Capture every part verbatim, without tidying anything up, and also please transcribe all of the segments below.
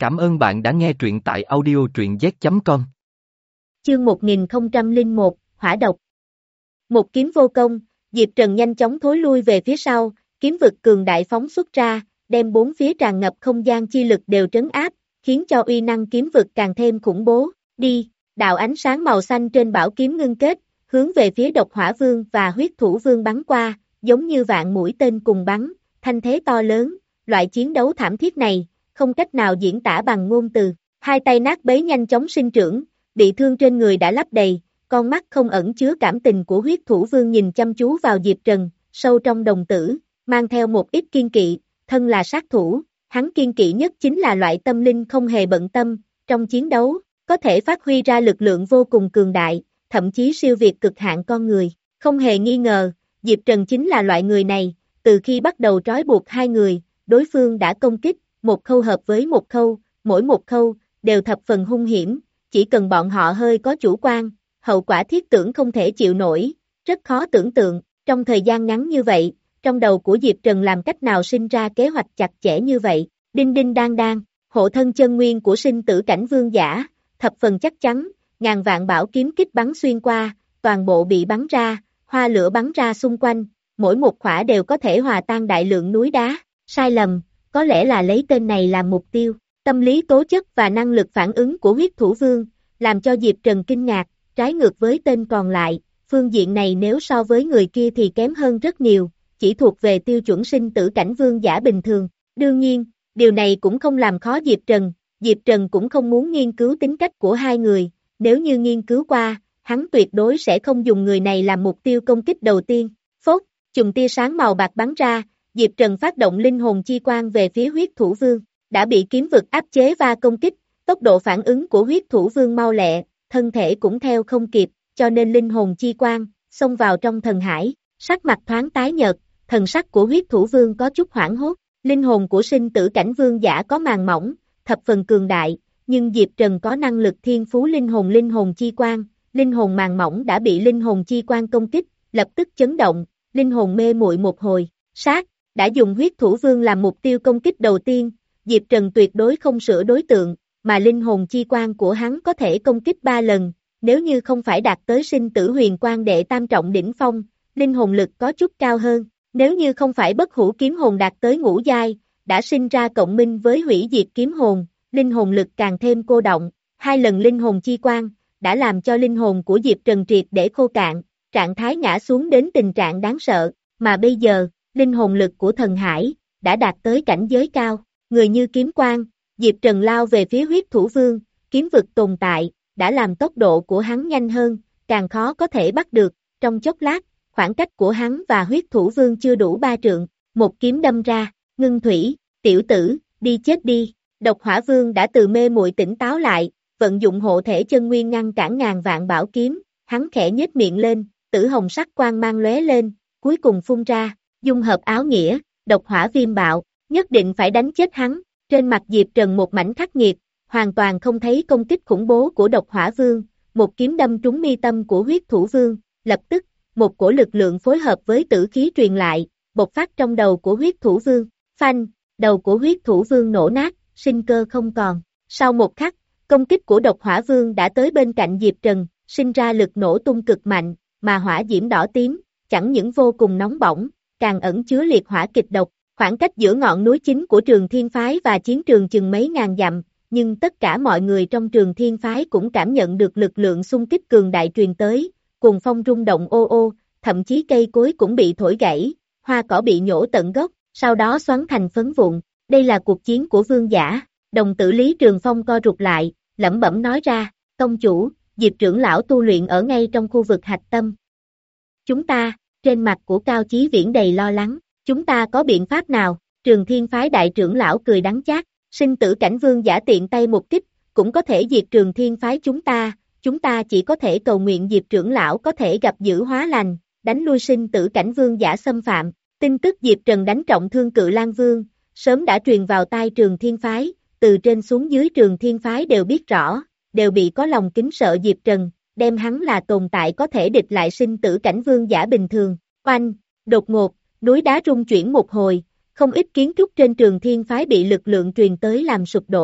Cảm ơn bạn đã nghe truyện tại audio truyện z chấm com. Chương một nghìn không trăm lẻ một, Hỏa độc. Một kiếm vô công, Diệp Trần nhanh chóng thối lui về phía sau, kiếm vực cường đại phóng xuất ra, đem bốn phía tràn ngập không gian chi lực đều trấn áp, khiến cho uy năng kiếm vực càng thêm khủng bố. Đi, đạo ánh sáng màu xanh trên bảo kiếm ngưng kết, hướng về phía Độc Hỏa Vương và Huyết Thủ Vương bắn qua, giống như vạn mũi tên cùng bắn, thanh thế to lớn, loại chiến đấu thảm thiết này, không cách nào diễn tả bằng ngôn từ. Hai tay nát bấy nhanh chóng sinh trưởng, bị thương trên người đã lấp đầy, con mắt không ẩn chứa cảm tình của Huyết Thủ Vương nhìn chăm chú vào Diệp Trần, sâu trong đồng tử, mang theo một ít kiên kỵ, thân là sát thủ, hắn kiên kỵ nhất chính là loại tâm linh không hề bận tâm, trong chiến đấu, có thể phát huy ra lực lượng vô cùng cường đại, thậm chí siêu việt cực hạn con người. Không hề nghi ngờ, Diệp Trần chính là loại người này, từ khi bắt đầu trói buộc hai người, đối phương đã công kích, một khâu hợp với một khâu, mỗi một khâu, đều thập phần hung hiểm, chỉ cần bọn họ hơi có chủ quan, hậu quả thiết tưởng không thể chịu nổi, rất khó tưởng tượng, trong thời gian ngắn như vậy, trong đầu của Diệp Trần làm cách nào sinh ra kế hoạch chặt chẽ như vậy, đinh đinh đang đang, hộ thân chân nguyên của sinh tử cảnh vương giả, thập phần chắc chắn, ngàn vạn bảo kiếm kích bắn xuyên qua, toàn bộ bị bắn ra, hoa lửa bắn ra xung quanh, mỗi một khỏa đều có thể hòa tan đại lượng núi đá, sai lầm, có lẽ là lấy tên này làm mục tiêu, tâm lý tố chất và năng lực phản ứng của Huyết Thủ Vương, làm cho Diệp Trần kinh ngạc, trái ngược với tên còn lại, phương diện này nếu so với người kia thì kém hơn rất nhiều, chỉ thuộc về tiêu chuẩn sinh tử cảnh vương giả bình thường, đương nhiên, điều này cũng không làm khó Diệp Trần, Diệp Trần cũng không muốn nghiên cứu tính cách của hai người, nếu như nghiên cứu qua, hắn tuyệt đối sẽ không dùng người này làm mục tiêu công kích đầu tiên, phốt, chùm tia sáng màu bạc bắn ra, Diệp Trần phát động linh hồn chi quang về phía Huyết Thủ Vương, đã bị kiếm vực áp chế và công kích, tốc độ phản ứng của Huyết Thủ Vương mau lẹ, thân thể cũng theo không kịp, cho nên linh hồn chi quang, xông vào trong thần hải, sắc mặt thoáng tái nhợt, thần sắc của Huyết Thủ Vương có chút hoảng hốt, linh hồn của sinh tử cảnh vương giả có màng mỏng, thập phần cường đại, nhưng Diệp Trần có năng lực thiên phú linh hồn linh hồn chi quang, linh hồn màng mỏng đã bị linh hồn chi quang công kích, lập tức chấn động, linh hồn mê muội một hồi, sát, đã dùng Huyết Thủ Vương làm mục tiêu công kích đầu tiên, Diệp Trần tuyệt đối không sửa đối tượng, mà linh hồn chi quang của hắn có thể công kích ba lần, nếu như không phải đạt tới sinh tử huyền quang đệ tam trọng đỉnh phong, linh hồn lực có chút cao hơn, nếu như không phải bất hủ kiếm hồn đạt tới ngũ giai, đã sinh ra cộng minh với hủy diệt kiếm hồn, linh hồn lực càng thêm cô động, hai lần linh hồn chi quang, đã làm cho linh hồn của Diệp Trần triệt để khô cạn, trạng thái ngã xuống đến tình trạng đáng sợ, mà bây giờ, linh hồn lực của thần hải, đã đạt tới cảnh giới cao, người như kiếm quang, Diệp Trần lao về phía Huyết Thủ Vương, kiếm vực tồn tại, đã làm tốc độ của hắn nhanh hơn, càng khó có thể bắt được, trong chốc lát, khoảng cách của hắn và Huyết Thủ Vương chưa đủ ba trượng, một kiếm đâm ra, ngưng thủy, tiểu tử, đi chết đi, Độc Hỏa Vương đã từ mê muội tỉnh táo lại, vận dụng hộ thể chân nguyên ngăn cản ngàn vạn bảo kiếm, hắn khẽ nhếch miệng lên, tử hồng sắc quang mang lóe lên, cuối cùng phun ra, dung hợp áo nghĩa, độc hỏa viêm bạo, nhất định phải đánh chết hắn, trên mặt Diệp Trần một mảnh khắc nghiệt, hoàn toàn không thấy công kích khủng bố của Độc Hỏa Vương, một kiếm đâm trúng mi tâm của Huyết Thủ Vương, lập tức, một cổ lực lượng phối hợp với tử khí truyền lại, bộc phát trong đầu của Huyết Thủ Vương, phanh, đầu của Huyết Thủ Vương nổ nát, sinh cơ không còn, sau một khắc, công kích của Độc Hỏa Vương đã tới bên cạnh Diệp Trần, sinh ra lực nổ tung cực mạnh, mà hỏa diễm đỏ tím, chẳng những vô cùng nóng bỏng, càng ẩn chứa liệt hỏa kịch độc, khoảng cách giữa ngọn núi chính của Trường Thiên Phái và chiến trường chừng mấy ngàn dặm, nhưng tất cả mọi người trong Trường Thiên Phái cũng cảm nhận được lực lượng xung kích cường đại truyền tới, cùng phong rung động ô ô, thậm chí cây cối cũng bị thổi gãy, hoa cỏ bị nhổ tận gốc, sau đó xoắn thành phấn vụn, đây là cuộc chiến của vương giả, đồng tử Lý Trường Phong co rụt lại, lẩm bẩm nói ra, công chủ, Diệp trưởng lão tu luyện ở ngay trong khu vực hạch tâm. Chúng ta, trên mặt của Cao Chí Viễn đầy lo lắng, chúng ta có biện pháp nào? Trường Thiên Phái đại trưởng lão cười đắng chát, sinh tử cảnh vương giả tiện tay một kích, cũng có thể diệt Trường Thiên Phái chúng ta, chúng ta chỉ có thể cầu nguyện Diệp trưởng lão có thể gặp dữ hóa lành, đánh lui sinh tử cảnh vương giả xâm phạm. Tin tức Diệp Trần đánh trọng thương Cự Lang Vương, sớm đã truyền vào tai Trường Thiên Phái, từ trên xuống dưới Trường Thiên Phái đều biết rõ, đều bị có lòng kính sợ Diệp Trần, đem hắn là tồn tại có thể địch lại sinh tử cảnh vương giả bình thường. Oanh, đột ngột, núi đá rung chuyển một hồi, không ít kiến trúc trên Trường Thiên Phái bị lực lượng truyền tới làm sụp đổ,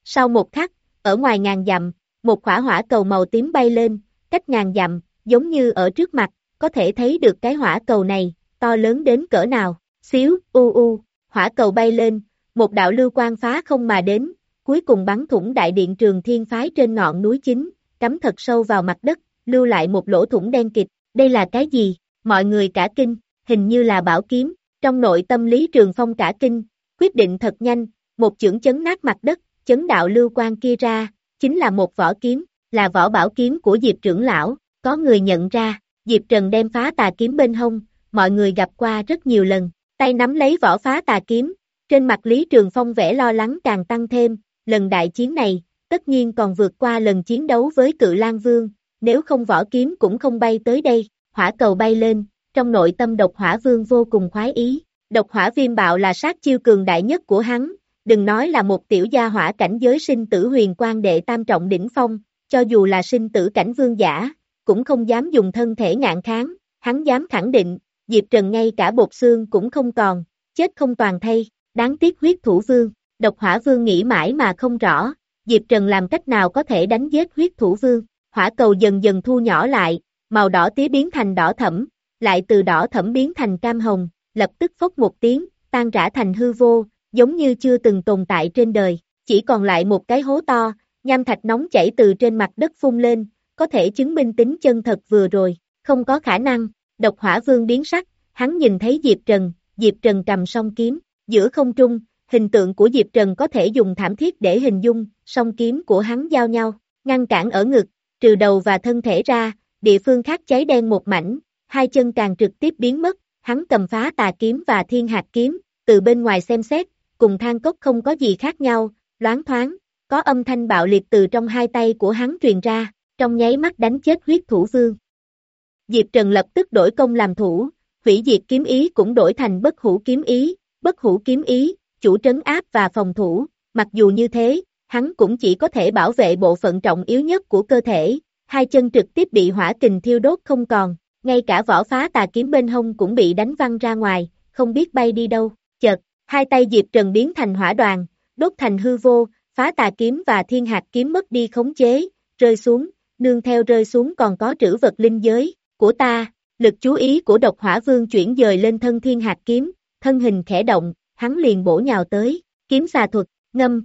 Sau một khắc, ở ngoài ngàn dặm, một quả hỏa cầu màu tím bay lên, cách ngàn dặm, giống như ở trước mặt, có thể thấy được cái hỏa cầu này, to lớn đến cỡ nào, xíu, u u, hỏa cầu bay lên, một đạo lưu quang phá không mà đến, cuối cùng bắn thủng đại điện Trường Thiên phái trên ngọn núi chính, cắm thật sâu vào mặt đất, lưu lại một lỗ thủng đen kịt, đây là cái gì, mọi người cả kinh, hình như là bảo kiếm, trong nội tâm Lý Trường Phong cả kinh, quyết định thật nhanh, một chưởng chấn nát mặt đất, chấn đạo lưu quang kia ra, chính là một vỏ kiếm, là vỏ bảo kiếm của Diệp trưởng lão, có người nhận ra, Diệp Trần đem phá tà kiếm bên hông, mọi người gặp qua rất nhiều lần, tay nắm lấy vỏ phá tà kiếm, trên mặt Lý Trường Phong vẻ lo lắng càng tăng thêm, lần đại chiến này, tất nhiên còn vượt qua lần chiến đấu với Cự Lang Vương, nếu không vỏ kiếm cũng không bay tới đây, hỏa cầu bay lên, trong nội tâm Độc Hỏa Vương vô cùng khoái ý, Độc Hỏa Viêm Bạo là sát chiêu cường đại nhất của hắn, đừng nói là một tiểu gia hỏa cảnh giới sinh tử huyền quan đệ tam trọng đỉnh phong, cho dù là sinh tử cảnh vương giả, cũng không dám dùng thân thể ngạn kháng, hắn dám khẳng định, Diệp Trần ngay cả bột xương cũng không còn, chết không toàn thây, đáng tiếc huyết thủ vương, Độc Hỏa Vương nghĩ mãi mà không rõ, Diệp Trần làm cách nào có thể đánh giết huyết thủ vương, hỏa cầu dần dần thu nhỏ lại, màu đỏ tía biến thành đỏ thẫm, lại từ đỏ thẫm biến thành cam hồng, lập tức phốc một tiếng, tan rã thành hư vô, giống như chưa từng tồn tại trên đời, chỉ còn lại một cái hố to, nham thạch nóng chảy từ trên mặt đất phun lên, có thể chứng minh tính chân thật vừa rồi, không có khả năng, Độc Hỏa Vương biến sắc, hắn nhìn thấy Diệp Trần, Diệp Trần cầm song kiếm, giữa không trung, hình tượng của Diệp Trần có thể dùng thảm thiết để hình dung, song kiếm của hắn giao nhau, ngăn cản ở ngực, trừ đầu và thân thể ra, địa phương khác cháy đen một mảnh, hai chân càng trực tiếp biến mất, hắn cầm phá tà kiếm và thiên hạt kiếm, từ bên ngoài xem xét, cùng than cốc không có gì khác nhau, loáng thoáng, có âm thanh bạo liệt từ trong hai tay của hắn truyền ra, trong nháy mắt đánh chết huyết thủ vương. Diệp Trần lập tức đổi công làm thủ, hủy diệt kiếm ý cũng đổi thành bất hủ kiếm ý, bất hủ kiếm ý, chủ trấn áp và phòng thủ, mặc dù như thế, hắn cũng chỉ có thể bảo vệ bộ phận trọng yếu nhất của cơ thể, hai chân trực tiếp bị hỏa kình thiêu đốt không còn, ngay cả vỏ phá tà kiếm bên hông cũng bị đánh văng ra ngoài, không biết bay đi đâu, chợt, hai tay Diệp Trần biến thành hỏa đoàn, đốt thành hư vô, phá tà kiếm và thiên hạt kiếm mất đi khống chế, rơi xuống, nương theo rơi xuống còn có trữ vật linh giới, của ta, lực chú ý của Độc Hỏa Vương chuyển dời lên thân thiên hạt kiếm, thân hình khẽ động, hắn liền bổ nhào tới, kiếm xà thuật, ngâm,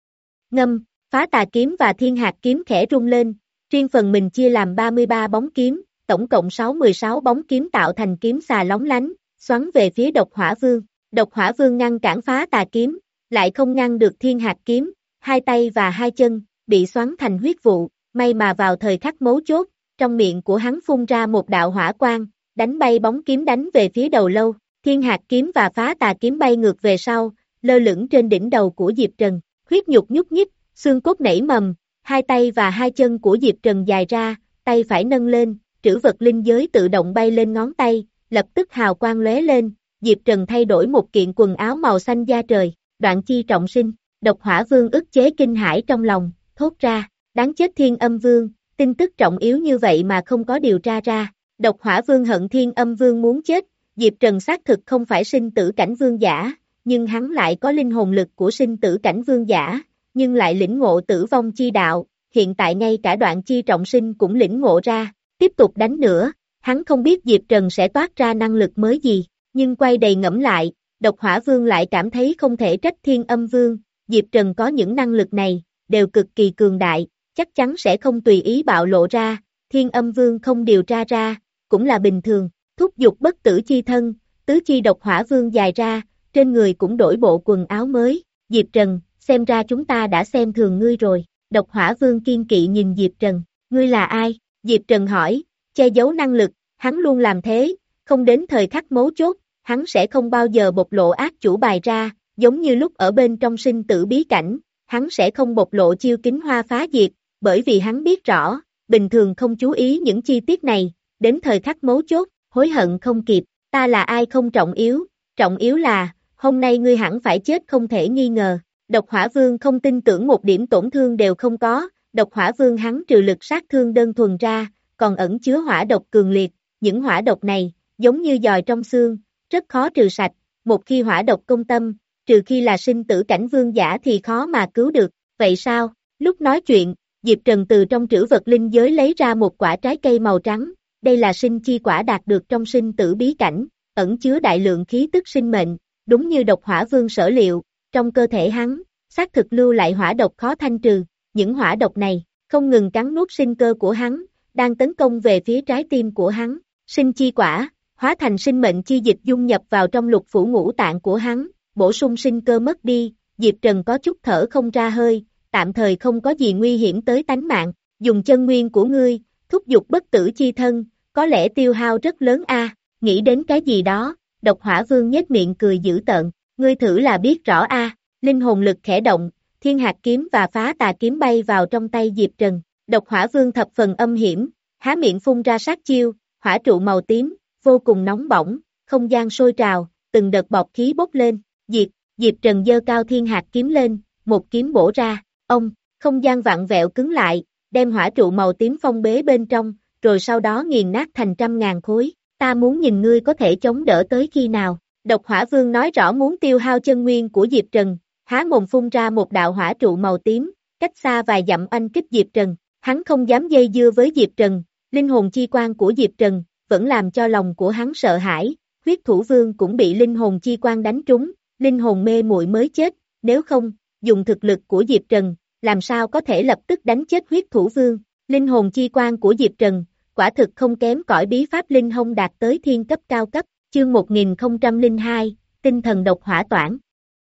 ngâm, phá tà kiếm và thiên hạt kiếm khẽ rung lên, riêng phần mình chia làm ba mươi ba bóng kiếm, tổng cộng sáu mươi sáu bóng kiếm tạo thành kiếm xà lóng lánh, xoắn về phía Độc Hỏa Vương, Độc Hỏa Vương ngăn cản phá tà kiếm, lại không ngăn được thiên hạt kiếm, hai tay và hai chân, bị xoắn thành huyết vụ, may mà vào thời khắc mấu chốt, trong miệng của hắn phun ra một đạo hỏa quang, đánh bay bóng kiếm đánh về phía đầu lâu, thiên hạt kiếm và phá tà kiếm bay ngược về sau, lơ lửng trên đỉnh đầu của Diệp Trần, huyết nhục nhúc nhích, xương cốt nảy mầm, hai tay và hai chân của Diệp Trần dài ra, tay phải nâng lên, trữ vật linh giới tự động bay lên ngón tay, lập tức hào quang lóe lên, Diệp Trần thay đổi một kiện quần áo màu xanh da trời, đoạn chi trọng sinh, Độc Hỏa Vương ức chế kinh hãi trong lòng, thốt ra, đáng chết Thiên Âm Vương, tin tức trọng yếu như vậy mà không có điều tra ra, Độc Hỏa Vương hận Thiên Âm Vương muốn chết, Diệp Trần xác thực không phải sinh tử cảnh vương giả, nhưng hắn lại có linh hồn lực của sinh tử cảnh vương giả, nhưng lại lĩnh ngộ tử vong chi đạo, hiện tại ngay cả đoạn chi trọng sinh cũng lĩnh ngộ ra, tiếp tục đánh nữa, hắn không biết Diệp Trần sẽ toát ra năng lực mới gì, nhưng quay đầy ngẫm lại, Độc Hỏa Vương lại cảm thấy không thể trách Thiên Âm Vương, Diệp Trần có những năng lực này, đều cực kỳ cường đại, chắc chắn sẽ không tùy ý bạo lộ ra, Thiên Âm Vương không điều tra ra, cũng là bình thường, thúc giục bất tử chi thân, tứ chi Độc Hỏa Vương dài ra, trên người cũng đổi bộ quần áo mới, Diệp Trần, xem ra chúng ta đã xem thường ngươi rồi, Độc Hỏa Vương kiên kỵ nhìn Diệp Trần, ngươi là ai? Diệp Trần hỏi, che giấu năng lực, hắn luôn làm thế, không đến thời khắc mấu chốt, hắn sẽ không bao giờ bộc lộ ác chủ bài ra, giống như lúc ở bên trong sinh tử bí cảnh, hắn sẽ không bộc lộ chiêu kính hoa phá diệt, bởi vì hắn biết rõ, bình thường không chú ý những chi tiết này, đến thời khắc mấu chốt, hối hận không kịp, ta là ai không trọng yếu, trọng yếu là, hôm nay ngươi hẳn phải chết không thể nghi ngờ, Độc Hỏa Vương không tin tưởng một điểm tổn thương đều không có, Độc Hỏa Vương hắn trừ lực sát thương đơn thuần ra, còn ẩn chứa hỏa độc cường liệt, những hỏa độc này, giống như giòi trong xương, rất khó trừ sạch, một khi hỏa độc công tâm, trừ khi là sinh tử cảnh vương giả thì khó mà cứu được, vậy sao? Lúc nói chuyện, Diệp Trần từ trong trữ vật linh giới lấy ra một quả trái cây màu trắng, đây là sinh chi quả đạt được trong sinh tử bí cảnh, ẩn chứa đại lượng khí tức sinh mệnh, đúng như độc hỏa vương sở liệu, trong cơ thể hắn, xác thực lưu lại hỏa độc khó thanh trừ, những hỏa độc này, không ngừng cắn nuốt sinh cơ của hắn, đang tấn công về phía trái tim của hắn, sinh chi quả, hóa thành sinh mệnh chi dịch dung nhập vào trong lục phủ ngũ tạng của hắn, bổ sung sinh cơ mất đi, Diệp Trần có chút thở không ra hơi, tạm thời không có gì nguy hiểm tới tánh mạng, dùng chân nguyên của ngươi, thúc giục bất tử chi thân, có lẽ tiêu hao rất lớn a. Nghĩ đến cái gì đó, độc hỏa vương nhếch miệng cười dữ tợn, ngươi thử là biết rõ a. Linh hồn lực khẽ động, thiên hạt kiếm và phá tà kiếm bay vào trong tay Diệp Trần, độc hỏa vương thập phần âm hiểm, há miệng phun ra sát chiêu, hỏa trụ màu tím, vô cùng nóng bỏng, không gian sôi trào, từng đợt bọt khí bốc lên, Diệp, Diệp Trần giơ cao thiên hạt kiếm lên, một kiếm bổ ra, ông, không gian vặn vẹo cứng lại, đem hỏa trụ màu tím phong bế bên trong, rồi sau đó nghiền nát thành trăm ngàn khối, ta muốn nhìn ngươi có thể chống đỡ tới khi nào, độc hỏa vương nói rõ muốn tiêu hao chân nguyên của Diệp Trần, há mồm phun ra một đạo hỏa trụ màu tím, cách xa vài dặm oanh kích Diệp Trần, hắn không dám dây dưa với Diệp Trần, linh hồn chi quan của Diệp Trần, vẫn làm cho lòng của hắn sợ hãi, huyết thủ vương cũng bị linh hồn chi quan đánh trúng, linh hồn mê muội mới chết, nếu không, dùng thực lực của Diệp Trần, làm sao có thể lập tức đánh chết huyết thủ vương, linh hồn chi quan của Diệp Trần, quả thực không kém cỏi bí pháp linh hông đạt tới thiên cấp cao cấp, chương một nghìn không trăm lẻ hai, tinh thần độc hỏa toản.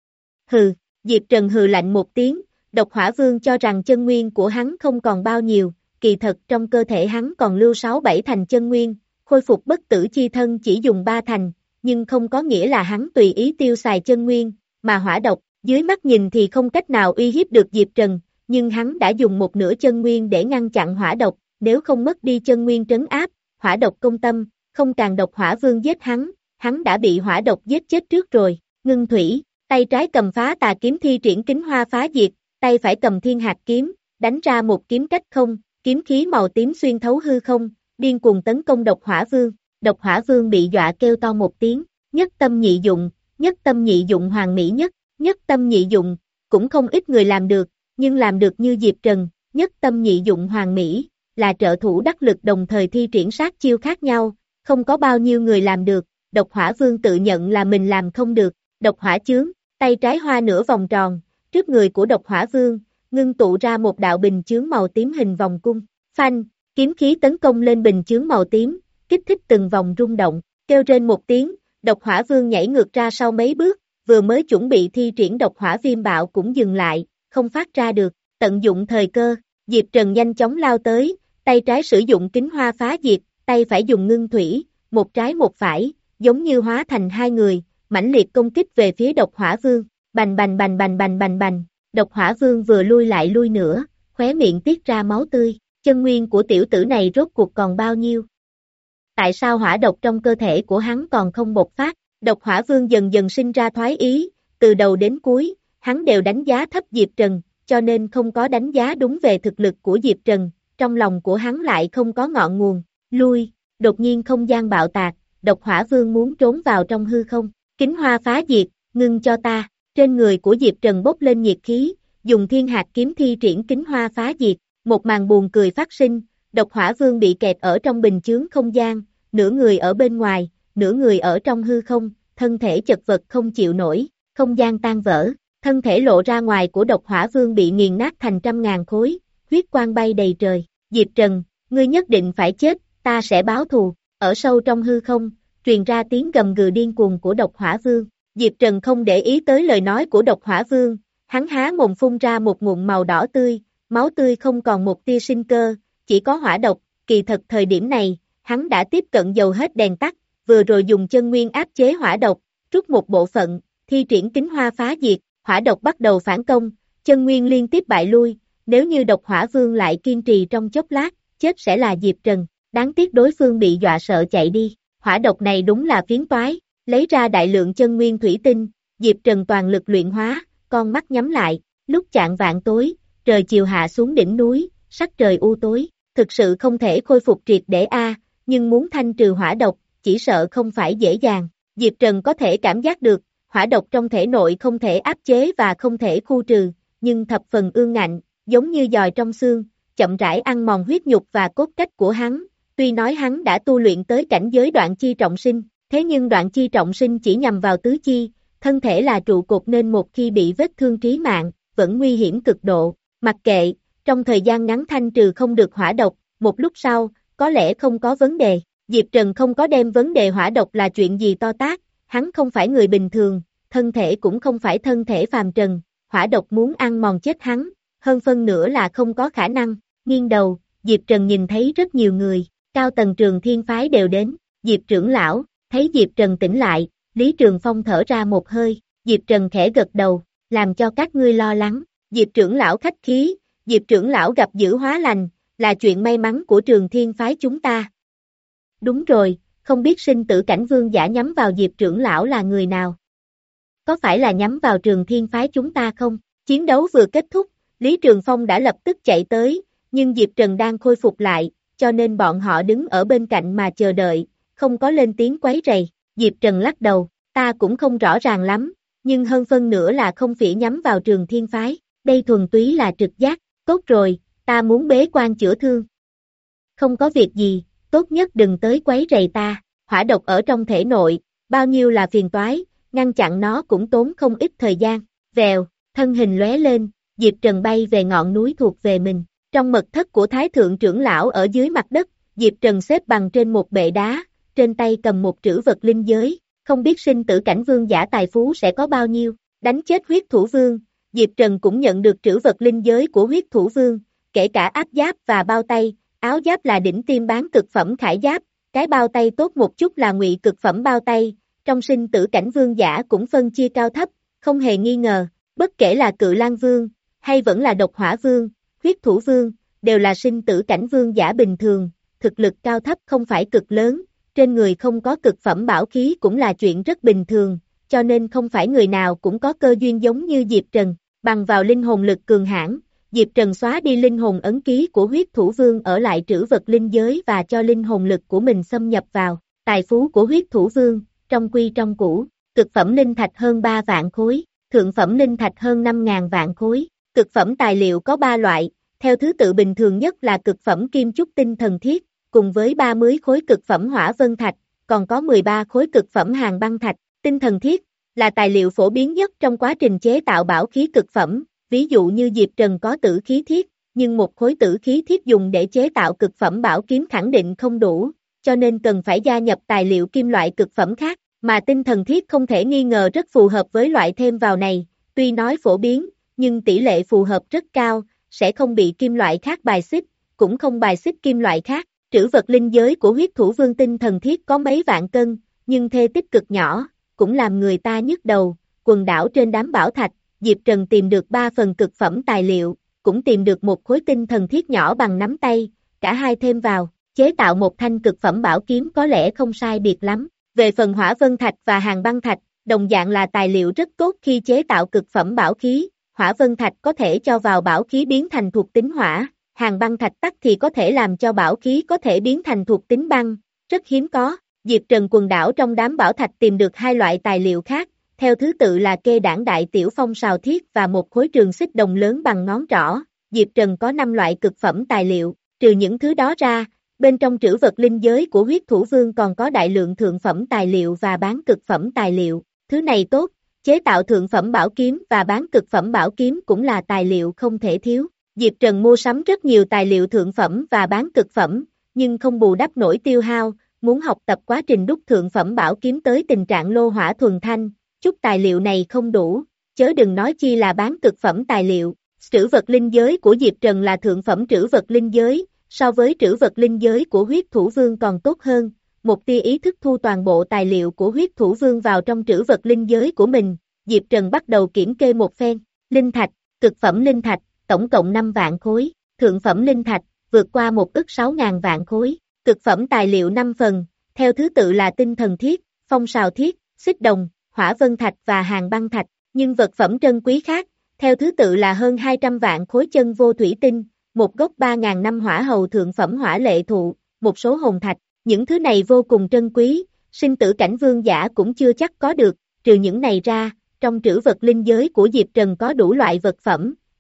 Hừ, Diệp Trần hừ lạnh một tiếng, độc hỏa vương cho rằng chân nguyên của hắn không còn bao nhiêu, kỳ thật trong cơ thể hắn còn lưu sáu bảy thành chân nguyên, khôi phục bất tử chi thân chỉ dùng ba thành, nhưng không có nghĩa là hắn tùy ý tiêu xài chân nguyên, mà hỏa độc, dưới mắt nhìn thì không cách nào uy hiếp được Diệp Trần, nhưng hắn đã dùng một nửa chân nguyên để ngăn chặn hỏa độc, nếu không mất đi chân nguyên trấn áp, hỏa độc công tâm, không càng độc hỏa vương giết hắn, hắn đã bị hỏa độc giết chết trước rồi, ngưng thủy, tay trái cầm phá tà kiếm thi triển kính hoa phá diệt, tay phải cầm thiên hạt kiếm, đánh ra một kiếm cách không, kiếm khí màu tím xuyên thấu hư không, điên cuồng tấn công độc hỏa vương, độc hỏa vương bị dọa kêu to một tiếng, nhất tâm nhị dụng, nhất tâm nhị dụng hoàn mỹ nhất, nhất tâm nhị dụng, cũng không ít người làm được, nhưng làm được như Diệp Trần, nhất tâm nhị dụng hoàn mỹ, là trợ thủ đắc lực đồng thời thi triển sát chiêu khác nhau, không có bao nhiêu người làm được, độc hỏa vương tự nhận là mình làm không được, độc hỏa chướng, tay trái hoa nửa vòng tròn, trước người của độc hỏa vương, ngưng tụ ra một đạo bình chướng màu tím hình vòng cung, phanh, kiếm khí tấn công lên bình chướng màu tím, kích thích từng vòng rung động, kêu trên một tiếng, độc hỏa vương nhảy ngược ra sau mấy bước, vừa mới chuẩn bị thi triển độc hỏa viêm bạo cũng dừng lại, không phát ra được, tận dụng thời cơ, Diệp Trần nhanh chóng lao tới, tay trái sử dụng kính hoa phá diệt, tay phải dùng ngưng thủy, một trái một phải, giống như hóa thành hai người, mãnh liệt công kích về phía độc hỏa vương, bành bành bành bành bành bành bành, độc hỏa vương vừa lui lại lui nữa, khóe miệng tiết ra máu tươi, chân nguyên của tiểu tử này rốt cuộc còn bao nhiêu? Tại sao hỏa độc trong cơ thể của hắn còn không bộc phát? Độc hỏa vương dần dần sinh ra thoái ý, từ đầu đến cuối, hắn đều đánh giá thấp Diệp Trần, cho nên không có đánh giá đúng về thực lực của Diệp Trần, trong lòng của hắn lại không có ngọn nguồn, lui, đột nhiên không gian bạo tạc, độc hỏa vương muốn trốn vào trong hư không, kính hoa phá diệt, ngưng cho ta, trên người của Diệp Trần bốc lên nhiệt khí, dùng thiên hạt kiếm thi triển kính hoa phá diệt, một màn buồn cười phát sinh, độc hỏa vương bị kẹt ở trong bình chướng không gian, nửa người ở bên ngoài, nửa người ở trong hư không, thân thể chật vật không chịu nổi, không gian tan vỡ, thân thể lộ ra ngoài của độc hỏa vương bị nghiền nát thành trăm ngàn khối, huyết quang bay đầy trời, Diệp Trần, ngươi nhất định phải chết, ta sẽ báo thù, ở sâu trong hư không, truyền ra tiếng gầm gừ điên cuồng của độc hỏa vương, Diệp Trần không để ý tới lời nói của độc hỏa vương, hắn há mồm phun ra một ngụm màu đỏ tươi, máu tươi không còn một tia sinh cơ, chỉ có hỏa độc, kỳ thật thời điểm này, hắn đã tiếp cận dầu hết đèn tắt, vừa rồi dùng chân nguyên áp chế hỏa độc, rút một bộ phận, thi triển kính hoa phá diệt, hỏa độc bắt đầu phản công, chân nguyên liên tiếp bại lui, nếu như độc hỏa vương lại kiên trì trong chốc lát, chết sẽ là Diệp Trần, đáng tiếc đối phương bị dọa sợ chạy đi, hỏa độc này đúng là phiến toái, lấy ra đại lượng chân nguyên thủy tinh, Diệp Trần toàn lực luyện hóa, con mắt nhắm lại, lúc chạng vạn tối, trời chiều hạ xuống đỉnh núi, sắc trời u tối, thực sự không thể khôi phục triệt để a, nhưng muốn thanh trừ hỏa độc, chỉ sợ không phải dễ dàng, Diệp Trần có thể cảm giác được, hỏa độc trong thể nội không thể áp chế và không thể khu trừ, nhưng thập phần ương ngạnh, giống như giòi trong xương, chậm rãi ăn mòn huyết nhục và cốt cách của hắn. Tuy nói hắn đã tu luyện tới cảnh giới đoạn chi trọng sinh, thế nhưng đoạn chi trọng sinh chỉ nhằm vào tứ chi, thân thể là trụ cột nên một khi bị vết thương trí mạng, vẫn nguy hiểm cực độ. Mặc kệ, trong thời gian ngắn thanh trừ không được hỏa độc, một lúc sau, có lẽ không có vấn đề. Diệp Trần không có đem vấn đề hỏa độc là chuyện gì to tát, hắn không phải người bình thường, thân thể cũng không phải thân thể phàm trần, hỏa độc muốn ăn mòn chết hắn, hơn phân nữa là không có khả năng. Nghiêng đầu, Diệp Trần nhìn thấy rất nhiều người, cao tầng Trường Thiên phái đều đến, Diệp trưởng lão, thấy Diệp Trần tỉnh lại, Lý Trường Phong thở ra một hơi, Diệp Trần khẽ gật đầu, làm cho các ngươi lo lắng, Diệp trưởng lão khách khí, Diệp trưởng lão gặp dữ hóa lành, là chuyện may mắn của Trường Thiên phái chúng ta. Đúng rồi, không biết sinh tử cảnh vương giả nhắm vào Diệp trưởng lão là người nào? Có phải là nhắm vào Trường Thiên phái chúng ta không? Chiến đấu vừa kết thúc, Lý Trường Phong đã lập tức chạy tới, nhưng Diệp Trần đang khôi phục lại, cho nên bọn họ đứng ở bên cạnh mà chờ đợi, không có lên tiếng quấy rầy. Diệp Trần lắc đầu, ta cũng không rõ ràng lắm, nhưng hơn phân nữa là không phỉ nhắm vào Trường Thiên phái, đây thuần túy là trực giác. Tốt rồi, ta muốn bế quan chữa thương. Không có việc gì, tốt nhất đừng tới quấy rầy ta, hỏa độc ở trong thể nội, bao nhiêu là phiền toái, ngăn chặn nó cũng tốn không ít thời gian. Vèo, thân hình lóe lên, Diệp Trần bay về ngọn núi thuộc về mình. Trong mật thất của Thái Thượng trưởng lão ở dưới mặt đất, Diệp Trần xếp bằng trên một bệ đá, trên tay cầm một trữ vật linh giới, không biết sinh tử cảnh vương giả tài phú sẽ có bao nhiêu. Đánh chết huyết thủ vương, Diệp Trần cũng nhận được trữ vật linh giới của huyết thủ vương, kể cả áp giáp và bao tay, áo giáp là đỉnh tiêm bán cực phẩm khải giáp, cái bao tay tốt một chút là ngụy cực phẩm bao tay, trong sinh tử cảnh vương giả cũng phân chia cao thấp, không hề nghi ngờ, bất kể là Cự Lang Vương, hay vẫn là Độc Hỏa Vương, huyết thủ vương, đều là sinh tử cảnh vương giả bình thường, thực lực cao thấp không phải cực lớn, trên người không có cực phẩm bảo khí cũng là chuyện rất bình thường, cho nên không phải người nào cũng có cơ duyên giống như Diệp Trần, bằng vào linh hồn lực cường hãn, Diệp Trần xóa đi linh hồn ấn ký của huyết thủ vương ở lại trữ vật linh giới và cho linh hồn lực của mình xâm nhập vào, tài phú của huyết thủ vương, trong quy trong cũ, cực phẩm linh thạch hơn ba vạn khối, thượng phẩm linh thạch hơn năm ngàn vạn khối, cực phẩm tài liệu có ba loại, theo thứ tự bình thường nhất là cực phẩm kim trúc tinh thần thiết, cùng với ba mươi khối cực phẩm hỏa vân thạch, còn có mười ba khối cực phẩm hàn băng thạch, tinh thần thiết là tài liệu phổ biến nhất trong quá trình chế tạo bảo khí cực phẩm, ví dụ như Diệp Trần có tử khí thiết, nhưng một khối tử khí thiết dùng để chế tạo cực phẩm bảo kiếm khẳng định không đủ, cho nên cần phải gia nhập tài liệu kim loại cực phẩm khác, mà tinh thần thiết không thể nghi ngờ rất phù hợp với loại thêm vào này, tuy nói phổ biến, nhưng tỷ lệ phù hợp rất cao, sẽ không bị kim loại khác bài xích, cũng không bài xích kim loại khác. Trữ vật linh giới của huyết thủ vương tinh thần thiết có mấy vạn cân, nhưng thê tích cực nhỏ, cũng làm người ta nhức đầu. Quần đảo trên đám bảo thạch, Diệp Trần tìm được ba phần cực phẩm tài liệu, cũng tìm được một khối tinh thần thiết nhỏ bằng nắm tay, cả hai thêm vào, chế tạo một thanh cực phẩm bảo kiếm có lẽ không sai biệt lắm. Về phần hỏa vân thạch và hàn băng thạch, đồng dạng là tài liệu rất tốt khi chế tạo cực phẩm bảo khí, hỏa vân thạch có thể cho vào bảo khí biến thành thuộc tính hỏa. Hàn băng thạch tắc thì có thể làm cho bảo khí có thể biến thành thuộc tính băng, rất hiếm có. Diệp Trần quần đảo trong đám bảo thạch tìm được hai loại tài liệu khác, theo thứ tự là kê đảng đại tiểu phong sào thiết và một khối trường xích đồng lớn bằng ngón trỏ. Diệp Trần có năm loại cực phẩm tài liệu, trừ những thứ đó ra, bên trong trữ vật linh giới của huyết thủ vương còn có đại lượng thượng phẩm tài liệu và bán cực phẩm tài liệu. Thứ này tốt, chế tạo thượng phẩm bảo kiếm và bán cực phẩm bảo kiếm cũng là tài liệu không thể thiếu. Diệp Trần mua sắm rất nhiều tài liệu thượng phẩm và bán cực phẩm, nhưng không bù đắp nổi tiêu hao, muốn học tập quá trình đúc thượng phẩm bảo kiếm tới tình trạng lô hỏa thuần thanh, chút tài liệu này không đủ, chớ đừng nói chi là bán cực phẩm tài liệu. Trữ vật linh giới của Diệp Trần là thượng phẩm trữ vật linh giới, so với trữ vật linh giới của huyết thủ vương còn tốt hơn, một tia ý thức thu toàn bộ tài liệu của huyết thủ vương vào trong trữ vật linh giới của mình, Diệp Trần bắt đầu kiểm kê một phen, linh thạch, cực phẩm linh thạch, tổng cộng năm vạn khối, thượng phẩm linh thạch, vượt qua một ức sáu ngàn vạn khối, cực phẩm tài liệu năm phần, theo thứ tự là tinh thần thiết, phong sào thiết, xích đồng, hỏa vân thạch và hàn băng thạch, nhưng vật phẩm trân quý khác, theo thứ tự là hơn hai trăm vạn khối chân vô thủy tinh, một gốc ba ngàn năm hỏa hầu thượng phẩm hỏa lệ thụ, một số hồn thạch, những thứ này vô cùng trân quý, sinh tử cảnh vương giả cũng chưa chắc có được, trừ những này ra, trong trữ vật linh giới của Diệp Trần có đủ loại vật phẩm,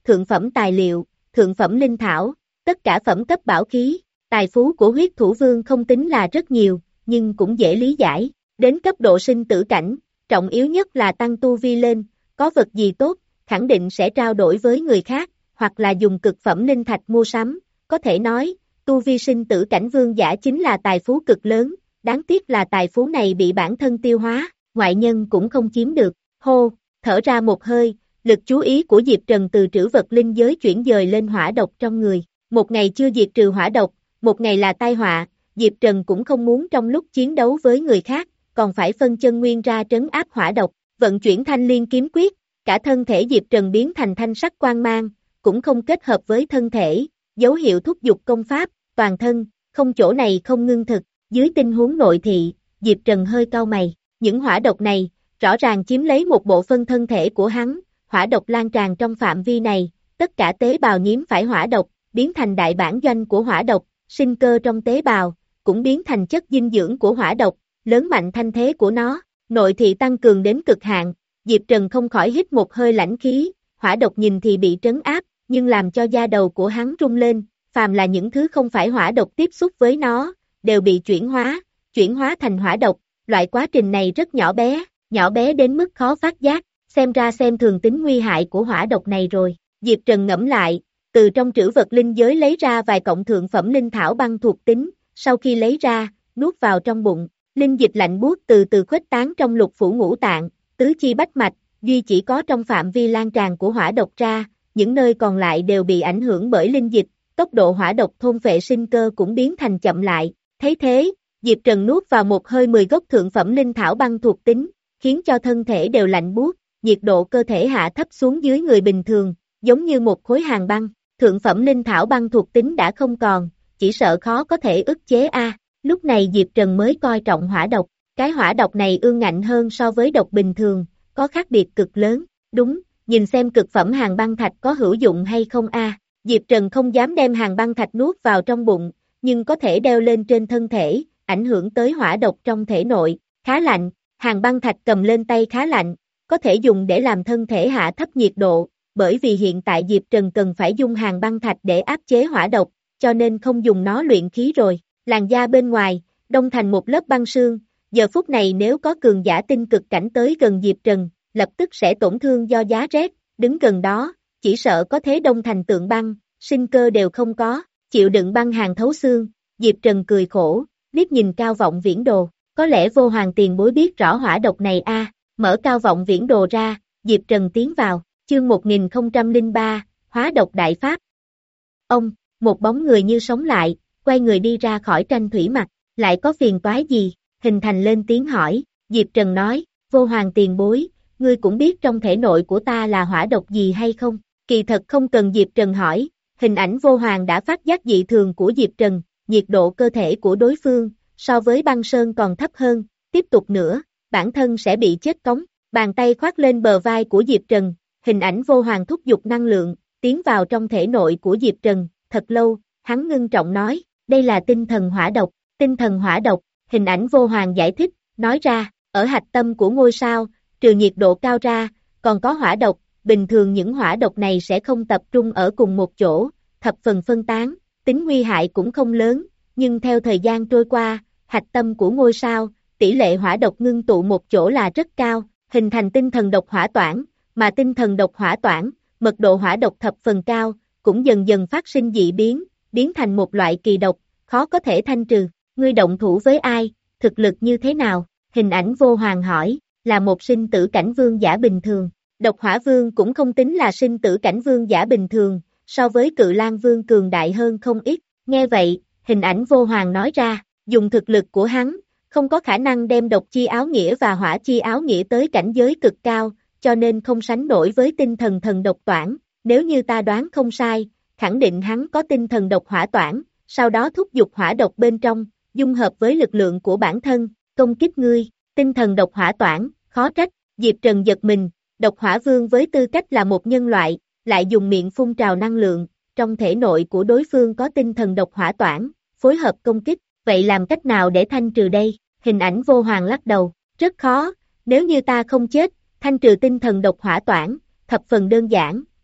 thượng phẩm tài liệu, thượng phẩm linh thảo, tất cả phẩm cấp bảo khí, tài phú của huyết thủ vương không tính là rất nhiều, nhưng cũng dễ lý giải. Đến cấp độ sinh tử cảnh, trọng yếu nhất là tăng tu vi lên, có vật gì tốt, khẳng định sẽ trao đổi với người khác, hoặc là dùng cực phẩm linh thạch mua sắm, có thể nói, tu vi sinh tử cảnh vương giả chính là tài phú cực lớn, đáng tiếc là tài phú này bị bản thân tiêu hóa, ngoại nhân cũng không chiếm được, hô, thở ra một hơi, lực chú ý của Diệp Trần từ trữ vật linh giới chuyển dời lên hỏa độc trong người, một ngày chưa diệt trừ hỏa độc, một ngày là tai họa, Diệp Trần cũng không muốn trong lúc chiến đấu với người khác, còn phải phân chân nguyên ra trấn áp hỏa độc, vận chuyển thanh liên kiếm quyết, cả thân thể Diệp Trần biến thành thanh sắc quang mang, cũng không kết hợp với thân thể, dấu hiệu thúc giục công pháp, toàn thân, không chỗ này không ngưng thực, dưới tình huống nội thị, Diệp Trần hơi cau mày, những hỏa độc này, rõ ràng chiếm lấy một bộ phân thân thể của hắn, hỏa độc lan tràn trong phạm vi này, tất cả tế bào nhiễm phải hỏa độc, biến thành đại bản doanh của hỏa độc, sinh cơ trong tế bào, cũng biến thành chất dinh dưỡng của hỏa độc, lớn mạnh thanh thế của nó, nội thị tăng cường đến cực hạn, Diệp Trần không khỏi hít một hơi lãnh khí, hỏa độc nhìn thì bị trấn áp, nhưng làm cho da đầu của hắn rung lên, phàm là những thứ không phải hỏa độc tiếp xúc với nó, đều bị chuyển hóa, chuyển hóa thành hỏa độc, loại quá trình này rất nhỏ bé, nhỏ bé đến mức khó phát giác, xem ra xem thường tính nguy hại của hỏa độc này rồi, Diệp Trần ngẫm lại, từ trong trữ vật linh giới lấy ra vài cọng thượng phẩm linh thảo băng thuộc tính, sau khi lấy ra, nuốt vào trong bụng, linh dịch lạnh buốt từ từ khuếch tán trong lục phủ ngũ tạng, tứ chi bách mạch, duy chỉ có trong phạm vi lan tràn của hỏa độc ra, những nơi còn lại đều bị ảnh hưởng bởi linh dịch, tốc độ hỏa độc thôn phệ sinh cơ cũng biến thành chậm lại, thấy thế, Diệp Trần nuốt vào một hơi mười gốc thượng phẩm linh thảo băng thuộc tính, khiến cho thân thể đều lạnh buốt, nhiệt độ cơ thể hạ thấp xuống dưới người bình thường, giống như một khối hàng băng, thượng phẩm linh thảo băng thuộc tính đã không còn, chỉ sợ khó có thể ức chế a. Lúc này Diệp Trần mới coi trọng hỏa độc, cái hỏa độc này ương ngạnh hơn so với độc bình thường, có khác biệt cực lớn, đúng, nhìn xem cực phẩm hàng băng thạch có hữu dụng hay không a. Diệp Trần không dám đem hàng băng thạch nuốt vào trong bụng, nhưng có thể đeo lên trên thân thể, ảnh hưởng tới hỏa độc trong thể nội, khá lạnh, hàng băng thạch cầm lên tay khá lạnh, có thể dùng để làm thân thể hạ thấp nhiệt độ, bởi vì hiện tại Diệp Trần cần phải dùng hàng băng thạch để áp chế hỏa độc, cho nên không dùng nó luyện khí rồi, làn da bên ngoài, đông thành một lớp băng sương, giờ phút này nếu có cường giả tinh cực cảnh tới gần Diệp Trần, lập tức sẽ tổn thương do giá rét, đứng gần đó, chỉ sợ có thế đông thành tượng băng, sinh cơ đều không có, chịu đựng băng hàng thấu xương, Diệp Trần cười khổ, liếc nhìn Cao Vọng Viễn Đồ, có lẽ Vô Hoàng tiền bối biết rõ hỏa độc này a. Mở Cao Vọng Viễn Đồ ra, Diệp Trần tiến vào, chương một nghìn không trăm lẻ ba, hóa độc đại pháp. Ông, một bóng người như sống lại, quay người đi ra khỏi tranh thủy mặc, lại có phiền toái gì, Hình Thành lên tiếng hỏi, Diệp Trần nói, Vô Hoàng tiền bối, ngươi cũng biết trong thể nội của ta là hỏa độc gì hay không, kỳ thật không cần Diệp Trần hỏi, hình ảnh Vô Hoàng đã phát giác dị thường của Diệp Trần, nhiệt độ cơ thể của đối phương, so với băng sơn còn thấp hơn, tiếp tục nữa, bản thân sẽ bị chết cống, bàn tay khoác lên bờ vai của Diệp Trần, hình ảnh Vô Hoàng thúc giục năng lượng, tiến vào trong thể nội của Diệp Trần, thật lâu, hắn ngưng trọng nói, đây là tinh thần hỏa độc, tinh thần hỏa độc, hình ảnh Vô Hoàng giải thích, nói ra, ở hạch tâm của ngôi sao, trừ nhiệt độ cao ra, còn có hỏa độc, bình thường những hỏa độc này sẽ không tập trung ở cùng một chỗ, thập phần phân tán, tính nguy hại cũng không lớn, nhưng theo thời gian trôi qua, hạch tâm của ngôi sao, tỷ lệ hỏa độc ngưng tụ một chỗ là rất cao, hình thành tinh thần độc hỏa toản, mà tinh thần độc hỏa toản, mật độ hỏa độc thập phần cao, cũng dần dần phát sinh dị biến, biến thành một loại kỳ độc, khó có thể thanh trừ, ngươi động thủ với ai, thực lực như thế nào, hình ảnh Vô Hoàng hỏi, là một sinh tử cảnh vương giả bình thường, độc hỏa vương cũng không tính là sinh tử cảnh vương giả bình thường, so với cự lang vương cường đại hơn không ít, nghe vậy, hình ảnh Vô Hoàng nói ra, dùng thực lực của hắn, không có khả năng đem độc chi áo nghĩa và hỏa chi áo nghĩa tới cảnh giới cực cao, cho nên không sánh nổi với tinh thần thần độc toản, nếu như ta đoán không sai, khẳng định hắn có tinh thần độc hỏa toản, sau đó thúc giục hỏa độc bên trong, dung hợp với lực lượng của bản thân, công kích ngươi, tinh thần độc hỏa toản, khó trách, Diệp Trần giật mình, độc hỏa vương với tư cách là một nhân loại, lại dùng miệng phun trào năng lượng, trong thể nội của đối phương có tinh thần độc hỏa toản, phối hợp công kích, vậy làm cách nào để thanh trừ đây, hình ảnh Vô Hoàng lắc đầu, rất khó, nếu như ta không chết, thanh trừ tinh thần độc hỏa toản, thập phần đơn giản,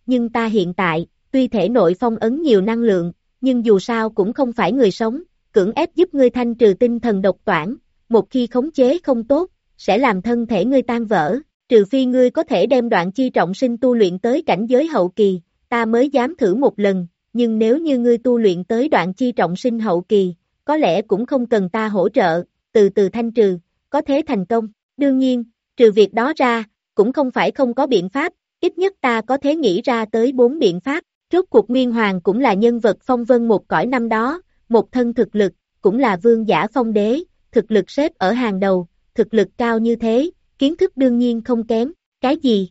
nhưng ta hiện tại, tuy thể nội phong ấn nhiều năng lượng, nhưng dù sao cũng không phải người sống, cưỡng ép giúp ngươi thanh trừ tinh thần độc toản, một khi khống chế không tốt, sẽ làm thân thể ngươi tan vỡ, trừ phi ngươi có thể đem đoạn chi trọng sinh tu luyện tới cảnh giới hậu kỳ, ta mới dám thử một lần, nhưng nếu như ngươi tu luyện tới đoạn chi trọng sinh hậu kỳ, có lẽ cũng không cần ta hỗ trợ, từ từ thanh trừ, có thế thành công, đương nhiên, trừ việc đó ra, cũng không phải không có biện pháp, ít nhất ta có thể nghĩ ra tới bốn biện pháp, rốt cuộc Nguyên Hoàng cũng là nhân vật phong vân một cõi năm đó, một thân thực lực, cũng là vương giả phong đế, thực lực xếp ở hàng đầu, thực lực cao như thế, kiến thức đương nhiên không kém, cái gì?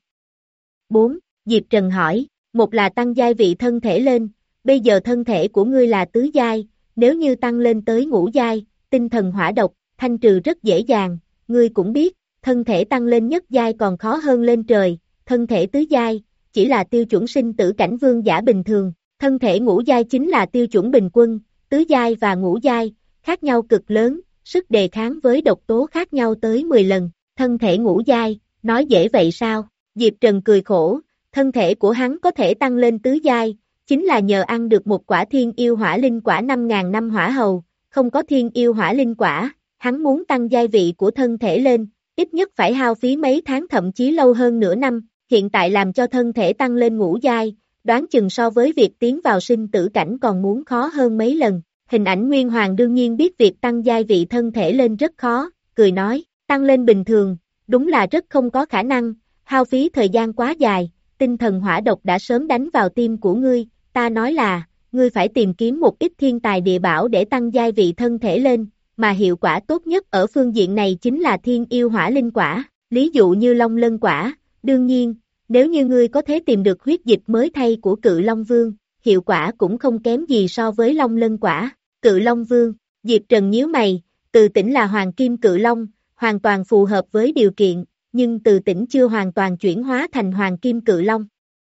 bốn. Diệp Trần hỏi, một là tăng giai vị thân thể lên, bây giờ thân thể của ngươi là tứ giai, nếu như tăng lên tới ngũ giai, tinh thần hỏa độc, thanh trừ rất dễ dàng, ngươi cũng biết, thân thể tăng lên nhất giai còn khó hơn lên trời, thân thể tứ giai, chỉ là tiêu chuẩn sinh tử cảnh vương giả bình thường, thân thể ngũ giai chính là tiêu chuẩn bình quân, tứ giai và ngũ giai, khác nhau cực lớn, sức đề kháng với độc tố khác nhau tới mười lần, thân thể ngũ giai, nói dễ vậy sao? Diệp Trần cười khổ, thân thể của hắn có thể tăng lên tứ giai, chính là nhờ ăn được một quả thiên yêu hỏa linh quả năm ngàn năm hỏa hầu, không có thiên yêu hỏa linh quả, hắn muốn tăng giai vị của thân thể lên, ít nhất phải hao phí mấy tháng thậm chí lâu hơn nửa năm, hiện tại làm cho thân thể tăng lên ngũ giai, đoán chừng so với việc tiến vào sinh tử cảnh còn muốn khó hơn mấy lần. Hình ảnh Nguyên Hoàng đương nhiên biết việc tăng giai vị thân thể lên rất khó, cười nói, tăng lên bình thường, đúng là rất không có khả năng, hao phí thời gian quá dài, tinh thần hỏa độc đã sớm đánh vào tim của ngươi, ta nói là, ngươi phải tìm kiếm một ít thiên tài địa bảo để tăng giai vị thân thể lên, mà hiệu quả tốt nhất ở phương diện này chính là thiên yêu hỏa linh quả, lý dụ như long lân quả, đương nhiên, nếu như ngươi có thể tìm được huyết dịch mới thay của cự long vương, hiệu quả cũng không kém gì so với long lân quả, cự long vương, Diệp Trần nhíu mày, từ tỉnh là hoàng kim cự long, hoàn toàn phù hợp với điều kiện, nhưng từ tỉnh chưa hoàn toàn chuyển hóa thành hoàng kim cự long.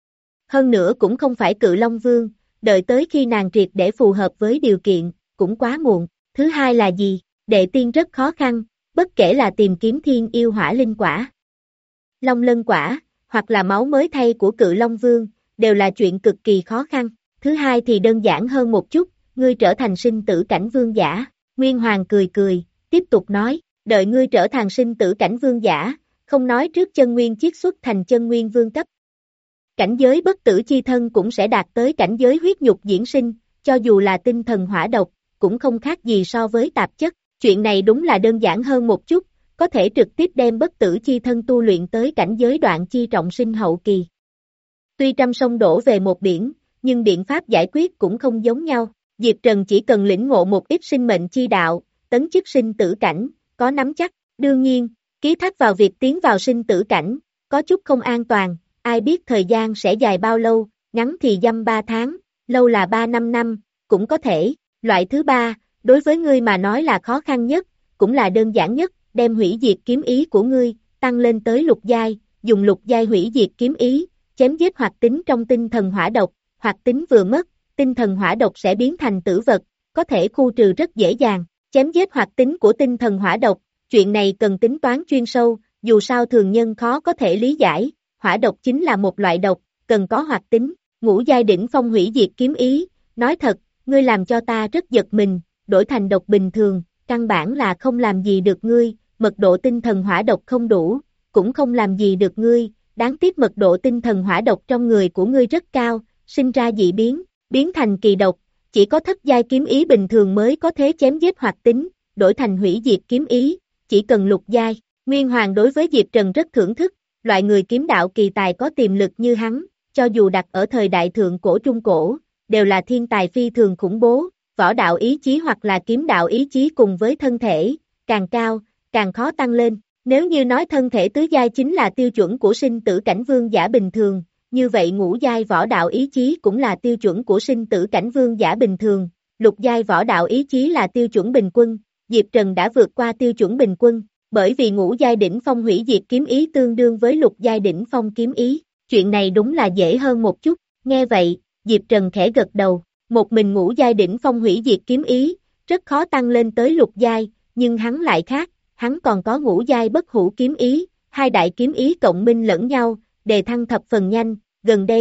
Hơn nữa cũng không phải cự long vương, đợi tới khi nàng triệt để phù hợp với điều kiện, cũng quá muộn. Thứ hai là gì? Đệ tiên rất khó khăn, bất kể là tìm kiếm thiên yêu hỏa linh quả, long lân quả, hoặc là máu mới thay của cự long vương, đều là chuyện cực kỳ khó khăn. Thứ hai thì đơn giản hơn một chút, ngươi trở thành sinh tử cảnh vương giả. Nguyên Hoàng cười cười, tiếp tục nói, đợi ngươi trở thành sinh tử cảnh vương giả, không nói trước chân nguyên chiết xuất thành chân nguyên vương cấp. Cảnh giới bất tử chi thân cũng sẽ đạt tới cảnh giới huyết nhục diễn sinh, cho dù là tinh thần hỏa độc, cũng không khác gì so với tạp chất. Chuyện này đúng là đơn giản hơn một chút, có thể trực tiếp đem bất tử chi thân tu luyện tới cảnh giới đoạn chi trọng sinh hậu kỳ. Tuy trăm sông đổ về một biển, nhưng biện pháp giải quyết cũng không giống nhau. Diệp Trần chỉ cần lĩnh ngộ một ít sinh mệnh chi đạo, tấn chức sinh tử cảnh, có nắm chắc. Đương nhiên, ký thác vào việc tiến vào sinh tử cảnh, có chút không an toàn, ai biết thời gian sẽ dài bao lâu, ngắn thì dăm ba tháng, lâu là ba năm năm, cũng có thể. Loại thứ ba, đối với ngươi mà nói là khó khăn nhất, cũng là đơn giản nhất, đem hủy diệt kiếm ý của ngươi, tăng lên tới lục giai, dùng lục giai hủy diệt kiếm ý, chém giết hoạt tính trong tinh thần hỏa độc, hoạt tính vừa mất, tinh thần hỏa độc sẽ biến thành tử vật, có thể khu trừ rất dễ dàng, chém giết hoạt tính của tinh thần hỏa độc, chuyện này cần tính toán chuyên sâu, dù sao thường nhân khó có thể lý giải, hỏa độc chính là một loại độc, cần có hoạt tính, ngũ giai đỉnh phong hủy diệt kiếm ý, nói thật, ngươi làm cho ta rất giật mình, đổi thành độc bình thường, căn bản là không làm gì được ngươi, mật độ tinh thần hỏa độc không đủ, cũng không làm gì được ngươi, đáng tiếc mật độ tinh thần hỏa độc trong người của ngươi rất cao, sinh ra dị biến, biến thành kỳ độc, chỉ có thất giai kiếm ý bình thường mới có thể chém giết hoạt tính, đổi thành hủy diệt kiếm ý, chỉ cần lục giai. Nguyên Hoàng đối với Diệp Trần rất thưởng thức, loại người kiếm đạo kỳ tài có tiềm lực như hắn, cho dù đặt ở thời đại thượng cổ trung cổ, đều là thiên tài phi thường khủng bố, võ đạo ý chí hoặc là kiếm đạo ý chí cùng với thân thể, càng cao, càng khó tăng lên. Nếu như nói thân thể tứ giai chính là tiêu chuẩn của sinh tử cảnh vương giả bình thường, như vậy ngũ giai võ đạo ý chí cũng là tiêu chuẩn của sinh tử cảnh vương giả bình thường, lục giai võ đạo ý chí là tiêu chuẩn bình quân, Diệp Trần đã vượt qua tiêu chuẩn bình quân, bởi vì ngũ giai đỉnh phong hủy diệt kiếm ý tương đương với lục giai đỉnh phong kiếm ý, chuyện này đúng là dễ hơn một chút, nghe vậy, Diệp Trần khẽ gật đầu, một mình ngũ giai đỉnh phong hủy diệt kiếm ý, rất khó tăng lên tới lục giai, nhưng hắn lại khác, hắn còn có ngũ giai bất hủ kiếm ý, hai đại kiếm ý cộng minh lẫn nhau, đề thăng thập phần nhanh, gần đây,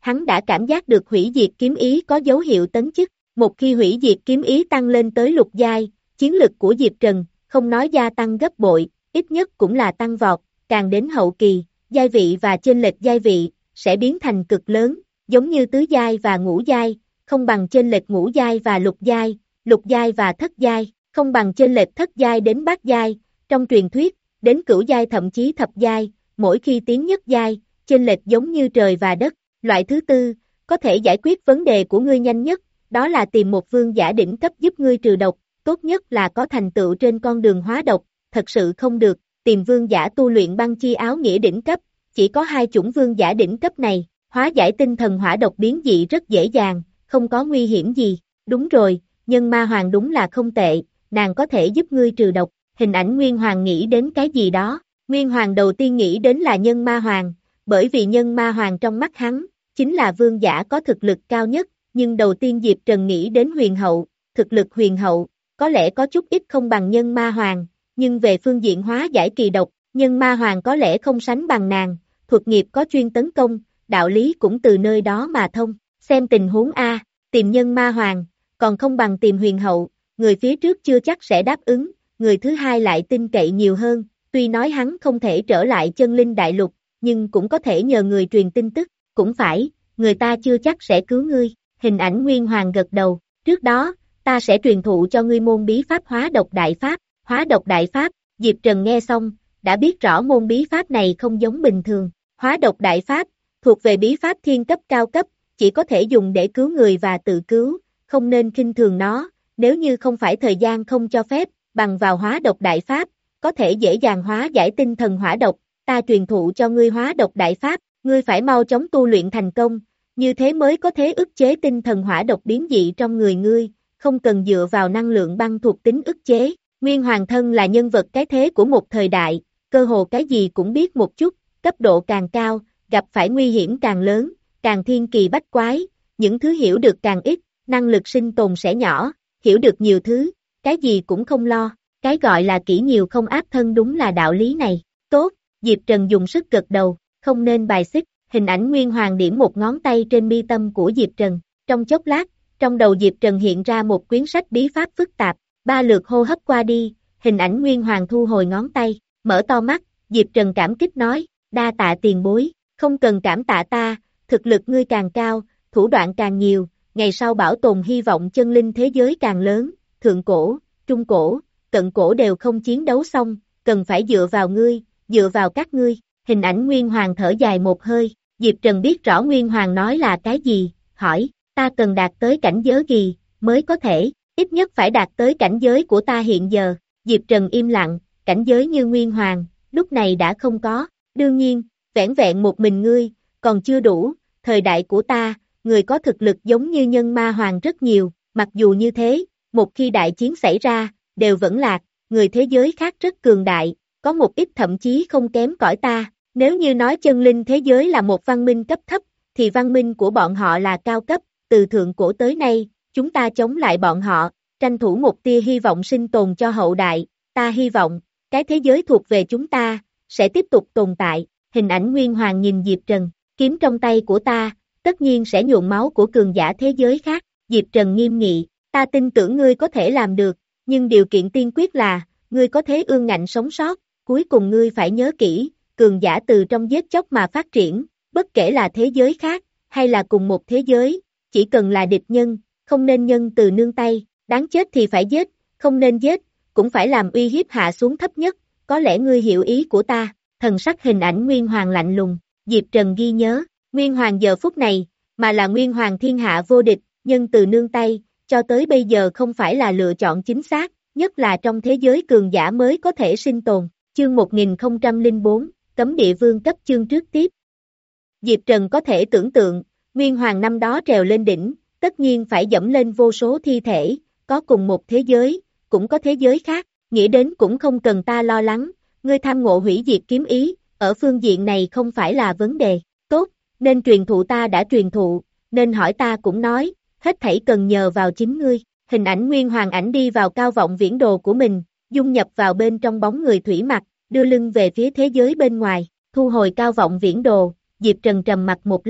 hắn đã cảm giác được hủy diệt kiếm ý có dấu hiệu tấn chức. Một khi hủy diệt kiếm ý tăng lên tới lục giai, chiến lực của Diệp Trần, không nói gia tăng gấp bội, ít nhất cũng là tăng vọt, càng đến hậu kỳ, giai vị và chênh lệch giai vị, sẽ biến thành cực lớn, giống như tứ giai và ngũ giai, không bằng chênh lệch ngũ giai và lục giai, lục giai và thất giai, không bằng chênh lệch thất giai đến bát giai, trong truyền thuyết, đến cửu giai thậm chí thập giai, mỗi khi tiến nhất giai, chênh lệch giống như trời và đất. Loại thứ tư, có thể giải quyết vấn đề của ngươi nhanh nhất, đó là tìm một vương giả đỉnh cấp giúp ngươi trừ độc, tốt nhất là có thành tựu trên con đường hóa độc, thật sự không được, tìm vương giả tu luyện băng chi áo nghĩa đỉnh cấp, chỉ có hai chủng vương giả đỉnh cấp này, hóa giải tinh thần hỏa độc biến dị rất dễ dàng, không có nguy hiểm gì. Đúng rồi, nhân ma hoàng đúng là không tệ, nàng có thể giúp ngươi trừ độc. Hình ảnh Nguyên Hoàng nghĩ đến cái gì đó, Nguyên Hoàng đầu tiên nghĩ đến là nhân ma hoàng, bởi vì nhân ma hoàng trong mắt hắn, chính là vương giả có thực lực cao nhất, nhưng đầu tiên Diệp Trần nghĩ đến huyền hậu, thực lực huyền hậu, có lẽ có chút ít không bằng nhân ma hoàng, nhưng về phương diện hóa giải kỳ độc, nhân ma hoàng có lẽ không sánh bằng nàng, thuật nghiệp có chuyên tấn công, đạo lý cũng từ nơi đó mà thông, xem tình huống A, tìm nhân ma hoàng, còn không bằng tìm huyền hậu, người phía trước chưa chắc sẽ đáp ứng, người thứ hai lại tin cậy nhiều hơn, tuy nói hắn không thể trở lại chân linh đại lục, nhưng cũng có thể nhờ người truyền tin tức, cũng phải, người ta chưa chắc sẽ cứu ngươi, hình ảnh Nguyên Hoàng gật đầu, trước đó, ta sẽ truyền thụ cho ngươi môn bí pháp hóa độc đại pháp, hóa độc đại pháp, Diệp Trần nghe xong, đã biết rõ môn bí pháp này không giống bình thường, hóa độc đại pháp, thuộc về bí pháp thiên cấp cao cấp, chỉ có thể dùng để cứu người và tự cứu, không nên khinh thường nó, nếu như không phải thời gian không cho phép, bằng vào hóa độc đại pháp, có thể dễ dàng hóa giải tinh thần hỏa độc, ta truyền thụ cho ngươi hóa độc đại pháp, ngươi phải mau chóng tu luyện thành công, như thế mới có thể ức chế tinh thần hỏa độc biến dị trong người ngươi, không cần dựa vào năng lượng băng thuộc tính ức chế. Nguyên Hoàng thân là nhân vật cái thế của một thời đại, cơ hồ cái gì cũng biết một chút, cấp độ càng cao, gặp phải nguy hiểm càng lớn, càng thiên kỳ bách quái, những thứ hiểu được càng ít, năng lực sinh tồn sẽ nhỏ, hiểu được nhiều thứ, cái gì cũng không lo, cái gọi là kỹ nhiều không áp thân đúng là đạo lý này. Tốt, Diệp Trần dùng sức gật đầu, không nên bài xích, hình ảnh Nguyên Hoàng điểm một ngón tay trên mi tâm của Diệp Trần, trong chốc lát, trong đầu Diệp Trần hiện ra một quyển sách bí pháp phức tạp, ba lượt hô hấp qua đi, hình ảnh Nguyên Hoàng thu hồi ngón tay, mở to mắt, Diệp Trần cảm kích nói, đa tạ tiền bối, không cần cảm tạ ta, thực lực ngươi càng cao, thủ đoạn càng nhiều, ngày sau bảo tồn hy vọng chân linh thế giới càng lớn, thượng cổ, trung cổ, cận cổ đều không chiến đấu xong, cần phải dựa vào ngươi, dựa vào các ngươi, hình ảnh Nguyên Hoàng thở dài một hơi, Diệp Trần biết rõ Nguyên Hoàng nói là cái gì, hỏi, ta cần đạt tới cảnh giới gì, mới có thể, ít nhất phải đạt tới cảnh giới của ta hiện giờ, Diệp Trần im lặng, cảnh giới như Nguyên Hoàng, lúc này đã không có, đương nhiên, vẻn vẹn một mình ngươi, còn chưa đủ, thời đại của ta, người có thực lực giống như nhân ma hoàng rất nhiều, mặc dù như thế, một khi đại chiến xảy ra, đều vẫn lạc, người thế giới khác rất cường đại, có một ít thậm chí không kém cỏi ta, nếu như nói chân linh thế giới là một văn minh cấp thấp, thì văn minh của bọn họ là cao cấp, từ thượng cổ tới nay, chúng ta chống lại bọn họ, tranh thủ một tia hy vọng sinh tồn cho hậu đại, ta hy vọng, cái thế giới thuộc về chúng ta, sẽ tiếp tục tồn tại, hình ảnh Nguyên Hoàng nhìn Diệp Trần, kiếm trong tay của ta, tất nhiên sẽ nhuộm máu của cường giả thế giới khác, Diệp Trần nghiêm nghị, ta tin tưởng ngươi có thể làm được, nhưng điều kiện tiên quyết là, ngươi có thế ương ngạnh sống sót, cuối cùng ngươi phải nhớ kỹ, cường giả từ trong giết chóc mà phát triển, bất kể là thế giới khác, hay là cùng một thế giới, chỉ cần là địch nhân, không nên nhân từ nương tay, đáng chết thì phải giết, không nên giết, cũng phải làm uy hiếp hạ xuống thấp nhất, có lẽ ngươi hiểu ý của ta, thần sắc hình ảnh Nguyên Hoàng lạnh lùng, Diệp Trần ghi nhớ, Nguyên Hoàng giờ phút này, mà là Nguyên Hoàng thiên hạ vô địch, nhân từ nương tay, cho tới bây giờ không phải là lựa chọn chính xác, nhất là trong thế giới cường giả mới có thể sinh tồn, chương một nghìn không trăm lẻ bốn, cấm địa vương cấp chương trước tiếp. Diệp Trần có thể tưởng tượng, Nguyên Hoàng năm đó trèo lên đỉnh, tất nhiên phải dẫm lên vô số thi thể, có cùng một thế giới, cũng có thế giới khác, nghĩ đến cũng không cần ta lo lắng, ngươi tham ngộ hủy diệt kiếm ý, ở phương diện này không phải là vấn đề, tốt, nên truyền thụ ta đã truyền thụ, nên hỏi ta cũng nói, hết thảy cần nhờ vào chính ngươi, hình ảnh Nguyên Hoàng ảnh đi vào cao vọng viễn đồ của mình, dung nhập vào bên trong bóng người thủy mặc, đưa lưng về phía thế giới bên ngoài, thu hồi cao vọng viễn đồ, Diệp Trần trầm mặt một lát,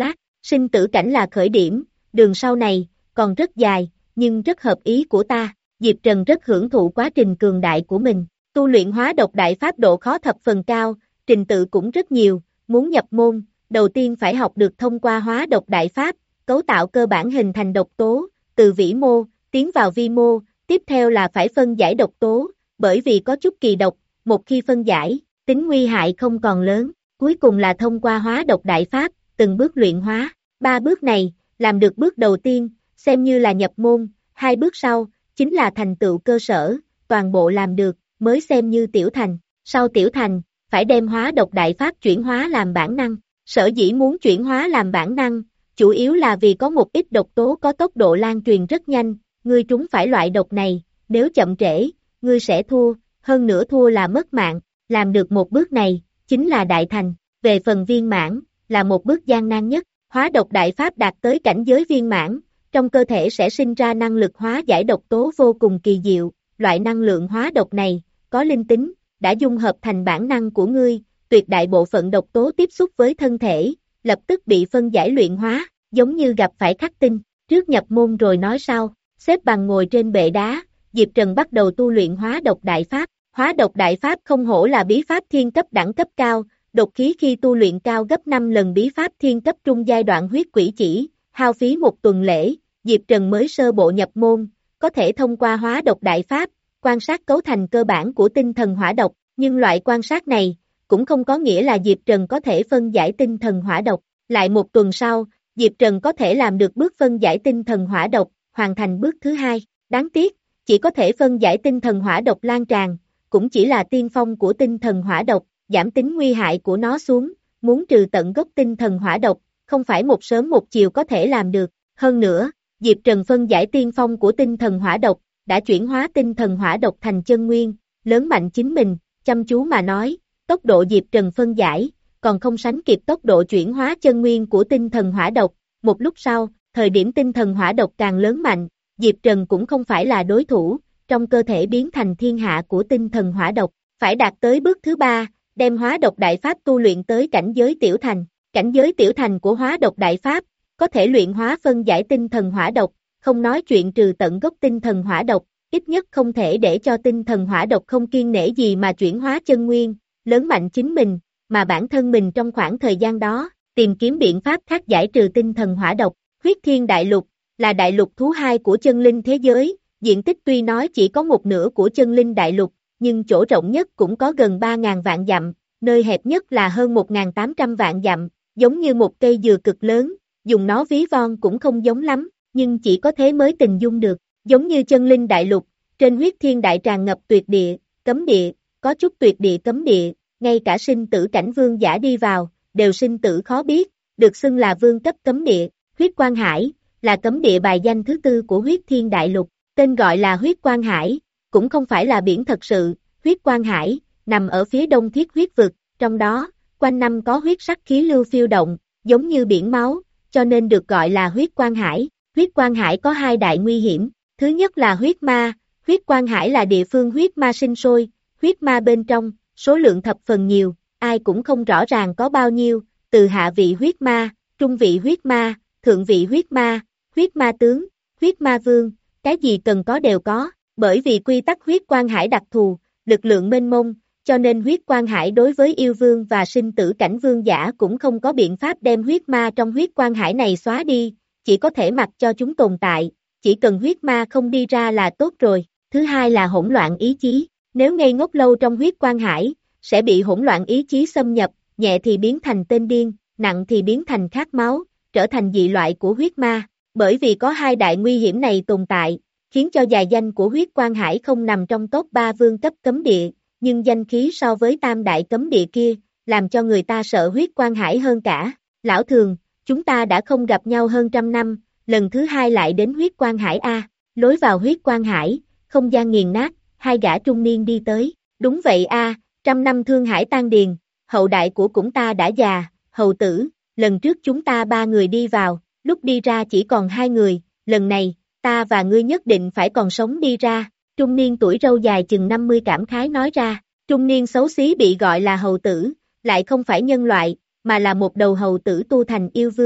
sinh tử cảnh là khởi điểm, đường sau này, còn rất dài, nhưng rất hợp ý của ta. Diệp Trần rất hưởng thụ quá trình cường đại của mình, tu luyện hóa độc đại pháp độ khó thập phần cao, trình tự cũng rất nhiều, muốn nhập môn, đầu tiên phải học được thông qua hóa độc đại pháp, cấu tạo cơ bản hình thành độc tố, từ vĩ mô, tiến vào vi mô, tiếp theo là phải phân giải độc tố, bởi vì có chút kỳ độc, một khi phân giải, tính nguy hại không còn lớn, cuối cùng là thông qua hóa độc đại pháp, từng bước luyện hóa, ba bước này, làm được bước đầu tiên, xem như là nhập môn, hai bước sau, chính là thành tựu cơ sở, toàn bộ làm được, mới xem như tiểu thành, sau tiểu thành, phải đem hóa độc đại pháp chuyển hóa làm bản năng, sở dĩ muốn chuyển hóa làm bản năng, chủ yếu là vì có một ít độc tố có tốc độ lan truyền rất nhanh, ngươi trúng phải loại độc này, nếu chậm trễ, ngươi sẽ thua, hơn nữa thua là mất mạng, làm được một bước này, chính là đại thành, về phần viên mãn, là một bước gian nan nhất, hóa độc đại pháp đạt tới cảnh giới viên mãn, trong cơ thể sẽ sinh ra năng lực hóa giải độc tố vô cùng kỳ diệu, loại năng lượng hóa độc này, có linh tính, đã dung hợp thành bản năng của ngươi, tuyệt đại bộ phận độc tố tiếp xúc với thân thể, lập tức bị phân giải luyện hóa, giống như gặp phải khắc tinh, trước nhập môn rồi nói sau, xếp bằng ngồi trên bệ đá, Diệp Trần bắt đầu tu luyện hóa độc đại pháp, hóa độc đại pháp không hổ là bí pháp thiên cấp đẳng cấp cao, độc khí khi tu luyện cao gấp năm lần bí pháp thiên cấp trung giai đoạn huyết quỷ chỉ, hao phí một tuần lễ, Diệp Trần mới sơ bộ nhập môn, có thể thông qua hóa độc đại pháp, quan sát cấu thành cơ bản của tinh thần hỏa độc, nhưng loại quan sát này, cũng không có nghĩa là Diệp Trần có thể phân giải tinh thần hỏa độc, lại một tuần sau, Diệp Trần có thể làm được bước phân giải tinh thần hỏa độc, hoàn thành bước thứ hai, đáng tiếc, chỉ có thể phân giải tinh thần hỏa độc lan tràn, cũng chỉ là tiên phong của tinh thần hỏa độc, giảm tính nguy hại của nó xuống, muốn trừ tận gốc tinh thần hỏa độc, không phải một sớm một chiều có thể làm được, hơn nữa, Diệp Trần phân giải tiên phong của tinh thần hỏa độc, đã chuyển hóa tinh thần hỏa độc thành chân nguyên, lớn mạnh chính mình, chăm chú mà nói, tốc độ Diệp Trần phân giải, còn không sánh kịp tốc độ chuyển hóa chân nguyên của tinh thần hỏa độc, một lúc sau, thời điểm tinh thần hỏa độc càng lớn mạnh, Diệp Trần cũng không phải là đối thủ, trong cơ thể biến thành thiên hạ của tinh thần hỏa độc, phải đạt tới bước thứ ba, đem hóa độc đại pháp tu luyện tới cảnh giới tiểu thành, cảnh giới tiểu thành của hóa độc đại pháp, có thể luyện hóa phân giải tinh thần hỏa độc, không nói chuyện trừ tận gốc tinh thần hỏa độc, ít nhất không thể để cho tinh thần hỏa độc không kiêng nể gì mà chuyển hóa chân nguyên, lớn mạnh chính mình, mà bản thân mình trong khoảng thời gian đó, tìm kiếm biện pháp khác giải trừ tinh thần hỏa độc. Huyết Thiên Đại Lục là đại lục thứ hai của chân linh thế giới, diện tích tuy nói chỉ có một nửa của chân linh đại lục, nhưng chỗ rộng nhất cũng có gần ba nghìn vạn dặm, nơi hẹp nhất là hơn một nghìn tám trăm vạn dặm, giống như một cây dừa cực lớn, dùng nó ví von cũng không giống lắm, nhưng chỉ có thế mới tình dung được, giống như chân linh đại lục, trên Huyết Thiên Đại tràn ngập tuyệt địa, cấm địa, có chút tuyệt địa cấm địa, ngay cả sinh tử cảnh vương giả đi vào, đều sinh tử khó biết, được xưng là vương cấp cấm địa. Huyết Quang Hải là cấm địa bài danh thứ tư của Huyết Thiên Đại Lục, tên gọi là Huyết Quang Hải, cũng không phải là biển thật sự, Huyết Quang Hải nằm ở phía đông Thiết Huyết vực, trong đó, quanh năm có huyết sắc khí lưu phiêu động, giống như biển máu, cho nên được gọi là Huyết Quang Hải. Huyết Quang Hải có hai đại nguy hiểm, thứ nhất là huyết ma, Huyết Quang Hải là địa phương huyết ma sinh sôi, huyết ma bên trong, số lượng thập phần nhiều, ai cũng không rõ ràng có bao nhiêu, từ hạ vị huyết ma, trung vị huyết ma, thượng vị huyết ma, huyết ma tướng, huyết ma vương, cái gì cần có đều có, bởi vì quy tắc huyết quang hải đặc thù, lực lượng mênh mông, cho nên huyết quang hải đối với yêu vương và sinh tử cảnh vương giả cũng không có biện pháp đem huyết ma trong huyết quang hải này xóa đi, chỉ có thể mặc cho chúng tồn tại, chỉ cần huyết ma không đi ra là tốt rồi. Thứ hai là hỗn loạn ý chí, nếu ngây ngốc lâu trong huyết quang hải, sẽ bị hỗn loạn ý chí xâm nhập, nhẹ thì biến thành tên điên, nặng thì biến thành khát máu, trở thành dị loại của huyết ma, bởi vì có hai đại nguy hiểm này tồn tại, khiến cho dài danh của huyết quang hải không nằm trong top ba vương cấp cấm địa, nhưng danh khí so với tam đại cấm địa kia, làm cho người ta sợ huyết quang hải hơn cả. Lão Thường, chúng ta đã không gặp nhau hơn trăm năm, lần thứ hai lại đến huyết quang hải A, lối vào huyết quang hải, không gian nghiền nát, hai gã trung niên đi tới, đúng vậy A, trăm năm thương hải tan điền, hậu đại của cũng ta đã già, hầu tử, lần trước chúng ta ba người đi vào, lúc đi ra chỉ còn hai người, lần này, ta và ngươi nhất định phải còn sống đi ra, trung niên tuổi râu dài chừng năm mươi cảm khái nói ra, trung niên xấu xí bị gọi là hầu tử, lại không phải nhân loại, mà là một đầu hầu tử tu thành yêu vương,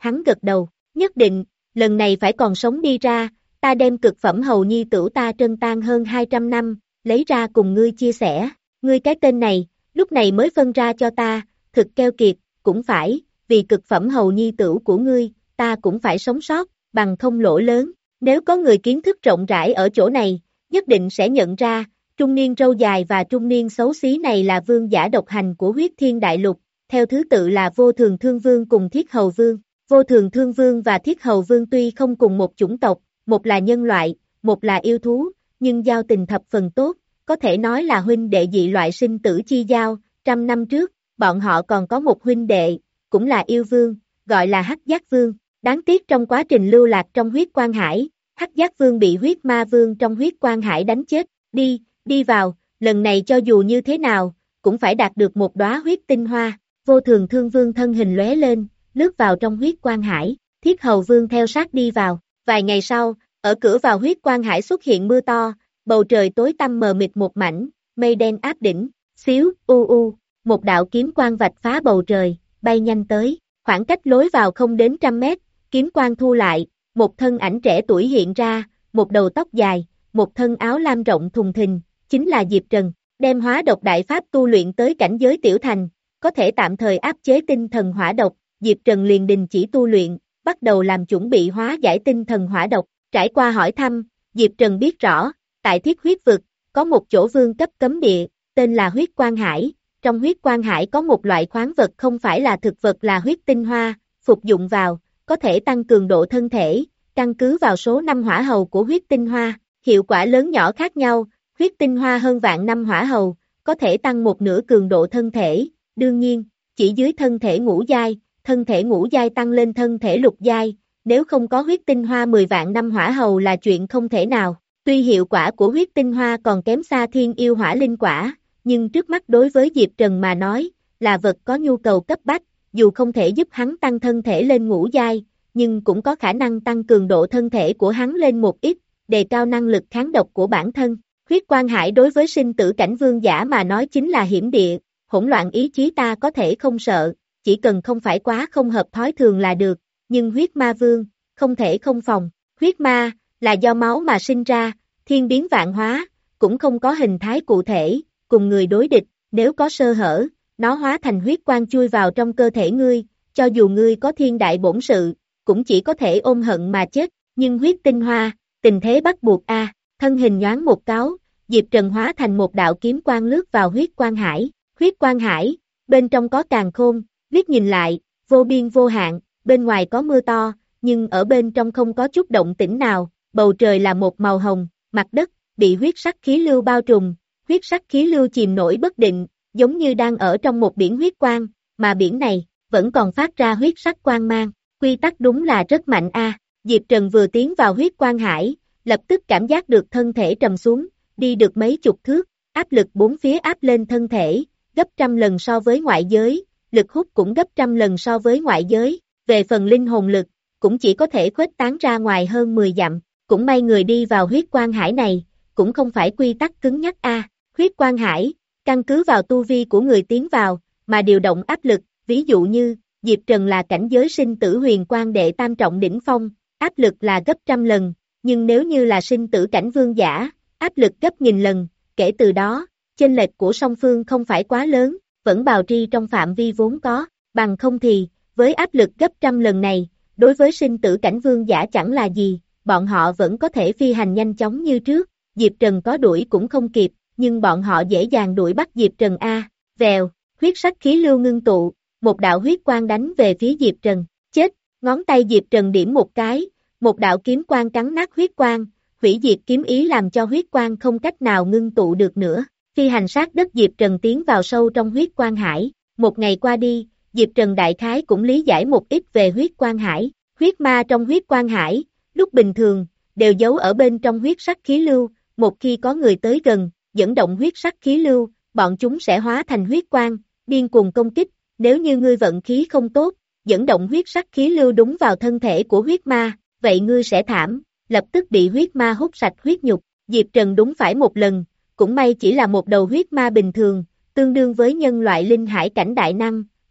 hắn gật đầu, nhất định, lần này phải còn sống đi ra, ta đem cực phẩm hầu nhi tửu ta trân tang hơn hai trăm năm, lấy ra cùng ngươi chia sẻ, ngươi cái tên này, lúc này mới phân ra cho ta, thực keo kiệt, cũng phải, vì cực phẩm hầu nhi tửu của ngươi, ta cũng phải sống sót, bằng không lỗ lớn, nếu có người kiến thức rộng rãi ở chỗ này, nhất định sẽ nhận ra, trung niên râu dài và trung niên xấu xí này là vương giả độc hành của huyết thiên đại lục, theo thứ tự là vô thường thương vương cùng thiết hầu vương. Vô thường thương vương và thiết hầu vương tuy không cùng một chủng tộc, một là nhân loại, một là yêu thú, nhưng giao tình thập phần tốt, có thể nói là huynh đệ dị loại sinh tử chi giao. Trăm năm trước, bọn họ còn có một huynh đệ, cũng là yêu vương, gọi là Hắc Giác Vương. Đáng tiếc trong quá trình lưu lạc trong huyết quan hải, Hắc Giác Vương bị huyết ma vương trong huyết quan hải đánh chết. Đi, đi vào, lần này cho dù như thế nào, cũng phải đạt được một đóa huyết tinh hoa. Vô thường thương vương thân hình lóe lên, lướt vào trong huyết quan hải, thiết hầu vương theo sát đi vào. Vài ngày sau, ở cửa vào huyết quan hải xuất hiện mưa to, bầu trời tối tăm mờ mịt một mảnh, mây đen áp đỉnh, xíu, u u, một đạo kiếm quang vạch phá bầu trời, bay nhanh tới, khoảng cách lối vào không đến trăm mét, kiếm quang thu lại, một thân ảnh trẻ tuổi hiện ra, một đầu tóc dài, một thân áo lam rộng thùng thình, chính là Diệp Trần, đem hóa độc đại pháp tu luyện tới cảnh giới tiểu thành, có thể tạm thời áp chế tinh thần hỏa độc. Diệp Trần liền đình chỉ tu luyện, bắt đầu làm chuẩn bị hóa giải tinh thần hỏa độc. Trải qua hỏi thăm, Diệp Trần biết rõ, tại Thiết Huyết Vực, có một chỗ vương cấp cấm địa, tên là Huyết Quan Hải. Trong Huyết Quan Hải có một loại khoáng vật không phải là thực vật là huyết tinh hoa, phục dụng vào, có thể tăng cường độ thân thể, căn cứ vào số năm hỏa hầu của huyết tinh hoa, hiệu quả lớn nhỏ khác nhau, huyết tinh hoa hơn vạn năm hỏa hầu, có thể tăng một nửa cường độ thân thể, đương nhiên, chỉ dưới thân thể ngũ giai. Thân thể ngũ giai tăng lên thân thể lục giai, nếu không có huyết tinh hoa mười vạn năm hỏa hầu là chuyện không thể nào. Tuy hiệu quả của huyết tinh hoa còn kém xa thiên yêu hỏa linh quả, nhưng trước mắt đối với Diệp Trần mà nói, là vật có nhu cầu cấp bách, dù không thể giúp hắn tăng thân thể lên ngũ giai, nhưng cũng có khả năng tăng cường độ thân thể của hắn lên một ít, đề cao năng lực kháng độc của bản thân. Huyết Quan Hải đối với sinh tử cảnh vương giả mà nói chính là hiểm địa, hỗn loạn ý chí ta có thể không sợ. Chỉ cần không phải quá không hợp thói thường là được, nhưng huyết ma vương, không thể không phòng. Huyết ma, là do máu mà sinh ra, thiên biến vạn hóa, cũng không có hình thái cụ thể, cùng người đối địch, nếu có sơ hở, nó hóa thành huyết quang chui vào trong cơ thể ngươi, cho dù ngươi có thiên đại bổn sự, cũng chỉ có thể ôm hận mà chết, nhưng huyết tinh hoa, tình thế bắt buộc a. Thân hình nhoáng một cáo, Diệp Trần hóa thành một đạo kiếm quang lướt vào huyết quan hải. Huyết quan hải, bên trong có càn khôn. Liếc nhìn lại, vô biên vô hạn, bên ngoài có mưa to, nhưng ở bên trong không có chút động tĩnh nào, bầu trời là một màu hồng, mặt đất, bị huyết sắc khí lưu bao trùm, huyết sắc khí lưu chìm nổi bất định, giống như đang ở trong một biển huyết quang, mà biển này, vẫn còn phát ra huyết sắc quang mang, quy tắc đúng là rất mạnh a. Diệp Trần vừa tiến vào huyết quan hải, lập tức cảm giác được thân thể trầm xuống, đi được mấy chục thước, áp lực bốn phía áp lên thân thể, gấp trăm lần so với ngoại giới. Lực hút cũng gấp trăm lần so với ngoại giới, về phần linh hồn lực, cũng chỉ có thể khuếch tán ra ngoài hơn mười dặm, cũng may người đi vào huyết quan hải này, cũng không phải quy tắc cứng nhắc a. Huyết quan hải, căn cứ vào tu vi của người tiến vào, mà điều động áp lực, ví dụ như, Diệp Trần là cảnh giới sinh tử huyền quan đệ tam trọng đỉnh phong, áp lực là gấp trăm lần, nhưng nếu như là sinh tử cảnh vương giả, áp lực gấp nghìn lần, kể từ đó, chênh lệch của song phương không phải quá lớn, vẫn bào tri trong phạm vi vốn có, bằng không thì, với áp lực gấp trăm lần này, đối với sinh tử cảnh vương giả chẳng là gì, bọn họ vẫn có thể phi hành nhanh chóng như trước, Diệp Trần có đuổi cũng không kịp, nhưng bọn họ dễ dàng đuổi bắt Diệp Trần a. Vèo, huyết sắc khí lưu ngưng tụ, một đạo huyết quang đánh về phía Diệp Trần, chết, ngón tay Diệp Trần điểm một cái, một đạo kiếm quang cắn nát huyết quang, hủy diệt kiếm ý làm cho huyết quang không cách nào ngưng tụ được nữa. Phi hành sát đất Diệp Trần tiến vào sâu trong huyết quan hải, một ngày qua đi, Diệp Trần đại khái cũng lý giải một ít về huyết quan hải, huyết ma trong huyết quan hải, lúc bình thường, đều giấu ở bên trong huyết sắc khí lưu, một khi có người tới gần, dẫn động huyết sắc khí lưu, bọn chúng sẽ hóa thành huyết quang, điên cuồng công kích, nếu như ngươi vận khí không tốt, dẫn động huyết sắc khí lưu đúng vào thân thể của huyết ma, vậy ngươi sẽ thảm, lập tức bị huyết ma hút sạch huyết nhục, Diệp Trần đúng phải một lần. Cũng may chỉ là một đầu huyết ma bình thường, tương đương với nhân loại linh hải cảnh đại năng,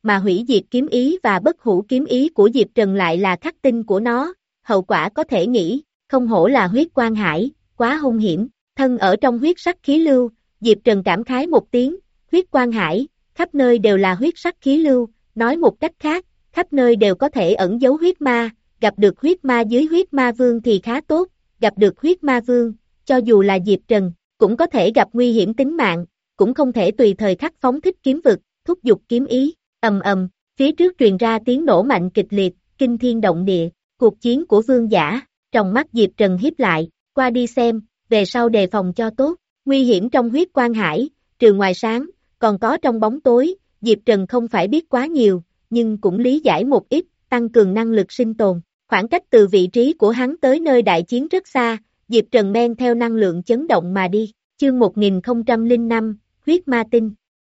mà hủy diệt kiếm ý và bất hủ kiếm ý của Diệp Trần lại là khắc tinh của nó, hậu quả có thể nghĩ, không hổ là huyết quan hải, quá hung hiểm, thân ở trong huyết sắc khí lưu, Diệp Trần cảm khái một tiếng, huyết quan hải, khắp nơi đều là huyết sắc khí lưu, nói một cách khác, khắp nơi đều có thể ẩn giấu huyết ma, gặp được huyết ma dưới huyết ma vương thì khá tốt, gặp được huyết ma vương, cho dù là Diệp Trần, cũng có thể gặp nguy hiểm tính mạng, cũng không thể tùy thời khắc phóng thích kiếm vực, thúc giục kiếm ý, ầm ầm, phía trước truyền ra tiếng nổ mạnh kịch liệt, kinh thiên động địa, cuộc chiến của vương giả, trong mắt Diệp Trần hiếp lại, qua đi xem, về sau đề phòng cho tốt, nguy hiểm trong huyết quan hải, trừ ngoài sáng, còn có trong bóng tối, Diệp Trần không phải biết quá nhiều, nhưng cũng lý giải một ít, tăng cường năng lực sinh tồn, khoảng cách từ vị trí của hắn tới nơi đại chiến rất xa, Diệp Trần men theo năng lượng chấn động mà đi, chương một nghìn không trăm lẻ năm, huyết ma tinh.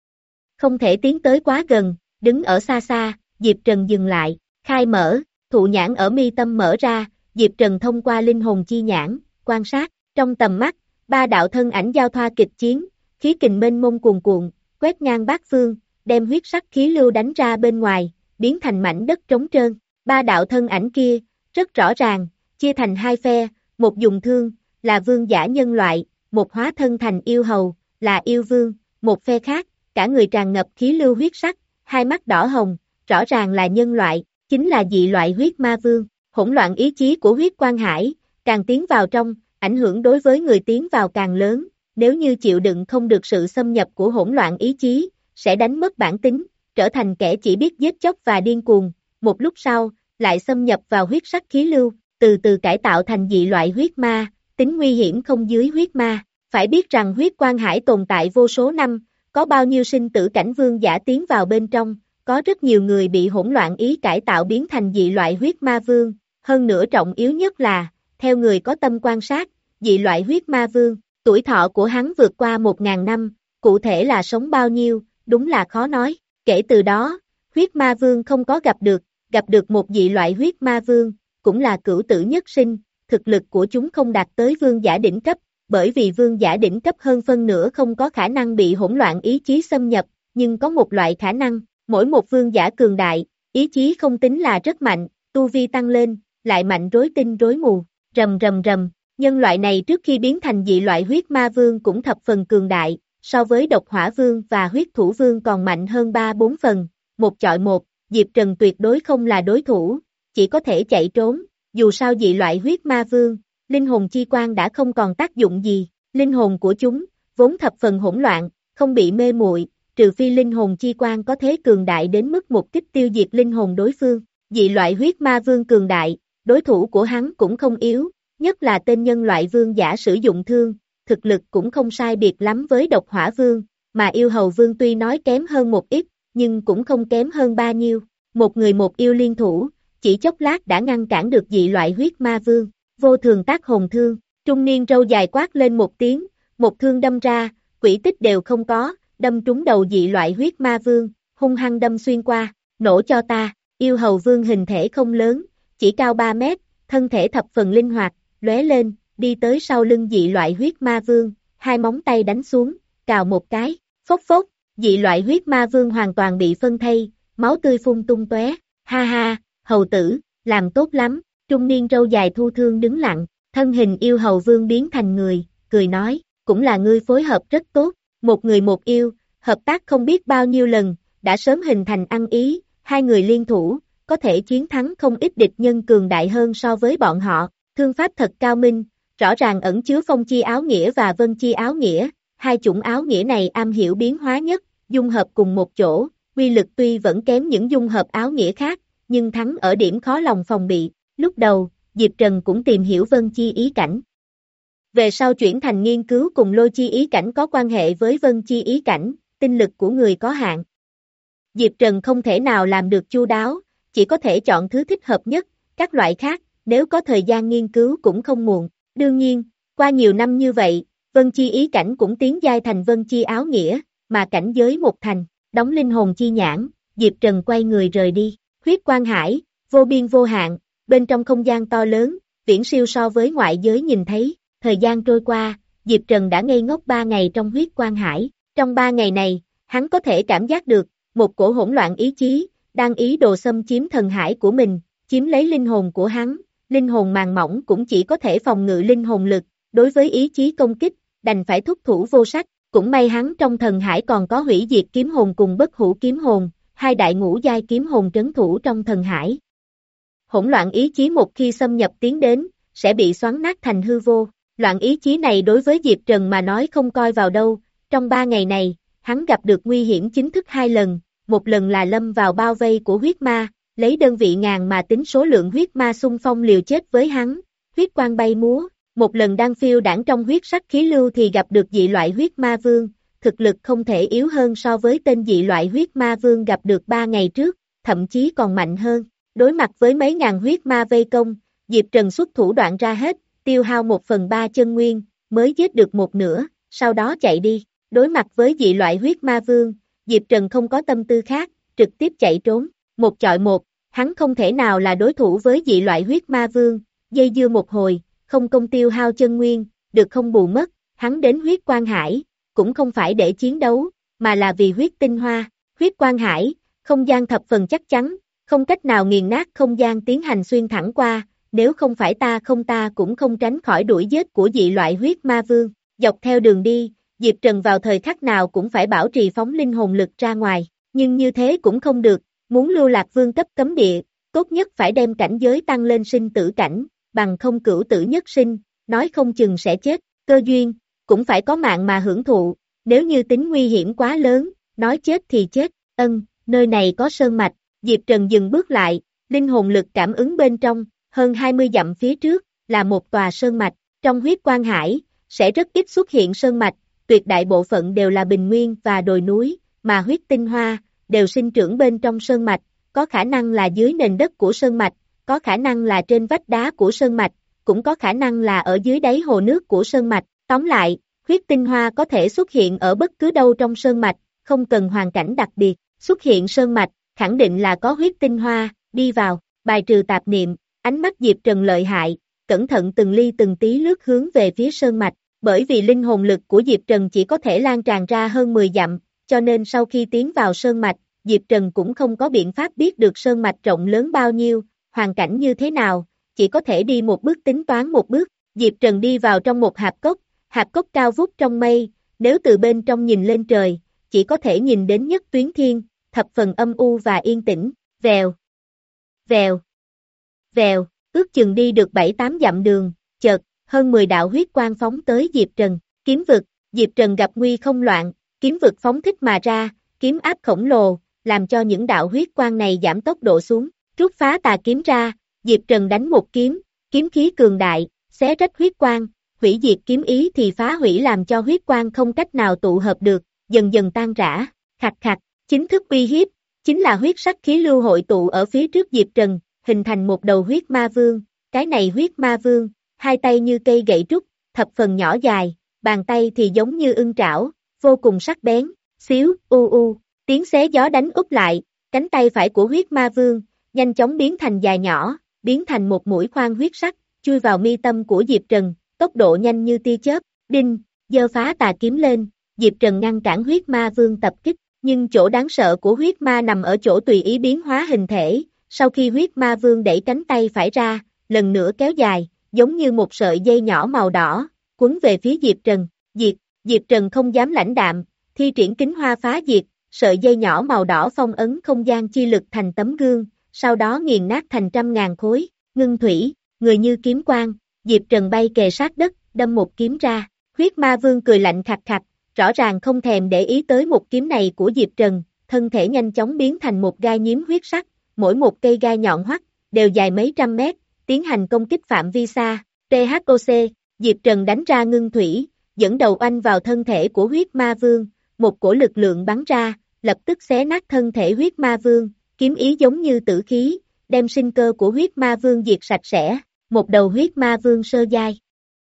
Không thể tiến tới quá gần, đứng ở xa xa, Diệp Trần dừng lại, khai mở, thụ nhãn ở mi tâm mở ra, Diệp Trần thông qua linh hồn chi nhãn, quan sát, trong tầm mắt, ba đạo thân ảnh giao thoa kịch chiến, khí kình mênh mông cuồn cuộn, quét ngang bát phương, đem huyết sắc khí lưu đánh ra bên ngoài, biến thành mảnh đất trống trơn, ba đạo thân ảnh kia, rất rõ ràng, chia thành hai phe, một dùng thương, là vương giả nhân loại, một hóa thân thành yêu hầu, là yêu vương, một phe khác, cả người tràn ngập khí lưu huyết sắc, hai mắt đỏ hồng, rõ ràng là nhân loại, chính là dị loại huyết ma vương, hỗn loạn ý chí của huyết quan hải, càng tiến vào trong, ảnh hưởng đối với người tiến vào càng lớn, nếu như chịu đựng không được sự xâm nhập của hỗn loạn ý chí, sẽ đánh mất bản tính, trở thành kẻ chỉ biết giết chóc và điên cuồng, một lúc sau, lại xâm nhập vào huyết sắc khí lưu, từ từ cải tạo thành dị loại huyết ma, tính nguy hiểm không dưới huyết ma, phải biết rằng huyết quan hải tồn tại vô số năm, có bao nhiêu sinh tử cảnh vương giả tiến vào bên trong, có rất nhiều người bị hỗn loạn ý cải tạo biến thành dị loại huyết ma vương, hơn nữa trọng yếu nhất là, theo người có tâm quan sát, dị loại huyết ma vương, tuổi thọ của hắn vượt qua một ngàn năm, cụ thể là sống bao nhiêu, đúng là khó nói, kể từ đó, huyết ma vương không có gặp được, gặp được một dị loại huyết ma vương, cũng là cửu tử nhất sinh, thực lực của chúng không đạt tới vương giả đỉnh cấp, bởi vì vương giả đỉnh cấp hơn phân nửa không có khả năng bị hỗn loạn ý chí xâm nhập, nhưng có một loại khả năng, mỗi một vương giả cường đại, ý chí không tính là rất mạnh, tu vi tăng lên, lại mạnh rối tinh rối mù, rầm rầm rầm, nhân loại này trước khi biến thành dị loại huyết ma vương cũng thập phần cường đại, so với độc hỏa vương và huyết thủ vương còn mạnh hơn ba bốn phần, một chọi một, Diệp Trần tuyệt đối không là đối thủ, chỉ có thể chạy trốn, dù sao dị loại huyết ma vương, linh hồn chi quan đã không còn tác dụng gì, linh hồn của chúng, vốn thập phần hỗn loạn, không bị mê muội, trừ phi linh hồn chi quan có thế cường đại đến mức một kích tiêu diệt linh hồn đối phương, dị loại huyết ma vương cường đại, đối thủ của hắn cũng không yếu, nhất là tên nhân loại vương giả sử dụng thương, thực lực cũng không sai biệt lắm với độc hỏa vương, mà yêu hầu vương tuy nói kém hơn một ít, nhưng cũng không kém hơn bao nhiêu, một người một yêu liên thủ, chỉ chốc lát đã ngăn cản được dị loại huyết ma vương, vô thường tác hồn thương, trung niên râu dài quát lên một tiếng, một thương đâm ra, quỷ tích đều không có, đâm trúng đầu dị loại huyết ma vương, hung hăng đâm xuyên qua, nổ cho ta, yêu hầu vương hình thể không lớn, chỉ cao ba mét, thân thể thập phần linh hoạt, lóe lên, đi tới sau lưng dị loại huyết ma vương, hai móng tay đánh xuống, cào một cái, phốc phốc, dị loại huyết ma vương hoàn toàn bị phân thây, máu tươi phun tung tóe, ha ha, hầu tử, làm tốt lắm, trung niên râu dài thu thương đứng lặng, thân hình yêu hầu vương biến thành người, cười nói, cũng là ngươi phối hợp rất tốt, một người một yêu, hợp tác không biết bao nhiêu lần, đã sớm hình thành ăn ý, hai người liên thủ, có thể chiến thắng không ít địch nhân cường đại hơn so với bọn họ, thương pháp thật cao minh, rõ ràng ẩn chứa phong chi áo nghĩa và vân chi áo nghĩa, hai chủng áo nghĩa này am hiểu biến hóa nhất, dung hợp cùng một chỗ, uy lực tuy vẫn kém những dung hợp áo nghĩa khác, nhưng thắng ở điểm khó lòng phòng bị, lúc đầu, Diệp Trần cũng tìm hiểu vân chi ý cảnh. Về sau chuyển thành nghiên cứu cùng lôi chi ý cảnh có quan hệ với vân chi ý cảnh, tinh lực của người có hạn. Diệp Trần không thể nào làm được chu đáo, chỉ có thể chọn thứ thích hợp nhất, các loại khác, nếu có thời gian nghiên cứu cũng không muộn. Đương nhiên, qua nhiều năm như vậy, vân chi ý cảnh cũng tiến giai thành vân chi áo nghĩa, mà cảnh giới một thành, đóng linh hồn chi nhãn, Diệp Trần quay người rời đi, huyết quan hải, vô biên vô hạn, bên trong không gian to lớn, viễn siêu so với ngoại giới nhìn thấy, thời gian trôi qua, Diệp Trần đã ngây ngốc ba ngày trong huyết quan hải, trong ba ngày này, hắn có thể cảm giác được, một cổ hỗn loạn ý chí, đang ý đồ xâm chiếm thần hải của mình, chiếm lấy linh hồn của hắn, linh hồn màng mỏng cũng chỉ có thể phòng ngự linh hồn lực, đối với ý chí công kích, đành phải thúc thủ vô sách, cũng may hắn trong thần hải còn có hủy diệt kiếm hồn cùng bất hủ kiếm hồn, hai đại ngũ giai kiếm hồn trấn thủ trong thần hải. Hỗn loạn ý chí một khi xâm nhập tiến đến, sẽ bị xoắn nát thành hư vô, loạn ý chí này đối với Diệp Trần mà nói không coi vào đâu, trong ba ngày này, hắn gặp được nguy hiểm chính thức hai lần, một lần là lâm vào bao vây của huyết ma, lấy đơn vị ngàn mà tính số lượng huyết ma xung phong liều chết với hắn, huyết quang bay múa, một lần đang phiêu đãng trong huyết sắc khí lưu thì gặp được dị loại huyết ma vương, thực lực không thể yếu hơn so với tên dị loại huyết ma vương gặp được ba ngày trước, thậm chí còn mạnh hơn. Đối mặt với mấy ngàn huyết ma vây công, Diệp Trần xuất thủ đoạn ra hết, tiêu hao một phần ba chân nguyên, mới giết được một nửa, sau đó chạy đi. Đối mặt với dị loại huyết ma vương, Diệp Trần không có tâm tư khác, trực tiếp chạy trốn. Một chọi một, hắn không thể nào là đối thủ với dị loại huyết ma vương, dây dưa một hồi, không công tiêu hao chân nguyên, được không bù mất, hắn đến huyết quan hải, cũng không phải để chiến đấu, mà là vì huyết tinh hoa. Huyết quan hải, không gian thập phần chắc chắn, không cách nào nghiền nát không gian tiến hành xuyên thẳng qua, nếu không phải ta không ta cũng không tránh khỏi đuổi giết của dị loại huyết ma vương. Dọc theo đường đi, Diệp Trần vào thời khắc nào cũng phải bảo trì phóng linh hồn lực ra ngoài, nhưng như thế cũng không được, muốn lưu lạc vương cấp cấm địa, tốt nhất phải đem cảnh giới tăng lên sinh tử cảnh, bằng không cửu tử nhất sinh, nói không chừng sẽ chết, cơ duyên, cũng phải có mạng mà hưởng thụ, nếu như tính nguy hiểm quá lớn, nói chết thì chết, ân, nơi này có sơn mạch, Diệp Trần dừng bước lại, linh hồn lực cảm ứng bên trong, hơn hai mươi dặm phía trước, là một tòa sơn mạch, trong huyết quan hải, sẽ rất ít xuất hiện sơn mạch, tuyệt đại bộ phận đều là bình nguyên và đồi núi, mà huyết tinh hoa, đều sinh trưởng bên trong sơn mạch, có khả năng là dưới nền đất của sơn mạch, có khả năng là trên vách đá của sơn mạch, cũng có khả năng là ở dưới đáy hồ nước của sơn mạch, tóm lại, huyết tinh hoa có thể xuất hiện ở bất cứ đâu trong sơn mạch, không cần hoàn cảnh đặc biệt, xuất hiện sơn mạch, khẳng định là có huyết tinh hoa, đi vào, bài trừ tạp niệm, ánh mắt Diệp Trần lợi hại, cẩn thận từng ly từng tí lướt hướng về phía sơn mạch, bởi vì linh hồn lực của Diệp Trần chỉ có thể lan tràn ra hơn mười dặm, cho nên sau khi tiến vào sơn mạch, Diệp Trần cũng không có biện pháp biết được sơn mạch rộng lớn bao nhiêu, hoàn cảnh như thế nào, chỉ có thể đi một bước tính toán một bước, Diệp Trần đi vào trong một hạp cốc, hạp cốc cao vút trong mây, nếu từ bên trong nhìn lên trời, chỉ có thể nhìn đến nhất tuyến thiên, thập phần âm u và yên tĩnh, vèo, vèo, vèo, ước chừng đi được bảy tám dặm đường, chợt, hơn mười đạo huyết quang phóng tới Diệp Trần, kiếm vực, Diệp Trần gặp nguy không loạn, kiếm vực phóng thích mà ra, kiếm áp khổng lồ, làm cho những đạo huyết quang này giảm tốc độ xuống, rút phá tà kiếm ra, Diệp Trần đánh một kiếm, kiếm khí cường đại, xé rách huyết quang, hủy diệt kiếm ý thì phá hủy làm cho huyết quang không cách nào tụ hợp được, dần dần tan rã, khạch khạch, chính thức uy hiếp, chính là huyết sắc khí lưu hội tụ ở phía trước Diệp Trần, hình thành một đầu huyết ma vương, cái này huyết ma vương, hai tay như cây gậy trúc, thập phần nhỏ dài, bàn tay thì giống như ưng trảo, vô cùng sắc bén, xíu, u u, tiếng xé gió đánh úp lại, cánh tay phải của huyết ma vương, nhanh chóng biến thành dài nhỏ, biến thành một mũi khoan huyết sắc, chui vào mi tâm của Diệp Trần, tốc độ nhanh như tia chớp, đinh, giơ phá tà kiếm lên, Diệp Trần ngăn cản huyết ma vương tập kích, nhưng chỗ đáng sợ của huyết ma nằm ở chỗ tùy ý biến hóa hình thể, sau khi huyết ma vương đẩy cánh tay phải ra, lần nữa kéo dài, giống như một sợi dây nhỏ màu đỏ, quấn về phía Diệp Trần, diệt, Diệp Trần không dám lãnh đạm, thi triển kính hoa phá diệt, sợi dây nhỏ màu đỏ phong ấn không gian chi lực thành tấm gương, sau đó nghiền nát thành trăm ngàn khối, ngưng thủy, người như kiếm quang, Diệp Trần bay kề sát đất, đâm một kiếm ra, huyết ma vương cười lạnh khạch khạch, rõ ràng không thèm để ý tới một kiếm này của Diệp Trần, thân thể nhanh chóng biến thành một gai nhiễm huyết sắc, mỗi một cây gai nhọn hoắt, đều dài mấy trăm mét, tiến hành công kích phạm vi xa, tê hát o xê, Diệp Trần đánh ra ngưng thủy, dẫn đầu oanh vào thân thể của huyết ma vương, một cổ lực lượng bắn ra, lập tức xé nát thân thể huyết ma vương, kiếm ý giống như tử khí, đem sinh cơ của huyết ma vương diệt sạch sẽ, một đầu huyết ma vương sơ giai.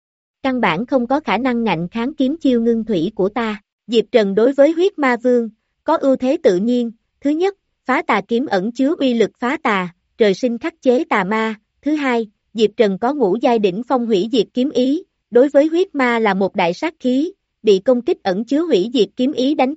Căn bản không có khả năng ngạnh kháng kiếm chiêu ngưng thủy của ta, Diệp Trần đối với huyết ma vương, có ưu thế tự nhiên, thứ nhất, phá tà kiếm ẩn chứa uy lực phá tà, trời sinh khắc chế tà ma, thứ hai, Diệp Trần có ngũ giai đỉnh phong hủy diệt kiếm ý, đối với huyết ma là một đại sát khí, bị công kích ẩn chứa hủy diệt kiếm ý đánh trúng,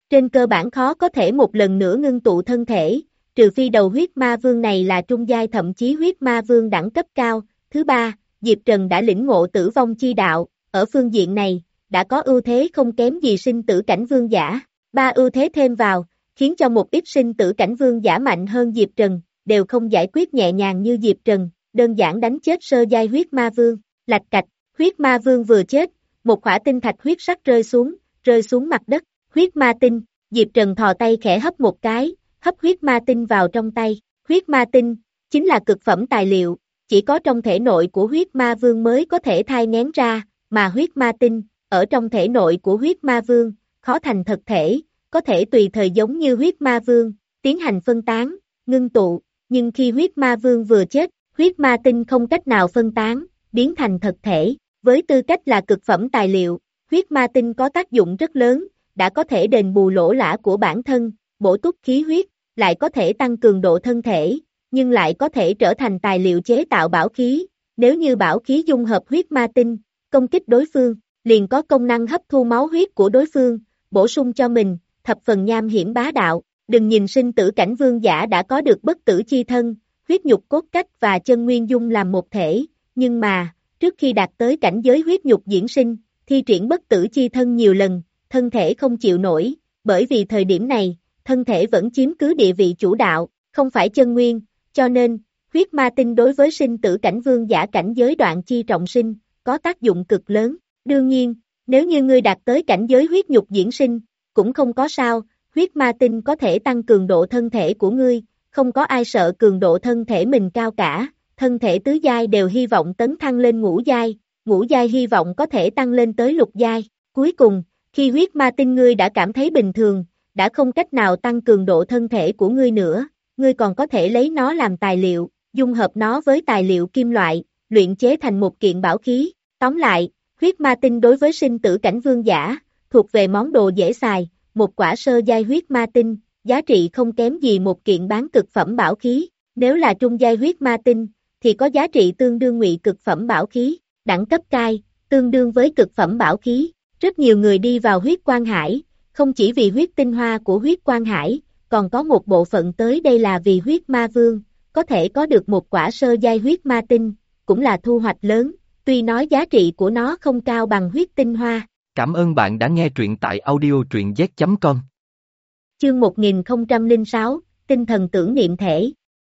Trên cơ bản khó có thể một lần nữa ngưng tụ thân thể, trừ phi đầu huyết ma vương này là trung giai thậm chí huyết ma vương đẳng cấp cao. Thứ ba, Diệp Trần đã lĩnh ngộ tử vong chi đạo, ở phương diện này, đã có ưu thế không kém gì sinh tử cảnh vương giả. Ba ưu thế thêm vào, khiến cho một ít sinh tử cảnh vương giả mạnh hơn Diệp Trần, đều không giải quyết nhẹ nhàng như Diệp Trần, đơn giản đánh chết sơ giai huyết ma vương. Lạch cạch, huyết ma vương vừa chết, một khỏa tinh thạch huyết sắc rơi xuống, rơi xuống mặt đất. Huyết ma tinh, Diệp Trần thò tay khẽ hấp một cái, hấp huyết ma tinh vào trong tay. Huyết ma tinh, chính là cực phẩm tài liệu, chỉ có trong thể nội của huyết ma vương mới có thể thai nghén ra, mà huyết ma tinh, ở trong thể nội của huyết ma vương, khó thành thực thể, có thể tùy thời giống như huyết ma vương, tiến hành phân tán, ngưng tụ, nhưng khi huyết ma vương vừa chết, huyết ma tinh không cách nào phân tán, biến thành thực thể, với tư cách là cực phẩm tài liệu, huyết ma tinh có tác dụng rất lớn, đã có thể đền bù lỗ lã của bản thân, bổ túc khí huyết, lại có thể tăng cường độ thân thể, nhưng lại có thể trở thành tài liệu chế tạo bảo khí, nếu như bảo khí dung hợp huyết ma tinh, công kích đối phương, liền có công năng hấp thu máu huyết của đối phương, bổ sung cho mình, thập phần nham hiểm bá đạo. Đừng nhìn sinh tử cảnh vương giả đã có được bất tử chi thân, huyết nhục cốt cách và chân nguyên dung làm một thể, nhưng mà, trước khi đạt tới cảnh giới huyết nhục diễn sinh, thi triển bất tử chi thân nhiều lần, thân thể không chịu nổi, bởi vì thời điểm này, thân thể vẫn chiếm cứ địa vị chủ đạo, không phải chân nguyên, cho nên, huyết ma tinh đối với sinh tử cảnh vương giả cảnh giới đoạn chi trọng sinh, có tác dụng cực lớn. Đương nhiên, nếu như ngươi đạt tới cảnh giới huyết nhục diễn sinh, cũng không có sao, huyết ma tinh có thể tăng cường độ thân thể của ngươi, không có ai sợ cường độ thân thể mình cao cả, thân thể tứ giai đều hy vọng tấn thăng lên ngũ giai, ngũ giai hy vọng có thể tăng lên tới lục giai. Cuối cùng, khi huyết ma tinh ngươi đã cảm thấy bình thường, đã không cách nào tăng cường độ thân thể của ngươi nữa, ngươi còn có thể lấy nó làm tài liệu, dung hợp nó với tài liệu kim loại, luyện chế thành một kiện bảo khí. Tóm lại, huyết ma tinh đối với sinh tử cảnh vương giả, thuộc về món đồ dễ xài, một quả sơ giai huyết ma tinh, giá trị không kém gì một kiện bán cực phẩm bảo khí, nếu là trung giai huyết ma tinh, thì có giá trị tương đương ngụy cực phẩm bảo khí, đẳng cấp cai, tương đương với cực phẩm bảo khí. Rất nhiều người đi vào huyết quan hải, không chỉ vì huyết tinh hoa của huyết quan hải, còn có một bộ phận tới đây là vì huyết ma vương, có thể có được một quả sơ giai huyết ma tinh, cũng là thu hoạch lớn, tuy nói giá trị của nó không cao bằng huyết tinh hoa. Cảm ơn bạn đã nghe truyện tại audio truyện z chấm com. Chương một nghìn không trăm lẻ sáu, tinh thần tưởng niệm thể.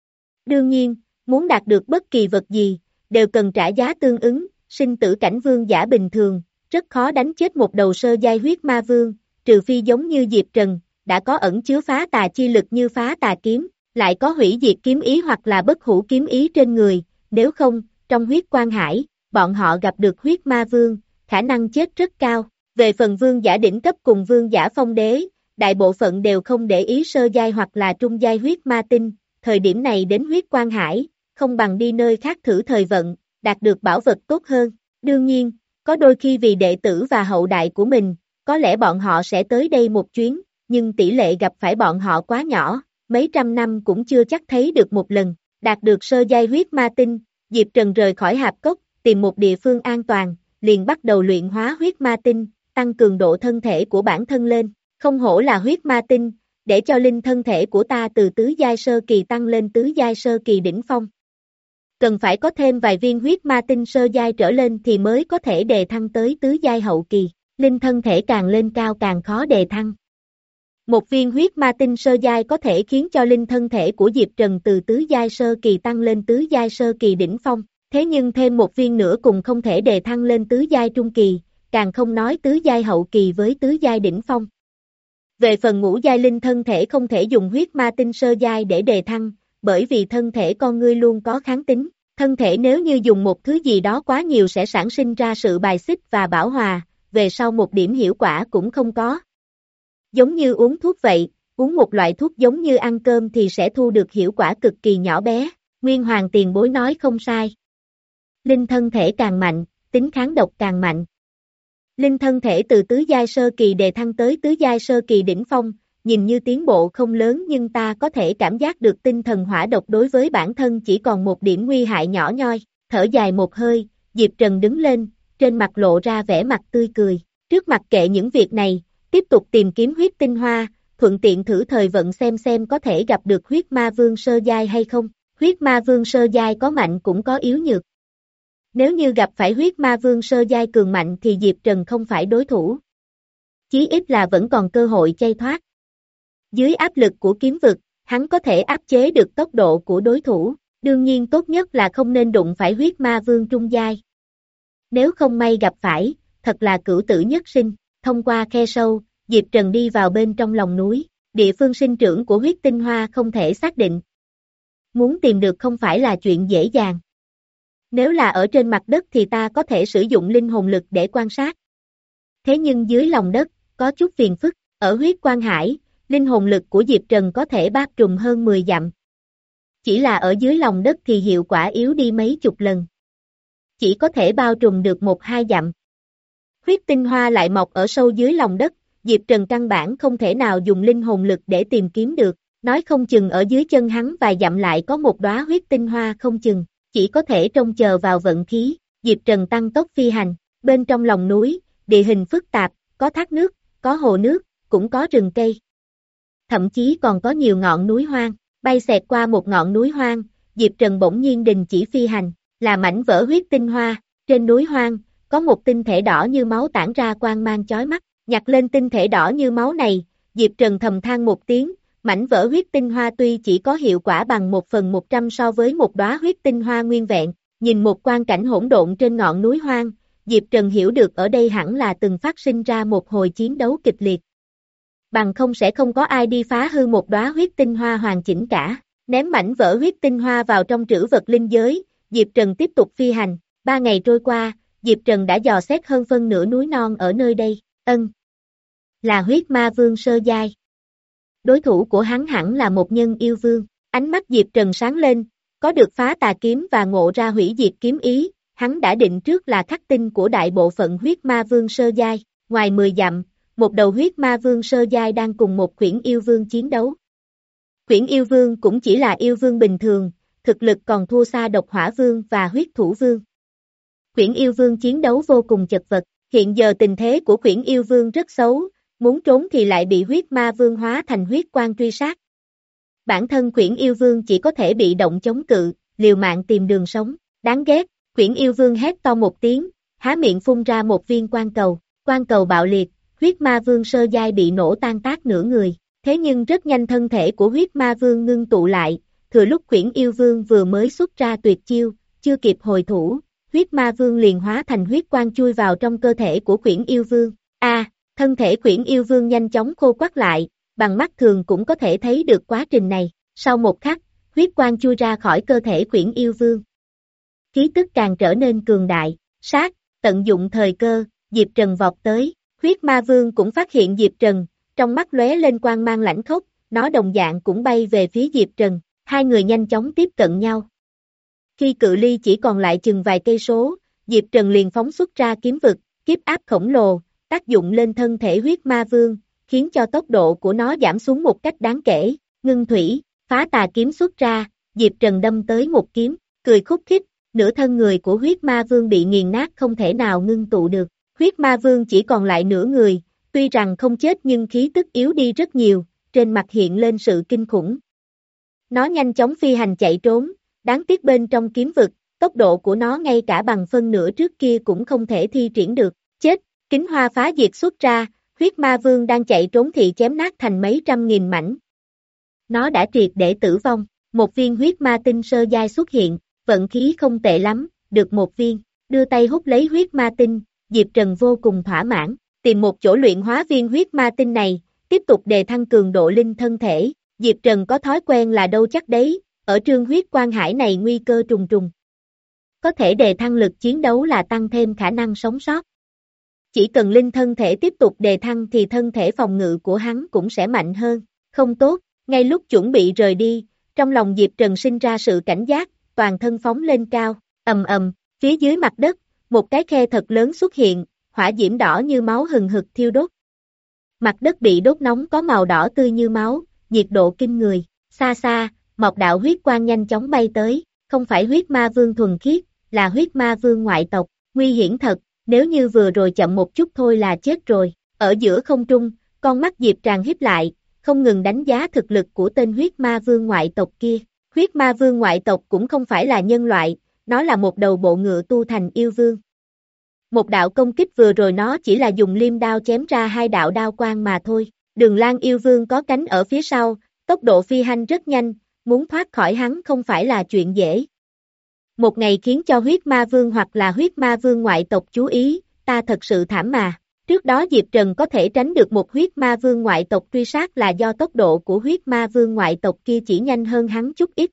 Đương nhiên, muốn đạt được bất kỳ vật gì, đều cần trả giá tương ứng, sinh tử cảnh vương giả bình thường, rất khó đánh chết một đầu sơ giai huyết ma vương, trừ phi giống như Diệp Trần, đã có ẩn chứa phá tà chi lực như phá tà kiếm, lại có hủy diệt kiếm ý hoặc là bất hủ kiếm ý trên người, nếu không, trong huyết quan hải, bọn họ gặp được huyết ma vương, khả năng chết rất cao. Về phần vương giả đỉnh cấp cùng vương giả phong đế, đại bộ phận đều không để ý sơ giai hoặc là trung giai huyết ma tinh, thời điểm này đến huyết quan hải, không bằng đi nơi khác thử thời vận, đạt được bảo vật tốt hơn. Đương nhiên, có đôi khi vì đệ tử và hậu đại của mình, có lẽ bọn họ sẽ tới đây một chuyến, nhưng tỷ lệ gặp phải bọn họ quá nhỏ, mấy trăm năm cũng chưa chắc thấy được một lần. Đạt được sơ giai huyết ma tinh, Diệp Trần rời khỏi hạp cốc, tìm một địa phương an toàn, liền bắt đầu luyện hóa huyết ma tinh, tăng cường độ thân thể của bản thân lên. Không hổ là huyết ma tinh, để cho linh thân thể của ta từ tứ giai sơ kỳ tăng lên tứ giai sơ kỳ đỉnh phong. Cần phải có thêm vài viên huyết ma tinh sơ giai trở lên thì mới có thể đề thăng tới tứ giai hậu kỳ, linh thân thể càng lên cao càng khó đề thăng. Một viên huyết ma tinh sơ giai có thể khiến cho linh thân thể của Diệp Trần từ tứ giai sơ kỳ tăng lên tứ giai sơ kỳ đỉnh phong, thế nhưng thêm một viên nữa cùng không thể đề thăng lên tứ giai trung kỳ, càng không nói tứ giai hậu kỳ với tứ giai đỉnh phong. Về phần ngũ giai linh thân thể không thể dùng huyết ma tinh sơ giai để đề thăng, bởi vì thân thể con ngươi luôn có kháng tính, thân thể nếu như dùng một thứ gì đó quá nhiều sẽ sản sinh ra sự bài xích và bão hòa, về sau một điểm hiệu quả cũng không có. Giống như uống thuốc vậy, uống một loại thuốc giống như ăn cơm thì sẽ thu được hiệu quả cực kỳ nhỏ bé, Nguyên Hoàng tiền bối nói không sai. Linh thân thể càng mạnh, tính kháng độc càng mạnh. Linh thân thể từ tứ giai sơ kỳ đề thăng tới tứ giai sơ kỳ đỉnh phong, nhìn như tiến bộ không lớn nhưng ta có thể cảm giác được tinh thần hỏa độc đối với bản thân chỉ còn một điểm nguy hại nhỏ nhoi, thở dài một hơi, Diệp Trần đứng lên, trên mặt lộ ra vẻ mặt tươi cười, trước mặt kệ những việc này, tiếp tục tìm kiếm huyết tinh hoa, thuận tiện thử thời vận xem xem có thể gặp được huyết ma vương sơ giai hay không. Huyết ma vương sơ giai có mạnh cũng có yếu nhược. Nếu như gặp phải huyết ma vương sơ giai cường mạnh thì Diệp Trần không phải đối thủ. Chí ít là vẫn còn cơ hội chay thoát. Dưới áp lực của kiếm vực, hắn có thể áp chế được tốc độ của đối thủ, đương nhiên tốt nhất là không nên đụng phải huyết ma vương trung giai. Nếu không may gặp phải, thật là cửu tử nhất sinh. Thông qua khe sâu, Diệp Trần đi vào bên trong lòng núi, địa phương sinh trưởng của huyết tinh hoa không thể xác định. Muốn tìm được không phải là chuyện dễ dàng. Nếu là ở trên mặt đất thì ta có thể sử dụng linh hồn lực để quan sát. Thế nhưng dưới lòng đất, có chút phiền phức, ở huyết quan hải, linh hồn lực của Diệp Trần có thể bao trùm hơn mười dặm. Chỉ là ở dưới lòng đất thì hiệu quả yếu đi mấy chục lần. Chỉ có thể bao trùm được một hai dặm. Huyết tinh hoa lại mọc ở sâu dưới lòng đất, Diệp Trần căn bản không thể nào dùng linh hồn lực để tìm kiếm được, nói không chừng ở dưới chân hắn vài dặm lại có một đóa huyết tinh hoa không chừng, chỉ có thể trông chờ vào vận khí. Diệp Trần tăng tốc phi hành, bên trong lòng núi, địa hình phức tạp, có thác nước, có hồ nước, cũng có rừng cây. Thậm chí còn có nhiều ngọn núi hoang, bay xẹt qua một ngọn núi hoang, Diệp Trần bỗng nhiên đình chỉ phi hành, là mảnh vỡ huyết tinh hoa, trên núi hoang, có một tinh thể đỏ như máu tản ra quang mang chói mắt, nhặt lên tinh thể đỏ như máu này, Diệp Trần thầm than một tiếng, mảnh vỡ huyết tinh hoa tuy chỉ có hiệu quả bằng một phần một trăm so với một đóa huyết tinh hoa nguyên vẹn, nhìn một quang cảnh hỗn độn trên ngọn núi hoang, Diệp Trần hiểu được ở đây hẳn là từng phát sinh ra một hồi chiến đấu kịch liệt. Bằng không sẽ không có ai đi phá hư một đóa huyết tinh hoa hoàn chỉnh cả, ném mảnh vỡ huyết tinh hoa vào trong trữ vật linh giới, Diệp Trần tiếp tục phi hành, ba ngày trôi qua, Diệp Trần đã dò xét hơn phân nửa núi non ở nơi đây, ân. Là huyết ma vương sơ giai. Đối thủ của hắn hẳn là một nhân yêu vương, ánh mắt Diệp Trần sáng lên, có được phá tà kiếm và ngộ ra hủy diệt kiếm ý, hắn đã định trước là khắc tinh của đại bộ phận huyết ma vương sơ giai, ngoài mười dặm, một đầu huyết ma vương sơ giai đang cùng một khuyển yêu vương chiến đấu. Khuyển yêu vương cũng chỉ là yêu vương bình thường, thực lực còn thua xa độc hỏa vương và huyết thủ vương. Khuyển yêu vương chiến đấu vô cùng chật vật, hiện giờ tình thế của khuyển yêu vương rất xấu, muốn trốn thì lại bị huyết ma vương hóa thành huyết quang truy sát. Bản thân khuyển yêu vương chỉ có thể bị động chống cự, liều mạng tìm đường sống, đáng ghét, khuyển yêu vương hét to một tiếng, há miệng phun ra một viên quang cầu, quang cầu bạo liệt, huyết ma vương sơ giai bị nổ tan tác nửa người, thế nhưng rất nhanh thân thể của huyết ma vương ngưng tụ lại, thừa lúc khuyển yêu vương vừa mới xuất ra tuyệt chiêu, chưa kịp hồi thủ, huyết ma vương liền hóa thành huyết quang chui vào trong cơ thể của khuyển yêu vương. A, à, thân thể khuyển yêu vương nhanh chóng khô quắt lại, bằng mắt thường cũng có thể thấy được quá trình này, sau một khắc, huyết quang chui ra khỏi cơ thể khuyển yêu vương. Khí tức càng trở nên cường đại, sát, tận dụng thời cơ, Diệp Trần vọt tới, huyết ma vương cũng phát hiện Diệp Trần, trong mắt lóe lên quang mang lãnh khốc, nó đồng dạng cũng bay về phía Diệp Trần, hai người nhanh chóng tiếp cận nhau. Khi cự ly chỉ còn lại chừng vài cây số, Diệp Trần liền phóng xuất ra kiếm vực, kiếp áp khổng lồ, tác dụng lên thân thể huyết ma vương, khiến cho tốc độ của nó giảm xuống một cách đáng kể, ngưng thủy, phá tà kiếm xuất ra, Diệp Trần đâm tới một kiếm, cười khúc khích, nửa thân người của huyết ma vương bị nghiền nát không thể nào ngưng tụ được, huyết ma vương chỉ còn lại nửa người, tuy rằng không chết nhưng khí tức yếu đi rất nhiều, trên mặt hiện lên sự kinh khủng. Nó nhanh chóng phi hành chạy trốn, đáng tiếc bên trong kiếm vực, tốc độ của nó ngay cả bằng phân nửa trước kia cũng không thể thi triển được, chết, kính hoa phá diệt xuất ra, huyết ma vương đang chạy trốn thì chém nát thành mấy trăm nghìn mảnh. Nó đã triệt để tử vong, một viên huyết ma tinh sơ giai xuất hiện, vận khí không tệ lắm, được một viên, đưa tay hút lấy huyết ma tinh, Diệp Trần vô cùng thỏa mãn, tìm một chỗ luyện hóa viên huyết ma tinh này, tiếp tục đề thăng cường độ linh thân thể, Diệp Trần có thói quen là đâu chắc đấy, ở trương huyết quan hải này nguy cơ trùng trùng. Có thể đề thăng lực chiến đấu là tăng thêm khả năng sống sót. Chỉ cần linh thân thể tiếp tục đề thăng thì thân thể phòng ngự của hắn cũng sẽ mạnh hơn, không tốt, ngay lúc chuẩn bị rời đi, trong lòng Diệp Trần sinh ra sự cảnh giác, toàn thân phóng lên cao, ầm ầm, phía dưới mặt đất, một cái khe thật lớn xuất hiện, hỏa diễm đỏ như máu hừng hực thiêu đốt. Mặt đất bị đốt nóng có màu đỏ tươi như máu, nhiệt độ kinh người, xa xa, một đạo huyết quang nhanh chóng bay tới, không phải huyết ma vương thuần khiết, là huyết ma vương ngoại tộc, nguy hiểm thật, nếu như vừa rồi chậm một chút thôi là chết rồi, Ở giữa không trung, con mắt Diệp Tràng híp lại, không ngừng đánh giá thực lực của tên huyết ma vương ngoại tộc kia. Huyết ma vương ngoại tộc cũng không phải là nhân loại, nó là một đầu bộ ngựa tu thành yêu vương. Một đạo công kích vừa rồi nó chỉ là dùng liêm đao chém ra hai đạo đao quang mà thôi. Đường Lang yêu vương có cánh ở phía sau, tốc độ phi hành rất nhanh, muốn thoát khỏi hắn không phải là chuyện dễ. Một ngày khiến cho huyết ma vương hoặc là huyết ma vương ngoại tộc chú ý, ta thật sự thảm mà. Trước đó Diệp Trần có thể tránh được một huyết ma vương ngoại tộc truy sát là do tốc độ của huyết ma vương ngoại tộc kia chỉ nhanh hơn hắn chút ít.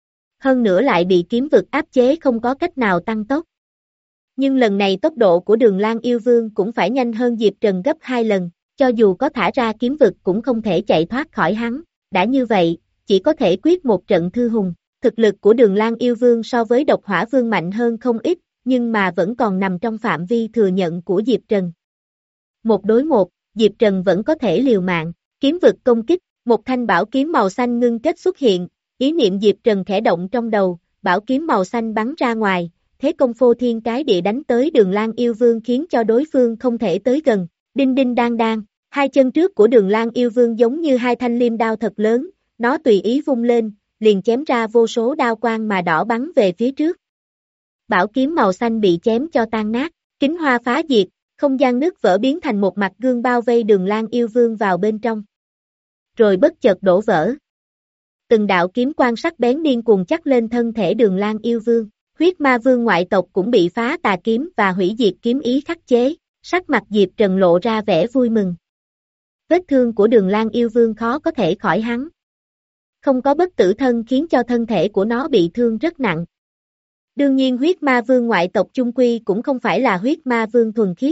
Hơn nữa lại bị kiếm vực áp chế không có cách nào tăng tốc. Nhưng lần này tốc độ của Đường Lang yêu vương cũng phải nhanh hơn Diệp Trần gấp hai lần, cho dù có thả ra kiếm vực cũng không thể chạy thoát khỏi hắn. Đã như vậy, chỉ có thể quyết một trận thư hùng. Thực lực của Đường Lang yêu vương so với Độc Hỏa vương mạnh hơn không ít, nhưng mà vẫn còn nằm trong phạm vi thừa nhận của Diệp Trần. Một đối một, Diệp Trần vẫn có thể liều mạng, kiếm vực công kích, một thanh bảo kiếm màu xanh ngưng kết xuất hiện, ý niệm Diệp Trần khẽ động trong đầu, bảo kiếm màu xanh bắn ra ngoài, thế công phô thiên cái địa đánh tới Đường Lang yêu vương khiến cho đối phương không thể tới gần, đinh đinh đang đang, hai chân trước của Đường Lang yêu vương giống như hai thanh liêm đao thật lớn, nó tùy ý vung lên, liền chém ra vô số đao quang mà đỏ bắn về phía trước. Bảo kiếm màu xanh bị chém cho tan nát, kính hoa phá diệt, không gian nứt vỡ biến thành một mặt gương bao vây Đường Lang yêu vương vào bên trong. Rồi bất chợt đổ vỡ. Từng đạo kiếm quang sắc bén điên cuồng chắc lên thân thể Đường Lang yêu vương. Huyết ma vương ngoại tộc cũng bị phá tà kiếm và hủy diệt kiếm ý khắc chế, sắc mặt Diệp Trần lộ ra vẻ vui mừng. Vết thương của Đường Lang yêu vương khó có thể khỏi hắn. Không có bất tử thân khiến cho thân thể của nó bị thương rất nặng. Đương nhiên huyết ma vương ngoại tộc chung quy cũng không phải là huyết ma vương thuần khiết.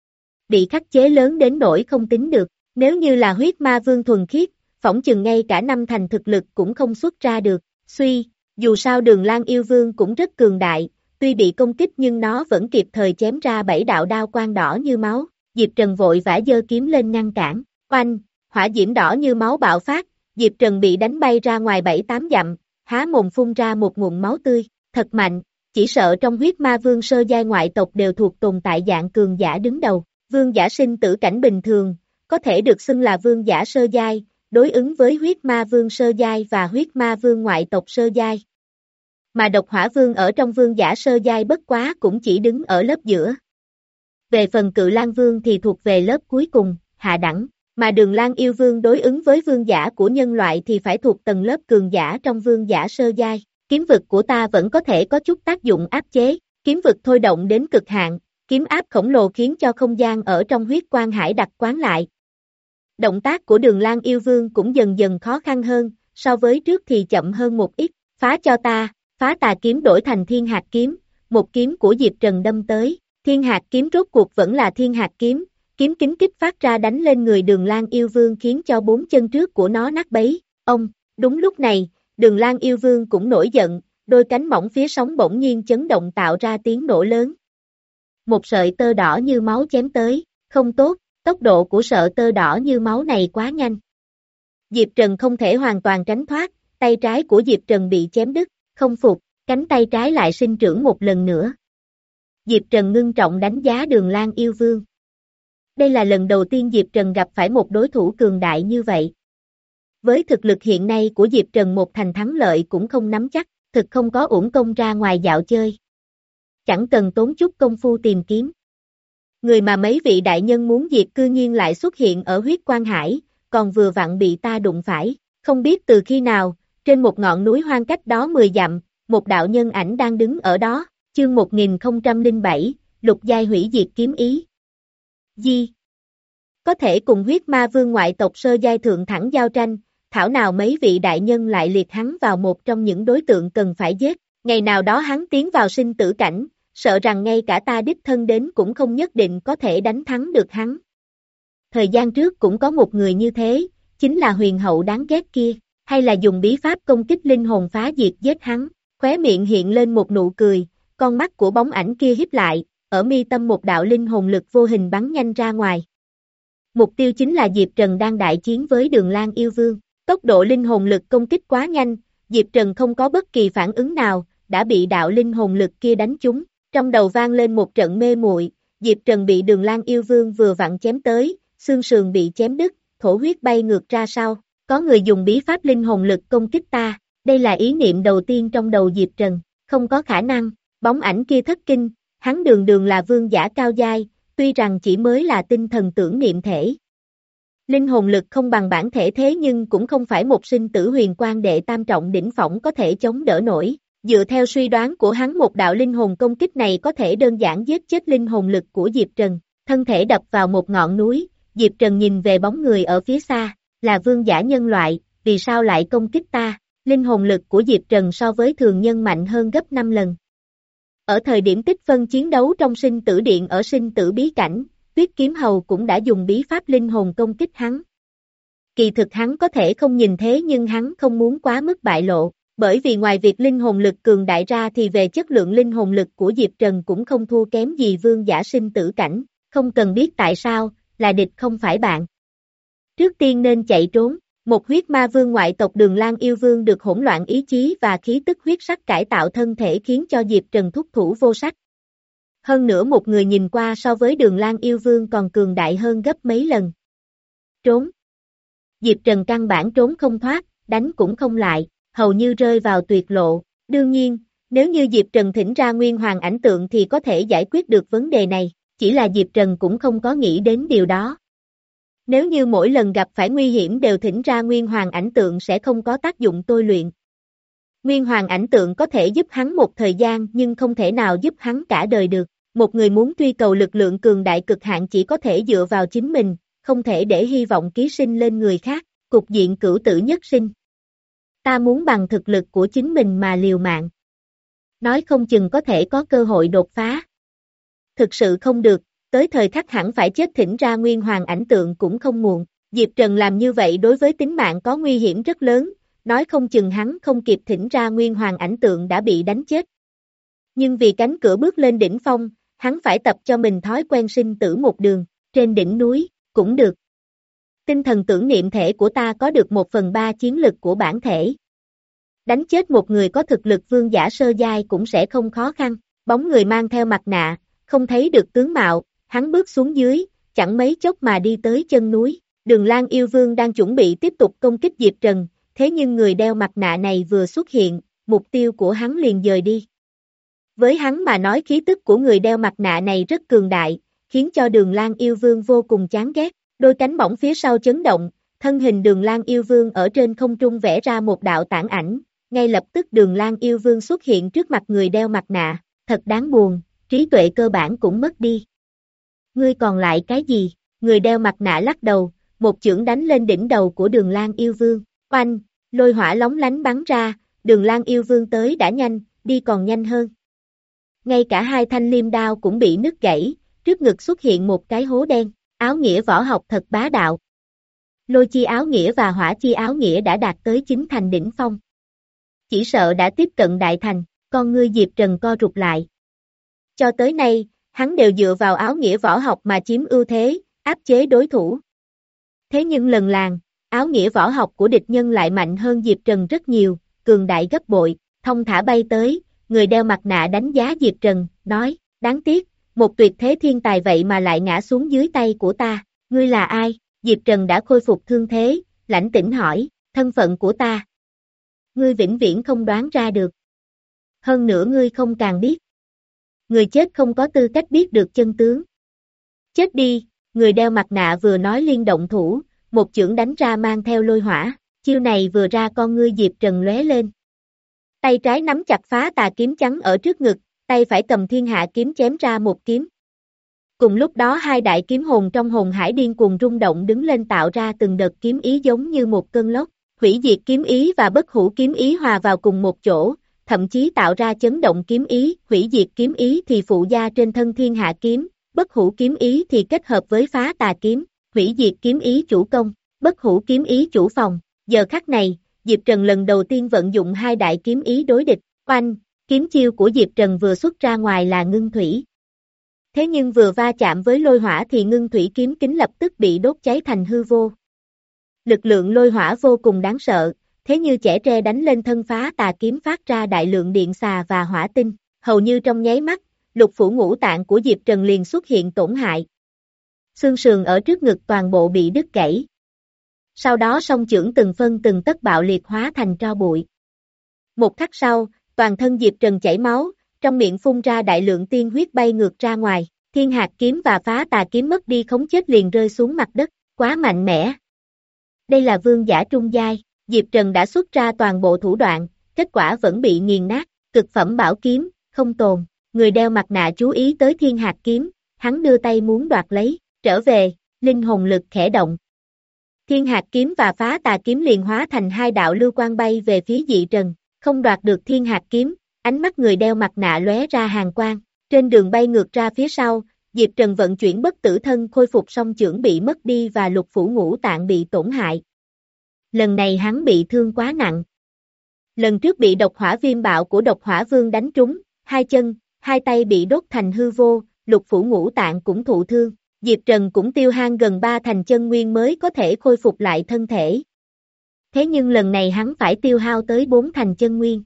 Bị khắc chế lớn đến nỗi không tính được, nếu như là huyết ma vương thuần khiết, phỏng chừng ngay cả năm thành thực lực cũng không xuất ra được, suy, dù sao Đường Lang yêu vương cũng rất cường đại, tuy bị công kích nhưng nó vẫn kịp thời chém ra bảy đạo đao quang đỏ như máu, Diệp Trần vội vã giơ kiếm lên ngăn cản, oanh, hỏa diễm đỏ như máu bạo phát, Diệp Trần bị đánh bay ra ngoài bảy tám dặm, há mồm phun ra một nguồn máu tươi, thật mạnh, chỉ sợ trong huyết ma vương sơ giai ngoại tộc đều thuộc tồn tại dạng cường giả đứng đầu, vương giả sinh tử cảnh bình thường, có thể được xưng là vương giả sơ giai, đối ứng với huyết ma vương sơ giai và huyết ma vương ngoại tộc sơ giai. Mà Độc Hỏa vương ở trong vương giả sơ giai bất quá cũng chỉ đứng ở lớp giữa. Về phần Cự Lang vương thì thuộc về lớp cuối cùng, hạ đẳng, mà Đường Lang yêu vương đối ứng với vương giả của nhân loại thì phải thuộc tầng lớp cường giả trong vương giả sơ giai. Kiếm vực của ta vẫn có thể có chút tác dụng áp chế, kiếm vực thôi động đến cực hạn, kiếm áp khổng lồ khiến cho không gian ở trong huyết quang hải đặc quán lại. Động tác của Đường Lang yêu vương cũng dần dần khó khăn hơn, so với trước thì chậm hơn một ít, phá cho ta, phá tà kiếm đổi thành thiên hạt kiếm, một kiếm của Diệp Trần đâm tới, thiên hạt kiếm rốt cuộc vẫn là thiên hạt kiếm, kiếm kính kích phát ra đánh lên người Đường Lang yêu vương khiến cho bốn chân trước của nó nát bấy, ông, đúng lúc này, Đường Lang yêu vương cũng nổi giận, đôi cánh mỏng phía sóng bỗng nhiên chấn động tạo ra tiếng nổ lớn. Một sợi tơ đỏ như máu chém tới, không tốt, tốc độ của sợi tơ đỏ như máu này quá nhanh. Diệp Trần không thể hoàn toàn tránh thoát, tay trái của Diệp Trần bị chém đứt, không phục, cánh tay trái lại sinh trưởng một lần nữa. Diệp Trần ngưng trọng đánh giá Đường Lang yêu vương. Đây là lần đầu tiên Diệp Trần gặp phải một đối thủ cường đại như vậy. Với thực lực hiện nay của Diệp Trần một thành thắng lợi cũng không nắm chắc, thực không có uổng công ra ngoài dạo chơi. Chẳng cần tốn chút công phu tìm kiếm. Người mà mấy vị đại nhân muốn diệt cư nhiên lại xuất hiện ở huyết quang hải, còn vừa vặn bị ta đụng phải, không biết từ khi nào, trên một ngọn núi hoang cách đó mười dặm, một đạo nhân ảnh đang đứng ở đó, chương một nghìn không trăm lẻ bảy, lục giai hủy diệt kiếm ý. Di có thể cùng huyết ma vương ngoại tộc sơ giai thượng thẳng giao tranh, thảo nào mấy vị đại nhân lại liệt hắn vào một trong những đối tượng cần phải giết, ngày nào đó hắn tiến vào sinh tử cảnh, sợ rằng ngay cả ta đích thân đến cũng không nhất định có thể đánh thắng được hắn. Thời gian trước cũng có một người như thế, chính là huyền hậu đáng ghét kia, hay là dùng bí pháp công kích linh hồn phá diệt giết hắn, khóe miệng hiện lên một nụ cười, con mắt của bóng ảnh kia híp lại, ở mi tâm một đạo linh hồn lực vô hình bắn nhanh ra ngoài. Mục tiêu chính là Diệp Trần đang đại chiến với Đường Lang yêu vương, tốc độ linh hồn lực công kích quá nhanh, Diệp Trần không có bất kỳ phản ứng nào, đã bị đạo linh hồn lực kia đánh trúng, trong đầu vang lên một trận mê muội, Diệp Trần bị Đường Lang yêu vương vừa vặn chém tới, xương sườn bị chém đứt, thổ huyết bay ngược ra sau, có người dùng bí pháp linh hồn lực công kích ta, đây là ý niệm đầu tiên trong đầu Diệp Trần, không có khả năng, bóng ảnh kia thất kinh, hắn đường đường là vương giả cao giai, tuy rằng chỉ mới là tinh thần tưởng niệm thể. Linh hồn lực không bằng bản thể thế nhưng cũng không phải một sinh tử huyền quan đệ tam trọng đỉnh phỏng có thể chống đỡ nổi. Dựa theo suy đoán của hắn một đạo linh hồn công kích này có thể đơn giản giết chết linh hồn lực của Diệp Trần, thân thể đập vào một ngọn núi, Diệp Trần nhìn về bóng người ở phía xa, là vương giả nhân loại, vì sao lại công kích ta, linh hồn lực của Diệp Trần so với thường nhân mạnh hơn gấp năm lần. Ở thời điểm tích phân chiến đấu trong sinh tử điện ở sinh tử bí cảnh, Tuyết Kiếm Hầu cũng đã dùng bí pháp linh hồn công kích hắn. Kỳ thực hắn có thể không nhìn thế nhưng hắn không muốn quá mức bại lộ, bởi vì ngoài việc linh hồn lực cường đại ra thì về chất lượng linh hồn lực của Diệp Trần cũng không thua kém gì vương giả sinh tử cảnh, không cần biết tại sao, là địch không phải bạn. Trước tiên nên chạy trốn, một huyết ma vương ngoại tộc Đường Lang yêu vương được hỗn loạn ý chí và khí tức huyết sắc cải tạo thân thể khiến cho Diệp Trần thúc thủ vô sách. Hơn nữa một người nhìn qua so với Đường Lang yêu vương còn cường đại hơn gấp mấy lần. Trốn. Diệp Trần căn bản trốn không thoát, đánh cũng không lại, hầu như rơi vào tuyệt lộ. Đương nhiên, nếu như Diệp Trần thỉnh ra nguyên hoàng ảnh tượng thì có thể giải quyết được vấn đề này, chỉ là Diệp Trần cũng không có nghĩ đến điều đó. Nếu như mỗi lần gặp phải nguy hiểm đều thỉnh ra nguyên hoàng ảnh tượng sẽ không có tác dụng tôi luyện. Nguyên hoàng ảnh tượng có thể giúp hắn một thời gian nhưng không thể nào giúp hắn cả đời được. Một người muốn truy cầu lực lượng cường đại cực hạn chỉ có thể dựa vào chính mình, không thể để hy vọng ký sinh lên người khác, cục diện cửu tử nhất sinh. Ta muốn bằng thực lực của chính mình mà liều mạng. Nói không chừng có thể có cơ hội đột phá. Thực sự không được, tới thời khắc hẳn phải chết thỉnh ra nguyên hoàng ảnh tượng cũng không muộn. Diệp Trần làm như vậy đối với tính mạng có nguy hiểm rất lớn, nói không chừng hắn không kịp thỉnh ra nguyên hoàng ảnh tượng đã bị đánh chết. Nhưng vì cánh cửa bước lên đỉnh phong, hắn phải tập cho mình thói quen sinh tử một đường, trên đỉnh núi, cũng được. Tinh thần tưởng niệm thể của ta có được một phần ba chiến lực của bản thể. Đánh chết một người có thực lực vương giả sơ giai cũng sẽ không khó khăn, bóng người mang theo mặt nạ, không thấy được tướng mạo, hắn bước xuống dưới, chẳng mấy chốc mà đi tới chân núi. Đường Lang yêu vương đang chuẩn bị tiếp tục công kích Diệp Trần, thế nhưng người đeo mặt nạ này vừa xuất hiện, mục tiêu của hắn liền dời đi. Với hắn mà nói khí tức của người đeo mặt nạ này rất cường đại, khiến cho Đường Lang yêu vương vô cùng chán ghét, đôi cánh bổng phía sau chấn động, thân hình Đường Lang yêu vương ở trên không trung vẽ ra một đạo tản ảnh, ngay lập tức Đường Lang yêu vương xuất hiện trước mặt người đeo mặt nạ, thật đáng buồn, trí tuệ cơ bản cũng mất đi. Ngươi còn lại cái gì? Người đeo mặt nạ lắc đầu, một chưởng đánh lên đỉnh đầu của Đường Lang yêu vương, oanh, lôi hỏa lóng lánh bắn ra, Đường Lang yêu vương tới đã nhanh, đi còn nhanh hơn. Ngay cả hai thanh liêm đao cũng bị nứt gãy, trước ngực xuất hiện một cái hố đen, áo nghĩa võ học thật bá đạo. Lôi chi áo nghĩa và hỏa chi áo nghĩa đã đạt tới chín thành đỉnh phong. Chỉ sợ đã tiếp cận đại thành, con ngươi Diệp Trần co rụt lại. Cho tới nay, hắn đều dựa vào áo nghĩa võ học mà chiếm ưu thế, áp chế đối thủ. Thế nhưng lần làng, áo nghĩa võ học của địch nhân lại mạnh hơn Diệp Trần rất nhiều, cường đại gấp bội, thông thả bay tới, người đeo mặt nạ đánh giá Diệp Trần, nói, đáng tiếc, một tuyệt thế thiên tài vậy mà lại ngã xuống dưới tay của ta, ngươi là ai? Diệp Trần đã khôi phục thương thế, lãnh tĩnh hỏi, thân phận của ta. Ngươi vĩnh viễn không đoán ra được. Hơn nữa ngươi không càng biết. Người chết không có tư cách biết được chân tướng. Chết đi, người đeo mặt nạ vừa nói liên động thủ, một chưởng đánh ra mang theo lôi hỏa, chiêu này vừa ra con ngươi Diệp Trần lóe lên. Tay trái nắm chặt phá tà kiếm trắng ở trước ngực, tay phải cầm thiên hạ kiếm chém ra một kiếm. Cùng lúc đó hai đại kiếm hồn trong hồn hải điên cuồng rung động đứng lên tạo ra từng đợt kiếm ý giống như một cơn lốc, hủy diệt kiếm ý và bất hủ kiếm ý hòa vào cùng một chỗ, thậm chí tạo ra chấn động kiếm ý, hủy diệt kiếm ý thì phụ gia trên thân thiên hạ kiếm, bất hủ kiếm ý thì kết hợp với phá tà kiếm, hủy diệt kiếm ý chủ công, bất hủ kiếm ý chủ phòng. Giờ khắc này, Diệp Trần lần đầu tiên vận dụng hai đại kiếm ý đối địch, oanh, kiếm chiêu của Diệp Trần vừa xuất ra ngoài là ngưng thủy. Thế nhưng vừa va chạm với lôi hỏa thì ngưng thủy kiếm kính lập tức bị đốt cháy thành hư vô. Lực lượng lôi hỏa vô cùng đáng sợ, thế như chẻ tre đánh lên thân phá tà kiếm phát ra đại lượng điện xà và hỏa tinh, hầu như trong nháy mắt, lục phủ ngũ tạng của Diệp Trần liền xuất hiện tổn hại. xương sườn ở trước ngực toàn bộ bị đứt gãy. Sau đó song chưởng từng phân từng tấc bạo liệt hóa thành tro bụi. Một khắc sau, toàn thân Diệp Trần chảy máu, trong miệng phun ra đại lượng tiên huyết bay ngược ra ngoài, thiên hạt kiếm và phá tà kiếm mất đi khống chết liền rơi xuống mặt đất, quá mạnh mẽ. Đây là vương giả trung giai, Diệp Trần đã xuất ra toàn bộ thủ đoạn, kết quả vẫn bị nghiền nát, cực phẩm bảo kiếm, không tồn, người đeo mặt nạ chú ý tới thiên hạt kiếm, hắn đưa tay muốn đoạt lấy, trở về, linh hồn lực khẽ động. Thiên hạt kiếm và phá tà kiếm liền hóa thành hai đạo lưu quang bay về phía Dị Trần, không đoạt được thiên hạt kiếm, ánh mắt người đeo mặt nạ lóe ra hàn quang, trên đường bay ngược ra phía sau, Diệp Trần vận chuyển bất tử thân khôi phục song chưởng bị mất đi và lục phủ ngũ tạng bị tổn hại. Lần này hắn bị thương quá nặng. Lần trước bị độc hỏa viêm bạo của độc hỏa vương đánh trúng, hai chân, hai tay bị đốt thành hư vô, lục phủ ngũ tạng cũng thụ thương. Diệp Trần cũng tiêu hao gần ba thành chân nguyên mới có thể khôi phục lại thân thể. Thế nhưng lần này hắn phải tiêu hao tới bốn thành chân nguyên.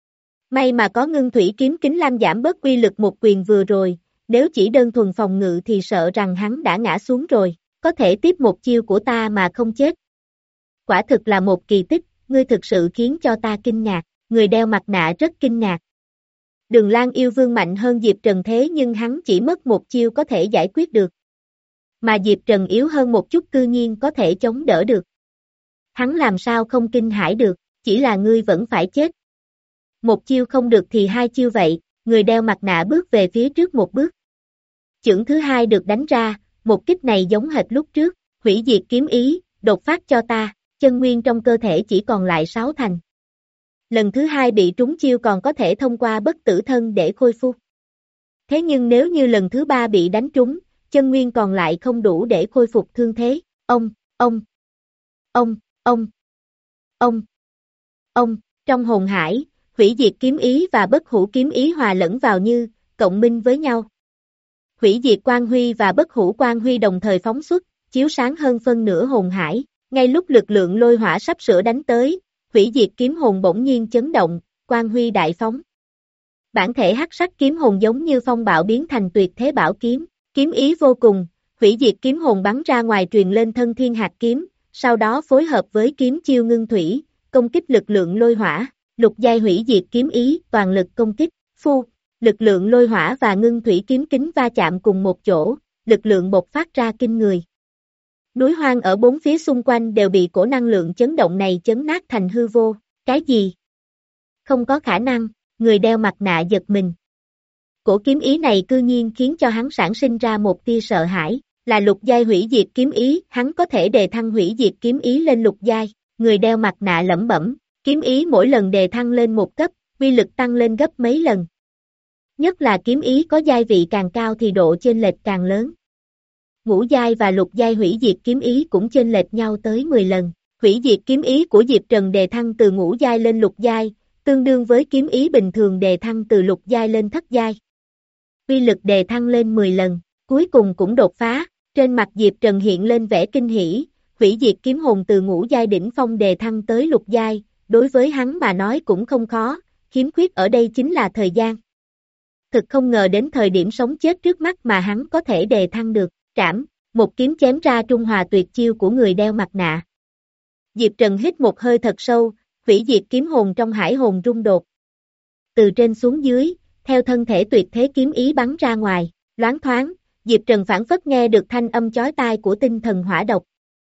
May mà có ngưng thủy kiếm kính lam giảm bớt uy lực một quyền vừa rồi, nếu chỉ đơn thuần phòng ngự thì sợ rằng hắn đã ngã xuống rồi, có thể tiếp một chiêu của ta mà không chết. Quả thực là một kỳ tích, ngươi thực sự khiến cho ta kinh ngạc, người đeo mặt nạ rất kinh ngạc. Đường Lan yêu vương mạnh hơn Diệp Trần thế nhưng hắn chỉ mất một chiêu có thể giải quyết được. Mà Diệp Trần yếu hơn một chút cư nhiên có thể chống đỡ được. Hắn làm sao không kinh hãi được, chỉ là ngươi vẫn phải chết. Một chiêu không được thì hai chiêu vậy, người đeo mặt nạ bước về phía trước một bước. Chưởng thứ hai được đánh ra, một kích này giống hệt lúc trước, hủy diệt kiếm ý, đột phát cho ta, chân nguyên trong cơ thể chỉ còn lại sáu thành. Lần thứ hai bị trúng chiêu còn có thể thông qua bất tử thân để khôi phục. Thế nhưng nếu như lần thứ ba bị đánh trúng, chân nguyên còn lại không đủ để khôi phục thương thế. Ông, ông, ông, ông, ông, ông, trong hồn hải, hủy diệt kiếm ý và bất hủ kiếm ý hòa lẫn vào như, cộng minh với nhau. Hủy diệt quang huy và bất hủ quang huy đồng thời phóng xuất, chiếu sáng hơn phân nửa hồn hải. Ngay lúc lực lượng lôi hỏa sắp sửa đánh tới, hủy diệt kiếm hồn bỗng nhiên chấn động, quang huy đại phóng. Bản thể hắc sắc kiếm hồn giống như phong bạo biến thành tuyệt thế bảo kiếm, kiếm ý vô cùng, hủy diệt kiếm hồn bắn ra ngoài truyền lên thân thiên hạt kiếm, sau đó phối hợp với kiếm chiêu ngưng thủy, công kích lực lượng lôi hỏa, lục giai hủy diệt kiếm ý, toàn lực công kích, phu, lực lượng lôi hỏa và ngưng thủy kiếm kính va chạm cùng một chỗ, lực lượng bộc phát ra kinh người. Núi hoang ở bốn phía xung quanh đều bị cổ năng lượng chấn động này chấn nát thành hư vô, cái gì? Không có khả năng, người đeo mặt nạ giật mình. Cổ kiếm ý này cư nhiên khiến cho hắn sản sinh ra một tia sợ hãi, là lục giai hủy diệt kiếm ý, hắn có thể đề thăng hủy diệt kiếm ý lên lục giai, người đeo mặt nạ lẩm bẩm, kiếm ý mỗi lần đề thăng lên một cấp, uy lực tăng lên gấp mấy lần. Nhất là kiếm ý có giai vị càng cao thì độ chênh lệch càng lớn. Ngũ giai và lục giai hủy diệt kiếm ý cũng chênh lệch nhau tới mười lần. Hủy diệt kiếm ý của Diệp Trần đề thăng từ ngũ giai lên lục giai, tương đương với kiếm ý bình thường đề thăng từ lục giai lên thất giai. Uy lực đề thăng lên mười lần, cuối cùng cũng đột phá, trên mặt Diệp Trần hiện lên vẻ kinh hỉ, hủy diệt kiếm hồn từ ngũ giai đỉnh phong đề thăng tới lục giai, đối với hắn mà nói cũng không khó, khiếm khuyết ở đây chính là thời gian. Thực không ngờ đến thời điểm sống chết trước mắt mà hắn có thể đề thăng được, trảm, một kiếm chém ra trung hòa tuyệt chiêu của người đeo mặt nạ. Diệp Trần hít một hơi thật sâu, hủy diệt kiếm hồn trong hải hồn rung đột. Từ trên xuống dưới, theo thân thể tuyệt thế kiếm ý bắn ra ngoài, loáng thoáng, Diệp Trần phảng phất nghe được thanh âm chói tai của tinh thần hỏa độc.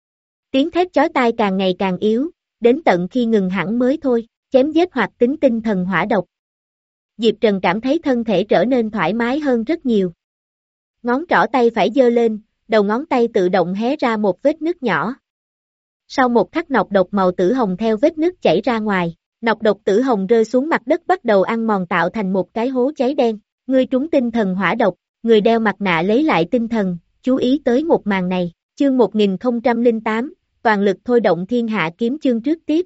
Tiếng thét chói tai càng ngày càng yếu, đến tận khi ngừng hẳn mới thôi, chém giết hoạt tính tinh thần hỏa độc. Diệp Trần cảm thấy thân thể trở nên thoải mái hơn rất nhiều. Ngón trỏ tay phải giơ lên, đầu ngón tay tự động hé ra một vết nứt nhỏ. Sau một khắc nọc độc màu tử hồng theo vết nứt chảy ra ngoài, nọc độc tử hồng rơi xuống mặt đất bắt đầu ăn mòn tạo thành một cái hố cháy đen. Ngươi trúng tinh thần hỏa độc, người đeo mặt nạ lấy lại tinh thần, chú ý tới một màn này. Chương một nghìn không trăm lẻ tám, toàn lực thôi động thiên hạ kiếm chương trước tiếp.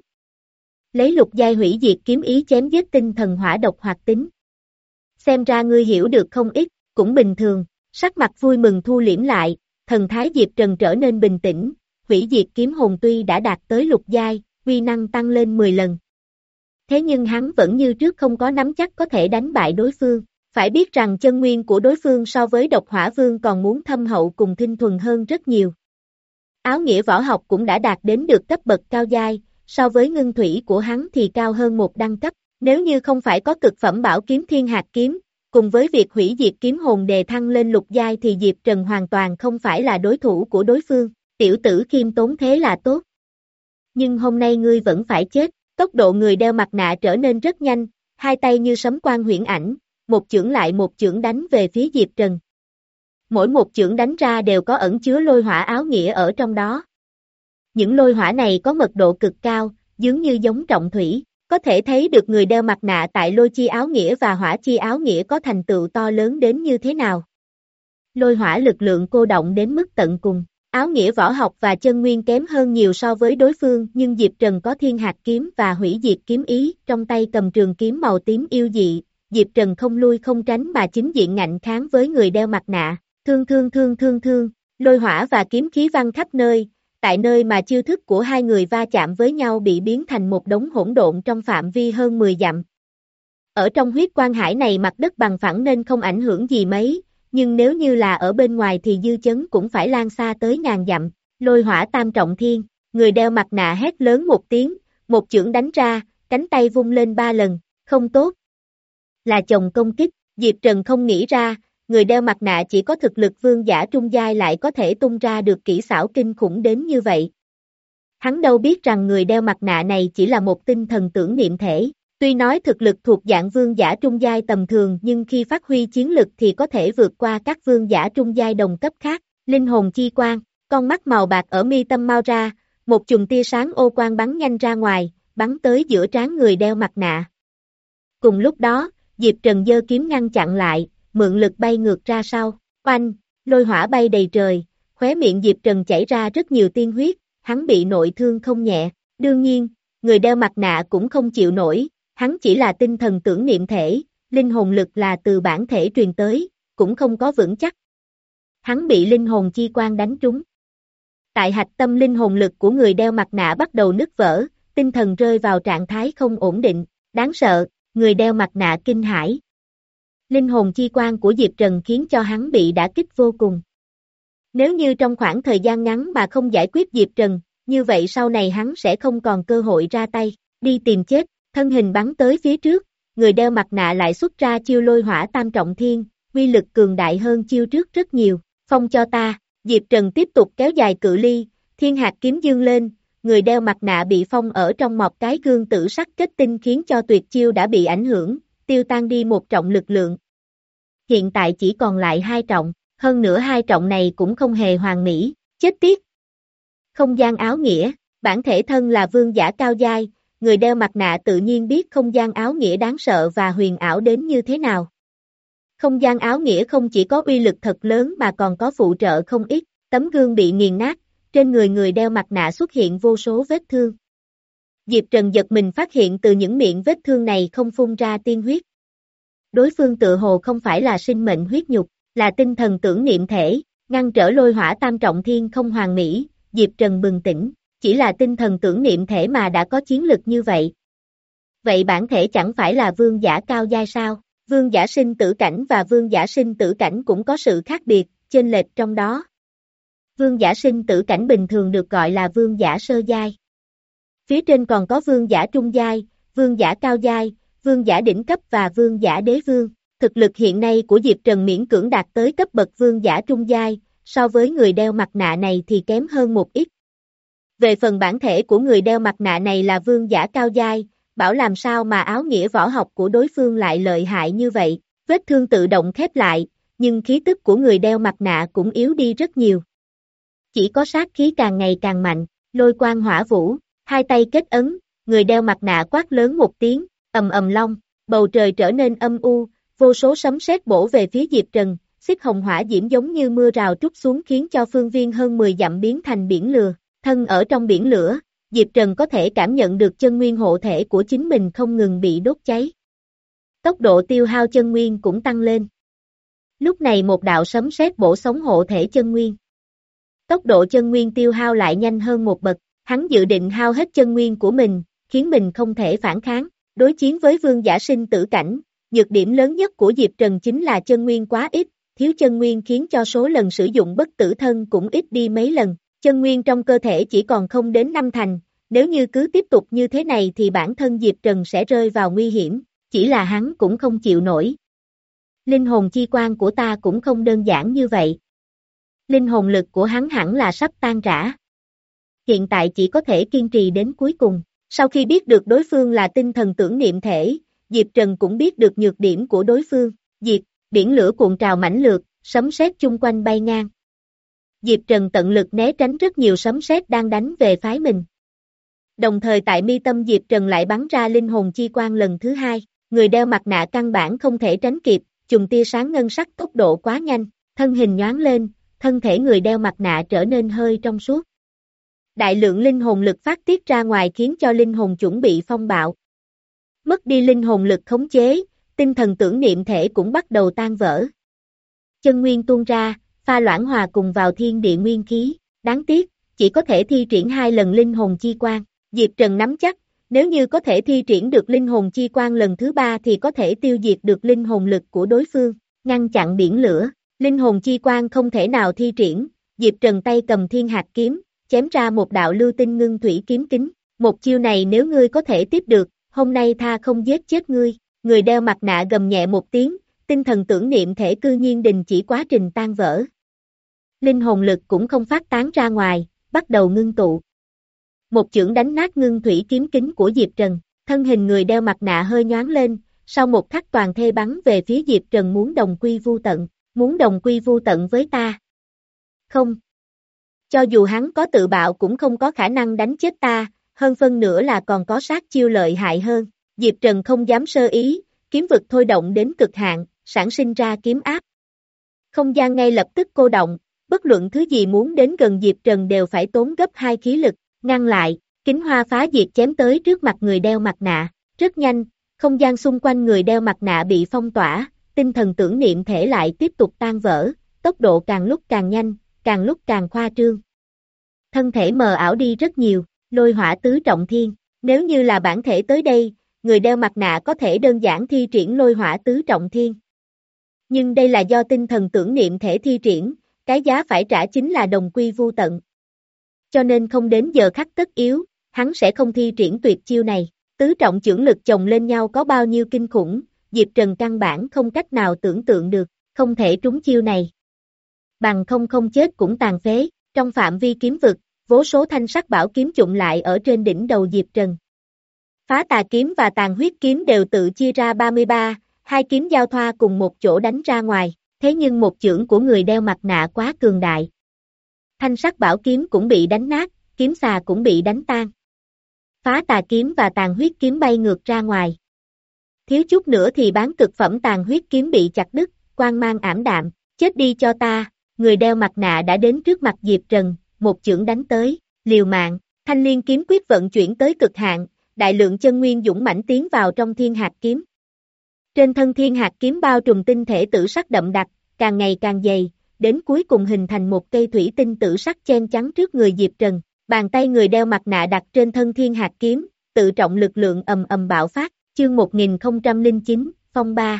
Lấy lục giai hủy diệt kiếm ý chém giết tinh thần hỏa độc hoạt tính. Xem ra ngươi hiểu được không ít, cũng bình thường, sắc mặt vui mừng thu liễm lại, thần thái Diệp Trần trở nên bình tĩnh, hủy diệt kiếm hồn tuy đã đạt tới lục giai, uy năng tăng lên mười lần. Thế nhưng hắn vẫn như trước không có nắm chắc có thể đánh bại đối phương, Phải biết rằng chân nguyên của đối phương so với độc hỏa vương còn muốn thâm hậu cùng tinh thuần hơn rất nhiều. Áo nghĩa võ học cũng đã đạt đến được cấp bậc cao giai, so với ngưng thủy của hắn thì cao hơn một đẳng cấp. Nếu như không phải có cực phẩm bảo kiếm thiên hạt kiếm, cùng với việc hủy diệt kiếm hồn đề thăng lên lục giai thì Diệp Trần hoàn toàn không phải là đối thủ của đối phương. Tiểu tử khiêm tốn thế là tốt. Nhưng hôm nay ngươi vẫn phải chết. Tốc độ người đeo mặt nạ trở nên rất nhanh, hai tay như sấm quang huyễn ảnh, một chưởng lại một chưởng đánh về phía Diệp Trần. Mỗi một chưởng đánh ra đều có ẩn chứa lôi hỏa áo nghĩa ở trong đó. Những lôi hỏa này có mật độ cực cao, dường như giống trọng thủy, có thể thấy được người đeo mặt nạ tại lôi chi áo nghĩa và hỏa chi áo nghĩa có thành tựu to lớn đến như thế nào. Lôi hỏa lực lượng cô động đến mức tận cùng. Áo nghĩa võ học và chân nguyên kém hơn nhiều so với đối phương, nhưng Diệp Trần có thiên hạt kiếm và hủy diệt kiếm ý, trong tay cầm trường kiếm màu tím yêu dị, Diệp Trần không lui không tránh mà chính diện ngạnh kháng với người đeo mặt nạ, thương thương thương thương thương, lôi hỏa và kiếm khí văng khắp nơi, tại nơi mà chiêu thức của hai người va chạm với nhau bị biến thành một đống hỗn độn trong phạm vi hơn mười dặm. Ở trong huyết quan hải này mặt đất bằng phẳng nên không ảnh hưởng gì mấy. Nhưng nếu như là ở bên ngoài thì dư chấn cũng phải lan xa tới ngàn dặm. Lôi hỏa tam trọng thiên, người đeo mặt nạ hét lớn một tiếng, một chưởng đánh ra, cánh tay vung lên ba lần, không tốt. Là chồng công kích, Diệp Trần không nghĩ ra, người đeo mặt nạ chỉ có thực lực vương giả trung giai lại có thể tung ra được kỹ xảo kinh khủng đến như vậy. Hắn đâu biết rằng người đeo mặt nạ này chỉ là một tinh thần tưởng niệm thể. Tuy nói thực lực thuộc dạng vương giả trung giai tầm thường nhưng khi phát huy chiến lực thì có thể vượt qua các vương giả trung giai đồng cấp khác. Linh hồn chi quang, con mắt màu bạc ở mi tâm mau ra, một chùm tia sáng ô quang bắn nhanh ra ngoài, bắn tới giữa trán người đeo mặt nạ. Cùng lúc đó, Diệp Trần giơ kiếm ngăn chặn lại, mượn lực bay ngược ra sau. Oanh, lôi hỏa bay đầy trời, khóe miệng Diệp Trần chảy ra rất nhiều tiên huyết, hắn bị nội thương không nhẹ. Đương nhiên, người đeo mặt nạ cũng không chịu nổi. Hắn chỉ là tinh thần tưởng niệm thể, linh hồn lực là từ bản thể truyền tới, cũng không có vững chắc. Hắn bị linh hồn chi quang đánh trúng. Tại hạch tâm linh hồn lực của người đeo mặt nạ bắt đầu nứt vỡ, tinh thần rơi vào trạng thái không ổn định, đáng sợ, người đeo mặt nạ kinh hãi. Linh hồn chi quang của Diệp Trần khiến cho hắn bị đả kích vô cùng. Nếu như trong khoảng thời gian ngắn mà không giải quyết Diệp Trần, như vậy sau này hắn sẽ không còn cơ hội ra tay, đi tìm chết. Thân hình bắn tới phía trước, người đeo mặt nạ lại xuất ra chiêu lôi hỏa tam trọng thiên, uy lực cường đại hơn chiêu trước rất nhiều. Phong cho ta, Diệp Trần tiếp tục kéo dài cự ly, thiên hạt kiếm dương lên, người đeo mặt nạ bị phong ở trong một cái gương tử sắc kết tinh khiến cho tuyệt chiêu đã bị ảnh hưởng, tiêu tan đi một trọng lực lượng. Hiện tại chỉ còn lại hai trọng, hơn nữa hai trọng này cũng không hề hoàn mỹ, chết tiết. Không gian áo nghĩa, bản thể thân là vương giả cao giai. Người đeo mặt nạ tự nhiên biết không gian áo nghĩa đáng sợ và huyền ảo đến như thế nào. Không gian áo nghĩa không chỉ có uy lực thật lớn mà còn có phụ trợ không ít, tấm gương bị nghiền nát, trên người người đeo mặt nạ xuất hiện vô số vết thương. Diệp Trần giật mình phát hiện từ những miệng vết thương này không phun ra tiên huyết. Đối phương tự hồ không phải là sinh mệnh huyết nhục, là tinh thần tưởng niệm thể, ngăn trở lôi hỏa tam trọng thiên không hoàn mỹ, Diệp Trần bừng tỉnh. Chỉ là tinh thần tưởng niệm thể mà đã có chiến lực như vậy. Vậy bản thể chẳng phải là vương giả cao giai sao? Vương giả sinh tử cảnh và vương giả sinh tử cảnh cũng có sự khác biệt, chênh lệch trong đó. Vương giả sinh tử cảnh bình thường được gọi là vương giả sơ giai. Phía trên còn có vương giả trung giai, vương giả cao giai, vương giả đỉnh cấp và vương giả đế vương. Thực lực hiện nay của Diệp Trần miễn cưỡng đạt tới cấp bậc vương giả trung giai, so với người đeo mặt nạ này thì kém hơn một ít. Về phần bản thể của người đeo mặt nạ này là vương giả cao giai, bảo làm sao mà áo nghĩa võ học của đối phương lại lợi hại như vậy, vết thương tự động khép lại, nhưng khí tức của người đeo mặt nạ cũng yếu đi rất nhiều. Chỉ có sát khí càng ngày càng mạnh, lôi quang hỏa vũ, hai tay kết ấn, người đeo mặt nạ quát lớn một tiếng, ầm ầm long, bầu trời trở nên âm u, vô số sấm sét bổ về phía Diệp Trần, xích hồng hỏa diễm giống như mưa rào trút xuống khiến cho phương viên hơn mười dặm biến thành biển lửa. Thân ở trong biển lửa, Diệp Trần có thể cảm nhận được chân nguyên hộ thể của chính mình không ngừng bị đốt cháy. Tốc độ tiêu hao chân nguyên cũng tăng lên. Lúc này một đạo sấm sét bổ sống hộ thể chân nguyên. Tốc độ chân nguyên tiêu hao lại nhanh hơn một bậc, hắn dự định hao hết chân nguyên của mình, khiến mình không thể phản kháng. Đối chiến với vương giả sinh tử cảnh, nhược điểm lớn nhất của Diệp Trần chính là chân nguyên quá ít, thiếu chân nguyên khiến cho số lần sử dụng bất tử thân cũng ít đi mấy lần, chân nguyên trong cơ thể chỉ còn không đến năm thành, nếu như cứ tiếp tục như thế này thì bản thân Diệp Trần sẽ rơi vào nguy hiểm, chỉ là hắn cũng không chịu nổi. Linh hồn chi quan của ta cũng không đơn giản như vậy. Linh hồn lực của hắn hẳn là sắp tan rã. Hiện tại chỉ có thể kiên trì đến cuối cùng. Sau khi biết được đối phương là tinh thần tưởng niệm thể, Diệp Trần cũng biết được nhược điểm của đối phương. Diệp, biển lửa cuộn trào mãnh lược, sấm sét chung quanh bay ngang. Diệp Trần tận lực né tránh rất nhiều sấm sét đang đánh về phái mình. Đồng thời tại mi tâm Diệp Trần lại bắn ra linh hồn chi quang lần thứ hai. Người đeo mặt nạ căn bản không thể tránh kịp, chùm tia sáng ngân sắc tốc độ quá nhanh, thân hình nhoáng lên, thân thể người đeo mặt nạ trở nên hơi trong suốt. Đại lượng linh hồn lực phát tiết ra ngoài khiến cho linh hồn chuẩn bị phong bạo. Mất đi linh hồn lực khống chế, tinh thần tưởng niệm thể cũng bắt đầu tan vỡ. Chân nguyên tuôn ra, pha loãng hòa cùng vào thiên địa nguyên khí, đáng tiếc, chỉ có thể thi triển hai lần linh hồn chi quang. Diệp Trần nắm chắc, nếu như có thể thi triển được linh hồn chi quang lần thứ ba thì có thể tiêu diệt được linh hồn lực của đối phương, ngăn chặn biển lửa. Linh hồn chi quang không thể nào thi triển, Diệp Trần tay cầm thiên hạt kiếm, chém ra một đạo lưu tinh ngưng thủy kiếm kính. Một chiêu này nếu ngươi có thể tiếp được, hôm nay tha không giết chết ngươi. Người đeo mặt nạ gầm nhẹ một tiếng, tinh thần tưởng niệm thể cư nhiên đình chỉ quá trình tan vỡ. Linh hồn lực cũng không phát tán ra ngoài, bắt đầu ngưng tụ. Một chưởng đánh nát ngưng thủy kiếm kính của Diệp Trần, thân hình người đeo mặt nạ hơi nhoáng lên, sau một khắc toàn thê bắn về phía Diệp Trần muốn đồng quy vu tận, muốn đồng quy vu tận với ta. Không. Cho dù hắn có tự bạo cũng không có khả năng đánh chết ta, hơn phân nữa là còn có sát chiêu lợi hại hơn. Diệp Trần không dám sơ ý, kiếm vực thôi động đến cực hạn, sản sinh ra kiếm áp. Không gian ngay lập tức cô động, bất luận thứ gì muốn đến gần Diệp Trần đều phải tốn gấp hai khí lực, ngăn lại, kính hoa phá diệt chém tới trước mặt người đeo mặt nạ, rất nhanh, không gian xung quanh người đeo mặt nạ bị phong tỏa, tinh thần tưởng niệm thể lại tiếp tục tan vỡ, tốc độ càng lúc càng nhanh, càng lúc càng khoa trương. Thân thể mờ ảo đi rất nhiều, lôi hỏa tứ trọng thiên, nếu như là bản thể tới đây, người đeo mặt nạ có thể đơn giản thi triển lôi hỏa tứ trọng thiên. Nhưng đây là do tinh thần tưởng niệm thể thi triển, cái giá phải trả chính là đồng quy vu tận. Cho nên không đến giờ khắc tất yếu, hắn sẽ không thi triển tuyệt chiêu này. Tứ trọng chưởng lực chồng lên nhau có bao nhiêu kinh khủng, Diệp Trần căn bản không cách nào tưởng tượng được, không thể trúng chiêu này. Bằng không không chết cũng tàn phế, trong phạm vi kiếm vực, vô số thanh sắc bảo kiếm chụm lại ở trên đỉnh đầu Diệp Trần. Phá tà kiếm và tàn huyết kiếm đều tự chia ra ba mươi ba, hai kiếm giao thoa cùng một chỗ đánh ra ngoài, thế nhưng một chưởng của người đeo mặt nạ quá cường đại. Thanh sắc bảo kiếm cũng bị đánh nát, kiếm xà cũng bị đánh tan. Phá tà kiếm và tàn huyết kiếm bay ngược ra ngoài. Thiếu chút nữa thì bán cực phẩm tàn huyết kiếm bị chặt đứt, quang mang ảm đạm, chết đi cho ta, người đeo mặt nạ đã đến trước mặt Diệp Trần, một chưởng đánh tới, liều mạng, thanh liên kiếm quyết vận chuyển tới cực hạn, đại lượng chân nguyên dũng mãnh tiến vào trong thiên hạt kiếm. Trên thân thiên hạt kiếm bao trùm tinh thể tử sắc đậm đặc, càng ngày càng dày, đến cuối cùng hình thành một cây thủy tinh tử sắc chen chắn trước người Diệp Trần. Bàn tay người đeo mặt nạ đặt trên thân thiên hạt kiếm, tự trọng lực lượng ầm ầm bạo phát, chương một nghìn không trăm lẻ chín, phong ba.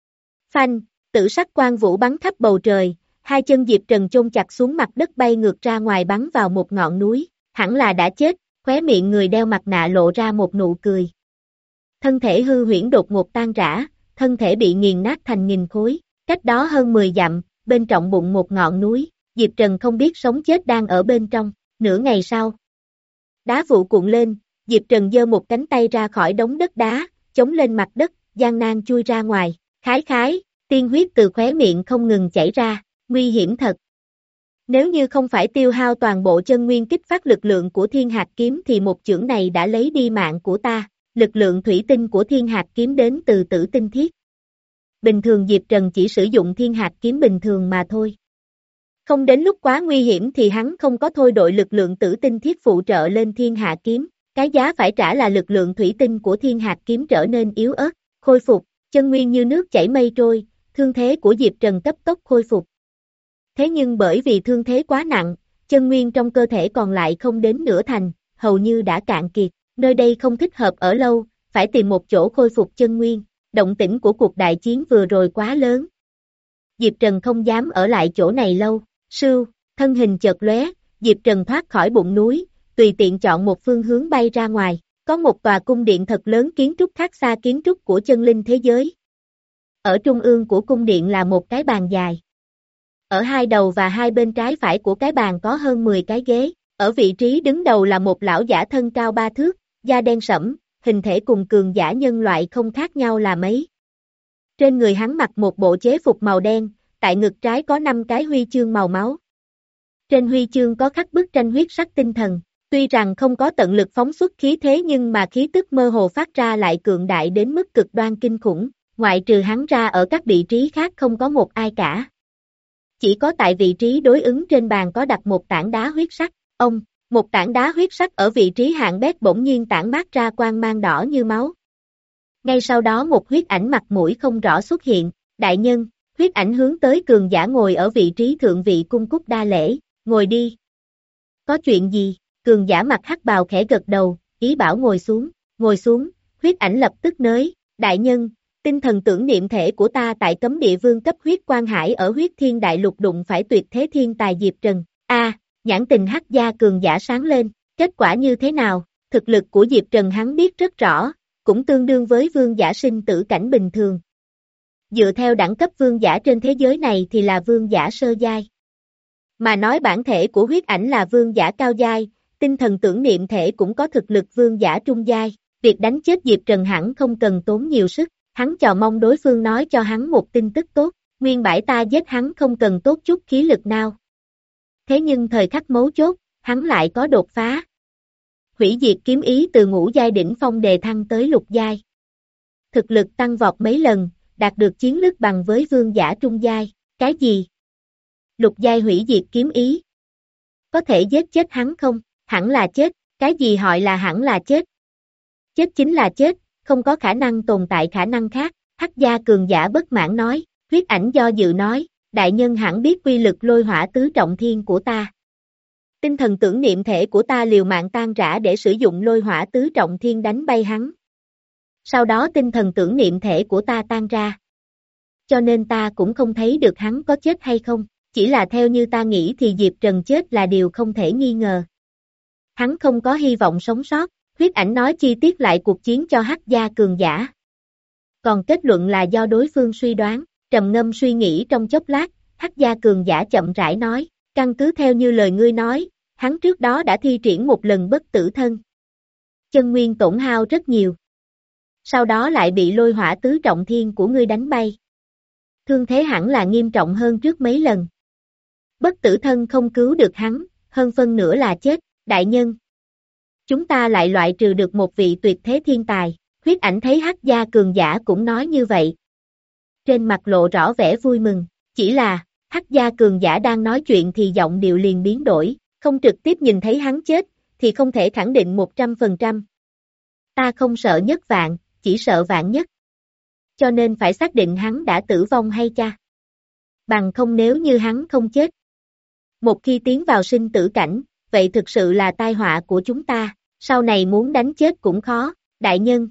Phanh, tử sắc quang vũ bắn khắp bầu trời, hai chân Diệp Trần chôn chặt xuống mặt đất bay ngược ra ngoài bắn vào một ngọn núi, hẳn là đã chết, khóe miệng người đeo mặt nạ lộ ra một nụ cười. Thân thể hư huyễn đột ngột tan rã, thân thể bị nghiền nát thành nghìn khối, cách đó hơn mười dặm, bên trọng bụng một ngọn núi, Diệp Trần không biết sống chết đang ở bên trong. Nửa ngày sau, đá vụ cuộn lên, Diệp Trần giơ một cánh tay ra khỏi đống đất đá, chống lên mặt đất, gian nan chui ra ngoài, khái khái, tiên huyết từ khóe miệng không ngừng chảy ra, nguy hiểm thật. Nếu như không phải tiêu hao toàn bộ chân nguyên kích phát lực lượng của thiên hạt kiếm thì một chưởng này đã lấy đi mạng của ta, lực lượng thủy tinh của thiên hạt kiếm đến từ tử tinh thiết. Bình thường Diệp Trần chỉ sử dụng thiên hạt kiếm bình thường mà thôi. Không đến lúc quá nguy hiểm thì hắn không có thôi đội lực lượng tử tinh thiết phụ trợ lên thiên hạ kiếm, cái giá phải trả là lực lượng thủy tinh của thiên hạt kiếm trở nên yếu ớt, khôi phục, chân nguyên như nước chảy mây trôi, thương thế của Diệp Trần cấp tốc khôi phục. Thế nhưng bởi vì thương thế quá nặng, chân nguyên trong cơ thể còn lại không đến nửa thành, hầu như đã cạn kiệt, nơi đây không thích hợp ở lâu, phải tìm một chỗ khôi phục chân nguyên, động tĩnh của cuộc đại chiến vừa rồi quá lớn. Diệp Trần không dám ở lại chỗ này lâu, sưu, thân hình chợt lóe, Diệp Trần thoát khỏi bụng núi, tùy tiện chọn một phương hướng bay ra ngoài, có một tòa cung điện thật lớn kiến trúc khác xa kiến trúc của chân linh thế giới. Ở trung ương của cung điện là một cái bàn dài. Ở hai đầu và hai bên trái phải của cái bàn có hơn mười cái ghế, ở vị trí đứng đầu là một lão giả thân cao ba thước, da đen sẫm, hình thể cùng cường giả nhân loại không khác nhau là mấy. Trên người hắn mặc một bộ chế phục màu đen, tại ngực trái có năm cái huy chương màu máu. Trên huy chương có khắc bức tranh huyết sắc tinh thần, tuy rằng không có tận lực phóng xuất khí thế nhưng mà khí tức mơ hồ phát ra lại cường đại đến mức cực đoan kinh khủng, ngoại trừ hắn ra ở các vị trí khác không có một ai cả. Chỉ có tại vị trí đối ứng trên bàn có đặt một tảng đá huyết sắc, ông, một tảng đá huyết sắc ở vị trí hạng bét bỗng nhiên tản mát ra quang mang đỏ như máu. Ngay sau đó một huyết ảnh mặt mũi không rõ xuất hiện, đại nhân, huyết ảnh hướng tới cường giả ngồi ở vị trí thượng vị cung cúc đa lễ, ngồi đi. Có chuyện gì? Cường giả mặt hắc bào khẽ gật đầu, ý bảo ngồi xuống, ngồi xuống, huyết ảnh lập tức nới, đại nhân, tinh thần tưởng niệm thể của ta tại cấm địa vương cấp huyết quan hải ở huyết thiên đại lục đụng phải tuyệt thế thiên tài Diệp Trần, a à, nhãn tình hắc gia cường giả sáng lên, kết quả như thế nào, thực lực của Diệp Trần hắn biết rất rõ, cũng tương đương với vương giả sinh tử cảnh bình thường. Dựa theo đẳng cấp vương giả trên thế giới này thì là vương giả sơ giai. Mà nói bản thể của huyết ảnh là vương giả cao giai, tinh thần tưởng niệm thể cũng có thực lực vương giả trung giai, việc đánh chết Diệp Trần hẳn không cần tốn nhiều sức, hắn chờ mong đối phương nói cho hắn một tin tức tốt, nguyên bãi ta giết hắn không cần tốt chút khí lực nào. Thế nhưng thời khắc mấu chốt, hắn lại có đột phá. Hủy diệt kiếm ý từ ngũ giai đỉnh phong đề thăng tới lục giai. Thực lực tăng vọt mấy lần, đạt được chiến lực bằng với vương giả trung giai, cái gì? Lục giai hủy diệt kiếm ý. Có thể giết chết hắn không? Hẳn là chết, cái gì gọi là hẳn là chết? Chết chính là chết, không có khả năng tồn tại khả năng khác, hắc gia cường giả bất mãn nói, huyết ảnh do dự nói, đại nhân hẳn biết quy lực lôi hỏa tứ trọng thiên của ta. Tinh thần tưởng niệm thể của ta liều mạng tan rã để sử dụng lôi hỏa tứ trọng thiên đánh bay hắn. Sau đó tinh thần tưởng niệm thể của ta tan ra. Cho nên ta cũng không thấy được hắn có chết hay không, chỉ là theo như ta nghĩ thì Diệp Trần chết là điều không thể nghi ngờ. Hắn không có hy vọng sống sót, huyết ảnh nói chi tiết lại cuộc chiến cho hắc gia cường giả. Còn kết luận là do đối phương suy đoán, trầm ngâm suy nghĩ trong chốc lát, hắc gia cường giả chậm rãi nói, căn cứ theo như lời ngươi nói, hắn trước đó đã thi triển một lần bất tử thân. Chân nguyên tổn hao rất nhiều. Sau đó lại bị lôi hỏa tứ trọng thiên của ngươi đánh bay. Thương thế hẳn là nghiêm trọng hơn trước mấy lần. Bất tử thân không cứu được hắn, hơn phân nửa là chết, đại nhân. Chúng ta lại loại trừ được một vị tuyệt thế thiên tài, huyết ảnh thấy hắc gia cường giả cũng nói như vậy. Trên mặt lộ rõ vẻ vui mừng, chỉ là, hắc gia cường giả đang nói chuyện thì giọng điệu liền biến đổi, không trực tiếp nhìn thấy hắn chết, thì không thể khẳng định một trăm phần trăm. Ta không sợ nhất vạn, chỉ sợ vạn nhất. Cho nên phải xác định hắn đã tử vong hay cha. Bằng không nếu như hắn không chết. Một khi tiến vào sinh tử cảnh, vậy thực sự là tai họa của chúng ta, sau này muốn đánh chết cũng khó, đại nhân.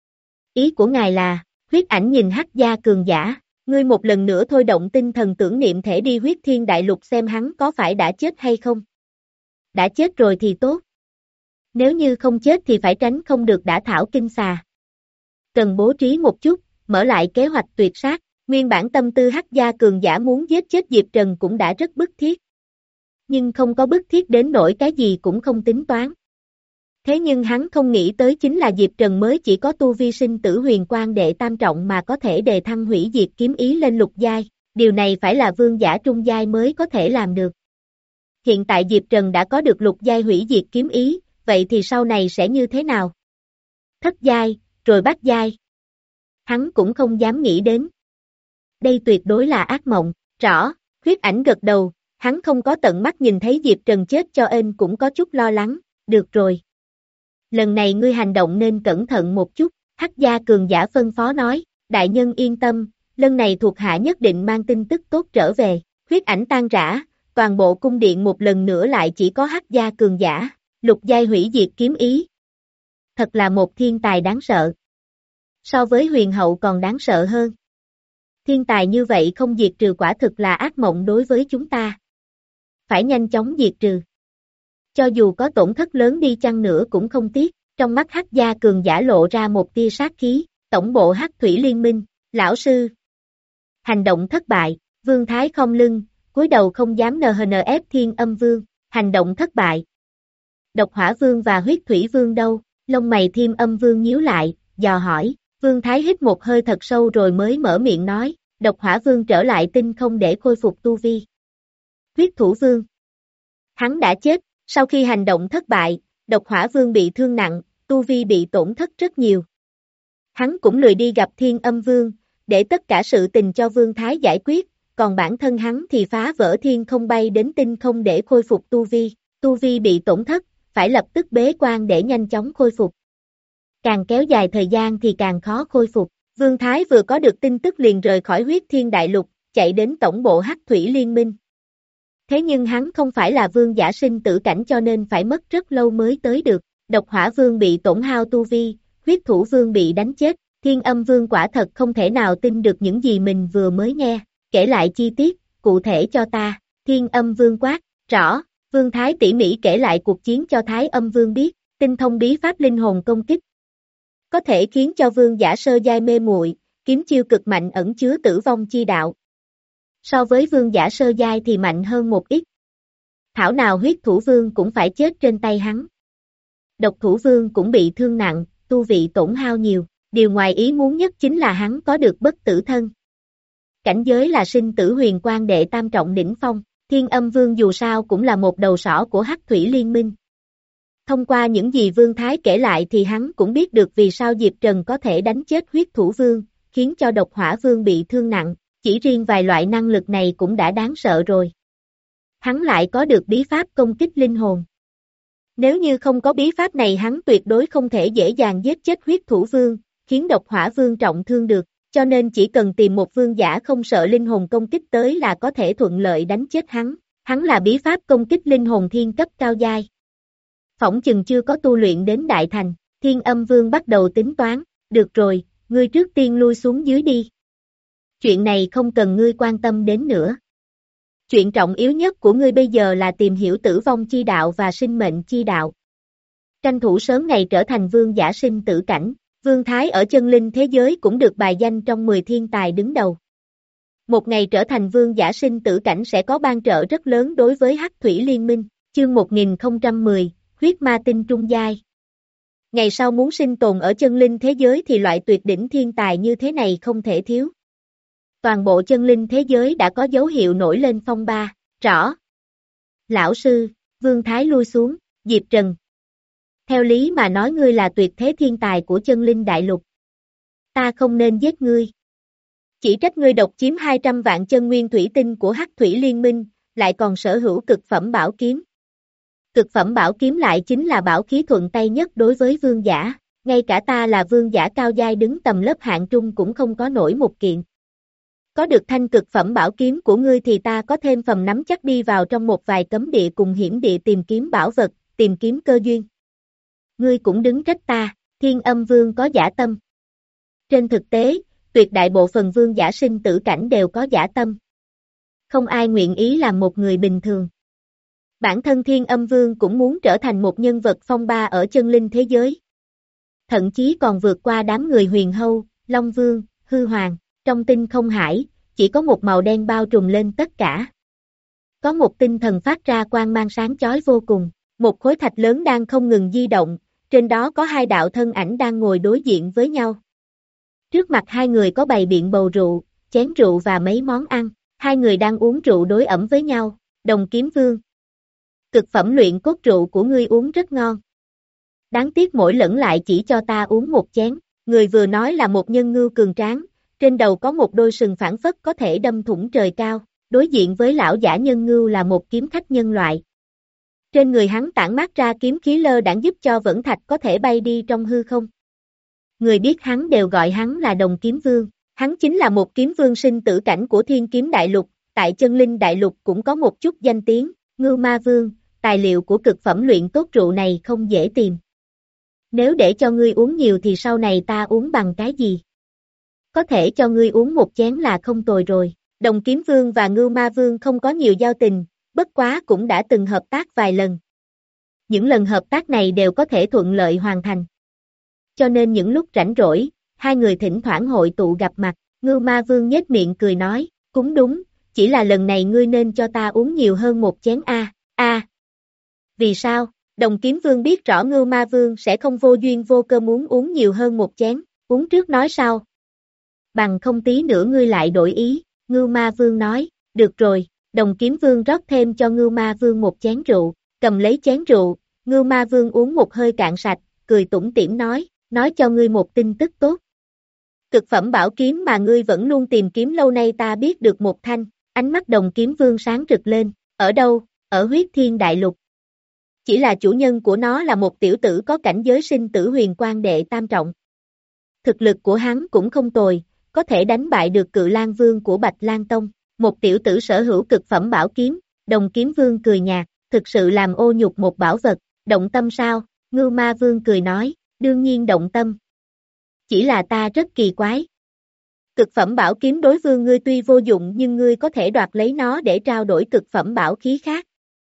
Ý của ngài là, huyết ảnh nhìn hắc gia cường giả, ngươi một lần nữa thôi động tinh thần tưởng niệm thể đi huyết thiên đại lục xem hắn có phải đã chết hay không. Đã chết rồi thì tốt. Nếu như không chết thì phải tránh không được đả thảo kinh xà. Cần bố trí một chút, mở lại kế hoạch tuyệt sát, nguyên bản tâm tư hắc gia cường giả muốn giết chết Diệp Trần cũng đã rất bức thiết. Nhưng không có bức thiết đến nỗi cái gì cũng không tính toán. Thế nhưng hắn không nghĩ tới chính là Diệp Trần mới chỉ có tu vi sinh tử huyền quan đệ tam trọng mà có thể đề thăng hủy diệt kiếm ý lên lục giai, điều này phải là vương giả trung giai mới có thể làm được. Hiện tại Diệp Trần đã có được lục giai hủy diệt kiếm ý, vậy thì sau này sẽ như thế nào? Thất giai, rồi bát giai. Hắn cũng không dám nghĩ đến. Đây tuyệt đối là ác mộng, rõ, huyết ảnh gật đầu, hắn không có tận mắt nhìn thấy Diệp Trần chết cho nên cũng có chút lo lắng, được rồi. Lần này ngươi hành động nên cẩn thận một chút, hắc gia cường giả phân phó nói, đại nhân yên tâm, lần này thuộc hạ nhất định mang tin tức tốt trở về, huyết ảnh tan rã, toàn bộ cung điện một lần nữa lại chỉ có hắc gia cường giả, lục giai hủy diệt kiếm ý. Thật là một thiên tài đáng sợ. So với huyền hậu còn đáng sợ hơn. Thiên tài như vậy không diệt trừ quả thực là ác mộng đối với chúng ta. Phải nhanh chóng diệt trừ. Cho dù có tổn thất lớn đi chăng nữa cũng không tiếc. Trong mắt Hắc Gia cường giả lộ ra một tia sát khí. Tổng bộ Hắc Thủy Liên Minh, lão sư. Hành động thất bại, Vương Thái không lưng, cúi đầu không dám en en ép Thiên Âm Vương. Hành động thất bại. Độc Hỏa Vương và Huyết Thủy Vương đâu? Lông mày Thiên Âm Vương nhíu lại, dò hỏi. Vương Thái hít một hơi thật sâu rồi mới mở miệng nói. Độc Hỏa Vương trở lại tinh không để khôi phục tu vi. Huyết Thủ Vương. Hắn đã chết, sau khi hành động thất bại, Độc Hỏa Vương bị thương nặng, tu vi bị tổn thất rất nhiều. Hắn cũng lười đi gặp Thiên Âm Vương, để tất cả sự tình cho Vương Thái giải quyết, còn bản thân hắn thì phá vỡ thiên không bay đến tinh không để khôi phục tu vi, tu vi bị tổn thất, phải lập tức bế quan để nhanh chóng khôi phục. Càng kéo dài thời gian thì càng khó khôi phục. Vương Thái vừa có được tin tức liền rời khỏi Huyết Thiên Đại Lục, chạy đến tổng bộ Hắc Thủy Liên Minh. Thế nhưng hắn không phải là vương giả sinh tử cảnh cho nên phải mất rất lâu mới tới được. Độc Hỏa Vương bị tổn hao tu vi, Huyết Thủ Vương bị đánh chết, Thiên Âm Vương quả thật không thể nào tin được những gì mình vừa mới nghe. Kể lại chi tiết, cụ thể cho ta. Thiên Âm Vương quát, rõ. Vương Thái tỉ mỉ kể lại cuộc chiến cho Thái Âm Vương biết, tinh thông bí pháp linh hồn công kích. Có thể khiến cho vương giả sơ giai mê muội, kiếm chiêu cực mạnh ẩn chứa tử vong chi đạo. So với vương giả sơ giai thì mạnh hơn một ít. Thảo nào Huyết Thủ Vương cũng phải chết trên tay hắn. Độc Thủ Vương cũng bị thương nặng, tu vị tổn hao nhiều, điều ngoài ý muốn nhất chính là hắn có được bất tử thân. Cảnh giới là sinh tử huyền quang đệ tam trọng đỉnh phong, Thiên Âm Vương dù sao cũng là một đầu sỏ của Hắc Thủy Liên Minh. Thông qua những gì Vương Thái kể lại thì hắn cũng biết được vì sao Diệp Trần có thể đánh chết Huyết Thủ Vương, khiến cho Độc Hỏa Vương bị thương nặng, chỉ riêng vài loại năng lực này cũng đã đáng sợ rồi. Hắn lại có được bí pháp công kích linh hồn. Nếu như không có bí pháp này hắn tuyệt đối không thể dễ dàng giết chết Huyết Thủ Vương, khiến Độc Hỏa Vương trọng thương được, cho nên chỉ cần tìm một vương giả không sợ linh hồn công kích tới là có thể thuận lợi đánh chết hắn. Hắn là bí pháp công kích linh hồn thiên cấp cao giai. Phỏng chừng chưa có tu luyện đến đại thành, Thiên Âm Vương bắt đầu tính toán, được rồi, ngươi trước tiên lui xuống dưới đi. Chuyện này không cần ngươi quan tâm đến nữa. Chuyện trọng yếu nhất của ngươi bây giờ là tìm hiểu tử vong chi đạo và sinh mệnh chi đạo. Tranh thủ sớm ngày trở thành vương giả sinh tử cảnh, Vương Thái ở chân linh thế giới cũng được bài danh trong mười thiên tài đứng đầu. Một ngày trở thành vương giả sinh tử cảnh sẽ có ban trợ rất lớn đối với Hắc Thủy Liên Minh, chương một nghìn không trăm mười. Huyết ma tinh trung giai. Ngày sau muốn sinh tồn ở chân linh thế giới thì loại tuyệt đỉnh thiên tài như thế này không thể thiếu. Toàn bộ chân linh thế giới đã có dấu hiệu nổi lên phong ba, rõ. Lão sư, Vương Thái lui xuống, Diệp Trần. Theo lý mà nói ngươi là tuyệt thế thiên tài của chân linh đại lục. Ta không nên giết ngươi. Chỉ trách ngươi độc chiếm hai trăm vạn chân nguyên thủy tinh của Hắc Thủy Liên Minh, lại còn sở hữu cực phẩm bảo kiếm. Cực phẩm bảo kiếm lại chính là bảo khí thuận tay nhất đối với vương giả, ngay cả ta là vương giả cao giai đứng tầm lớp hạng trung cũng không có nổi một kiện. Có được thanh cực phẩm bảo kiếm của ngươi thì ta có thêm phần nắm chắc đi vào trong một vài cấm địa cùng hiểm địa tìm kiếm bảo vật, tìm kiếm cơ duyên. Ngươi cũng đứng trách ta, Thiên Âm Vương có dã tâm. Trên thực tế, tuyệt đại bộ phận vương giả sinh tử cảnh đều có dã tâm. Không ai nguyện ý làm một người bình thường. Bản thân Thiên Âm Vương cũng muốn trở thành một nhân vật phong ba ở chân linh thế giới. Thậm chí còn vượt qua đám người Huyền Hâu, Long Vương, Hư Hoàng, trong tinh không hải, chỉ có một màu đen bao trùm lên tất cả. Có một tinh thần phát ra quang mang sáng chói vô cùng, một khối thạch lớn đang không ngừng di động, trên đó có hai đạo thân ảnh đang ngồi đối diện với nhau. Trước mặt hai người có bày biện bầu rượu, chén rượu và mấy món ăn, hai người đang uống rượu đối ẩm với nhau, Đồng Kiếm Vương. Cực phẩm luyện cốt rượu của ngươi uống rất ngon. Đáng tiếc mỗi lần lại chỉ cho ta uống một chén, người vừa nói là một nhân ngưu cường tráng, trên đầu có một đôi sừng phảng phất có thể đâm thủng trời cao, đối diện với lão giả nhân ngưu là một kiếm khách nhân loại. Trên người hắn tản mát ra kiếm khí lơ đãng giúp cho vẫn thạch có thể bay đi trong hư không. Người biết hắn đều gọi hắn là Đồng Kiếm Vương, hắn chính là một kiếm vương sinh tử cảnh của Thiên Kiếm Đại Lục, tại chân linh đại lục cũng có một chút danh tiếng, Ngưu Ma Vương. Tài liệu của cực phẩm luyện cốt rượu này không dễ tìm. Nếu để cho ngươi uống nhiều thì sau này ta uống bằng cái gì? Có thể cho ngươi uống một chén là không tồi rồi. Đồng Kiếm Vương và Ngưu Ma Vương không có nhiều giao tình, bất quá cũng đã từng hợp tác vài lần. Những lần hợp tác này đều có thể thuận lợi hoàn thành. Cho nên những lúc rảnh rỗi, hai người thỉnh thoảng hội tụ gặp mặt, Ngưu Ma Vương nhếch miệng cười nói, cũng đúng, chỉ là lần này ngươi nên cho ta uống nhiều hơn một chén a. A. Vì sao? Đồng Kiếm Vương biết rõ Ngưu Ma Vương sẽ không vô duyên vô cơ muốn uống nhiều hơn một chén, uống trước nói sau. Bằng không tí nữa ngươi lại đổi ý, Ngưu Ma Vương nói, được rồi, Đồng Kiếm Vương rót thêm cho Ngưu Ma Vương một chén rượu, cầm lấy chén rượu, Ngưu Ma Vương uống một hơi cạn sạch, cười tủm tỉm nói, nói cho ngươi một tin tức tốt. Cực phẩm bảo kiếm mà ngươi vẫn luôn tìm kiếm lâu nay ta biết được một thanh, ánh mắt Đồng Kiếm Vương sáng rực lên, ở đâu, ở Huyết Thiên Đại Lục. Chỉ là chủ nhân của nó là một tiểu tử có cảnh giới sinh tử huyền quan đệ tam trọng. Thực lực của hắn cũng không tồi, có thể đánh bại được Cự Lang Vương của Bạch Lang Tông, một tiểu tử sở hữu cực phẩm bảo kiếm, Đồng Kiếm Vương cười nhạt, thực sự làm ô nhục một bảo vật, động tâm sao, Ngưu Ma Vương cười nói, đương nhiên động tâm. Chỉ là ta rất kỳ quái. Cực phẩm bảo kiếm đối vương ngươi tuy vô dụng nhưng ngươi có thể đoạt lấy nó để trao đổi cực phẩm bảo khí khác.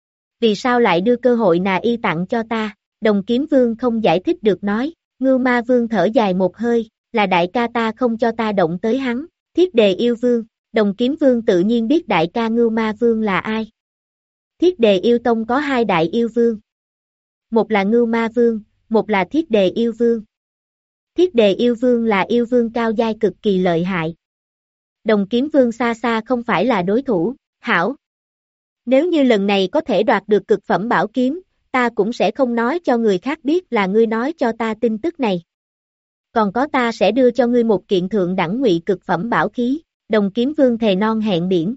Vì sao lại đưa cơ hội nà y tặng cho ta? Đồng Kiếm Vương không giải thích được nói, Ngưu Ma Vương thở dài một hơi, là đại ca ta không cho ta động tới hắn, Thiết Đề Yêu Vương, Đồng Kiếm Vương tự nhiên biết đại ca Ngưu Ma Vương là ai. Thiết Đề Yêu Tông có hai đại yêu vương. Một là Ngưu Ma Vương, một là Thiết Đề Yêu Vương. Thiết Đề Yêu Vương là yêu vương cao giai cực kỳ lợi hại. Đồng Kiếm Vương xa xa không phải là đối thủ, hảo. Nếu như lần này có thể đoạt được cực phẩm bảo kiếm, ta cũng sẽ không nói cho người khác biết là ngươi nói cho ta tin tức này. Còn có ta sẽ đưa cho ngươi một kiện thượng đẳng ngụy cực phẩm bảo khí, Đồng Kiếm Vương thề non hẹn biển.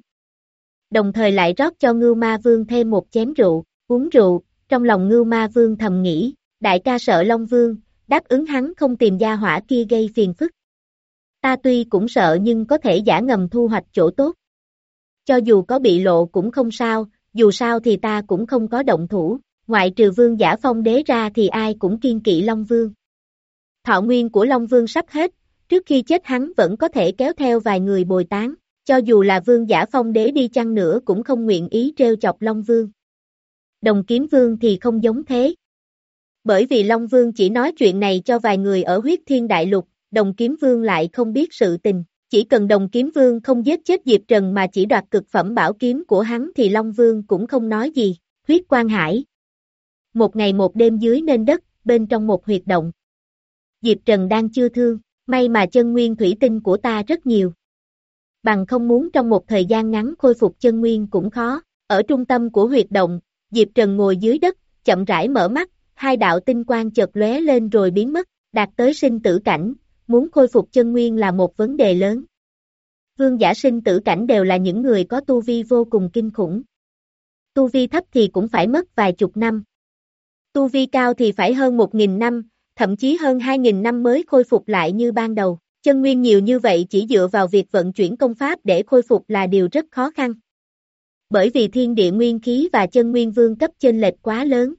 Đồng thời lại rót cho Ngưu Ma Vương thêm một chén rượu, uống rượu, trong lòng Ngưu Ma Vương thầm nghĩ, đại ca sợ Long Vương, đáp ứng hắn không tìm gia hỏa kia gây phiền phức. Ta tuy cũng sợ nhưng có thể giả ngầm thu hoạch chỗ tốt. Cho dù có bị lộ cũng không sao, dù sao thì ta cũng không có động thủ, ngoại trừ Vương Giả Phong Đế ra thì ai cũng kiên kỵ Long Vương. Thọ nguyên của Long Vương sắp hết, trước khi chết hắn vẫn có thể kéo theo vài người bồi tán, cho dù là Vương Giả Phong Đế đi chăng nữa cũng không nguyện ý trêu chọc Long Vương. Đồng Kiếm Vương thì không giống thế. Bởi vì Long Vương chỉ nói chuyện này cho vài người ở Huyết Thiên Đại Lục, Đồng Kiếm Vương lại không biết sự tình. Chỉ cần Đồng Kiếm Vương không giết chết Diệp Trần mà chỉ đoạt cực phẩm bảo kiếm của hắn thì Long Vương cũng không nói gì. Huyết Quan Hải. Một ngày một đêm dưới nền đất, bên trong một huyệt động. Diệp Trần đang chưa thương, may mà chân nguyên thủy tinh của ta rất nhiều. Bằng không muốn trong một thời gian ngắn khôi phục chân nguyên cũng khó. Ở trung tâm của huyệt động, Diệp Trần ngồi dưới đất, chậm rãi mở mắt, hai đạo tinh quang chợt lóe lên rồi biến mất, đạt tới sinh tử cảnh, muốn khôi phục chân nguyên là một vấn đề lớn. Vương giả sinh tử cảnh đều là những người có tu vi vô cùng kinh khủng. Tu vi thấp thì cũng phải mất vài chục năm. Tu vi cao thì phải hơn một nghìn năm, thậm chí hơn hai nghìn năm mới khôi phục lại như ban đầu. Chân nguyên nhiều như vậy chỉ dựa vào việc vận chuyển công pháp để khôi phục là điều rất khó khăn. Bởi vì thiên địa nguyên khí và chân nguyên vương cấp chênh lệch quá lớn.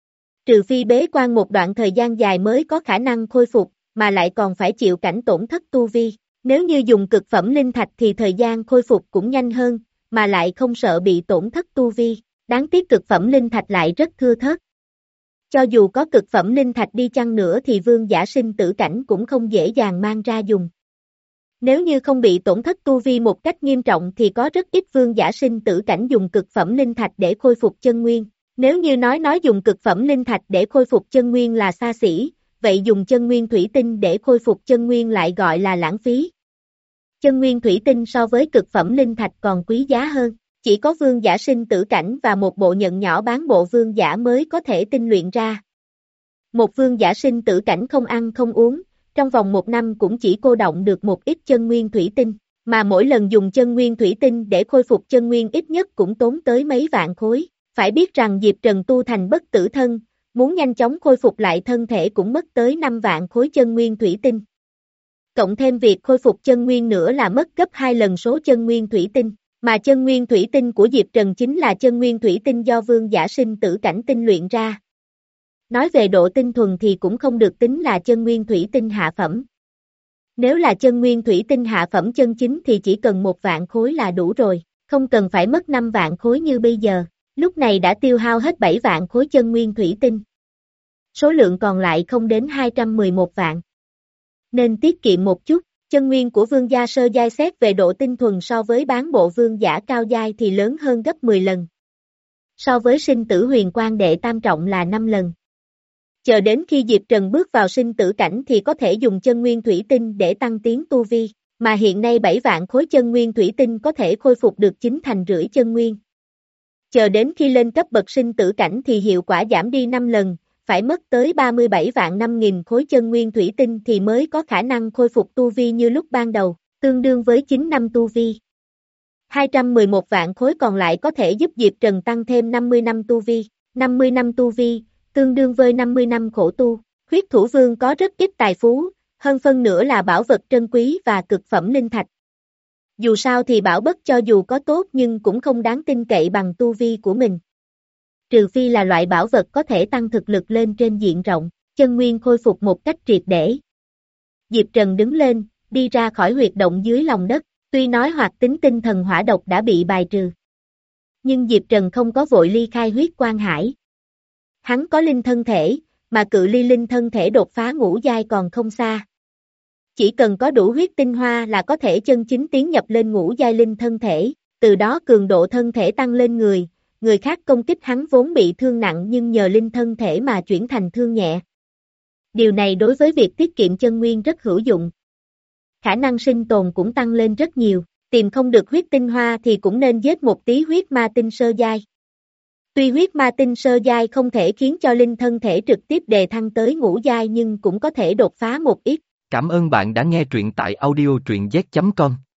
Trừ phi bế quan một đoạn thời gian dài mới có khả năng khôi phục, mà lại còn phải chịu cảnh tổn thất tu vi. Nếu như dùng cực phẩm linh thạch thì thời gian khôi phục cũng nhanh hơn, mà lại không sợ bị tổn thất tu vi. Đáng tiếc cực phẩm linh thạch lại rất thưa thớt. Cho dù có cực phẩm linh thạch đi chăng nữa thì vương giả sinh tử cảnh cũng không dễ dàng mang ra dùng. Nếu như không bị tổn thất tu vi một cách nghiêm trọng thì có rất ít vương giả sinh tử cảnh dùng cực phẩm linh thạch để khôi phục chân nguyên. Nếu như nói nói dùng cực phẩm linh thạch để khôi phục chân nguyên là xa xỉ, vậy dùng chân nguyên thủy tinh để khôi phục chân nguyên lại gọi là lãng phí. Chân nguyên thủy tinh so với cực phẩm linh thạch còn quý giá hơn, chỉ có vương giả sinh tử cảnh và một bộ nhận nhỏ bán bộ vương giả mới có thể tinh luyện ra. Một vương giả sinh tử cảnh không ăn không uống, trong vòng một năm cũng chỉ cô đọng được một ít chân nguyên thủy tinh, mà mỗi lần dùng chân nguyên thủy tinh để khôi phục chân nguyên ít nhất cũng tốn tới mấy vạn khối. Phải biết rằng Diệp Trần tu thành bất tử thân, muốn nhanh chóng khôi phục lại thân thể cũng mất tới năm vạn khối chân nguyên thủy tinh. Cộng thêm việc khôi phục chân nguyên nữa là mất gấp hai lần số chân nguyên thủy tinh, mà chân nguyên thủy tinh của Diệp Trần chính là chân nguyên thủy tinh do vương giả sinh tử cảnh tinh luyện ra. Nói về độ tinh thuần thì cũng không được tính là chân nguyên thủy tinh hạ phẩm. Nếu là chân nguyên thủy tinh hạ phẩm chân chính thì chỉ cần một vạn khối là đủ rồi, không cần phải mất năm vạn khối như bây giờ. Lúc này đã tiêu hao hết bảy vạn khối chân nguyên thủy tinh. Số lượng còn lại không đến hai trăm mười một vạn. Nên tiết kiệm một chút, chân nguyên của vương gia sơ giai xét về độ tinh thuần so với bán bộ vương giả cao giai thì lớn hơn gấp mười lần. So với sinh tử huyền quang đệ tam trọng là năm lần. Chờ đến khi Diệp Trần bước vào sinh tử cảnh thì có thể dùng chân nguyên thủy tinh để tăng tiến tu vi, mà hiện nay bảy vạn khối chân nguyên thủy tinh có thể khôi phục được chín thành rưỡi chân nguyên. Chờ đến khi lên cấp bậc sinh tử cảnh thì hiệu quả giảm đi năm lần, phải mất tới ba mươi bảy vạn năm nghìn khối chân nguyên thủy tinh thì mới có khả năng khôi phục tu vi như lúc ban đầu, tương đương với chín năm tu vi. hai trăm mười một vạn khối còn lại có thể giúp Diệp Trần tăng thêm năm mươi năm tu vi, năm mươi năm tu vi, tương đương với năm mươi năm khổ tu. Huyết Thủ Vương có rất ít tài phú, hơn phân nửa là bảo vật trân quý và cực phẩm linh thạch. Dù sao thì bảo bất cho dù có tốt nhưng cũng không đáng tin cậy bằng tu vi của mình. Trừ phi là loại bảo vật có thể tăng thực lực lên trên diện rộng, chân nguyên khôi phục một cách triệt để. Diệp Trần đứng lên, đi ra khỏi huyệt động dưới lòng đất, tuy nói hoạt tính tinh thần hỏa độc đã bị bài trừ. Nhưng Diệp Trần không có vội ly khai huyết quan hải. Hắn có linh thân thể, mà cự ly linh thân thể đột phá ngũ giai còn không xa. Chỉ cần có đủ huyết tinh hoa là có thể chân chính tiến nhập lên ngũ giai linh thân thể, từ đó cường độ thân thể tăng lên người, người khác công kích hắn vốn bị thương nặng nhưng nhờ linh thân thể mà chuyển thành thương nhẹ. Điều này đối với việc tiết kiệm chân nguyên rất hữu dụng. Khả năng sinh tồn cũng tăng lên rất nhiều, tìm không được huyết tinh hoa thì cũng nên giết một tí huyết ma tinh sơ giai. Tuy huyết ma tinh sơ giai không thể khiến cho linh thân thể trực tiếp đề thăng tới ngũ giai nhưng cũng có thể đột phá một ít. Cảm ơn bạn đã nghe truyện tại audio truyện z chấm com.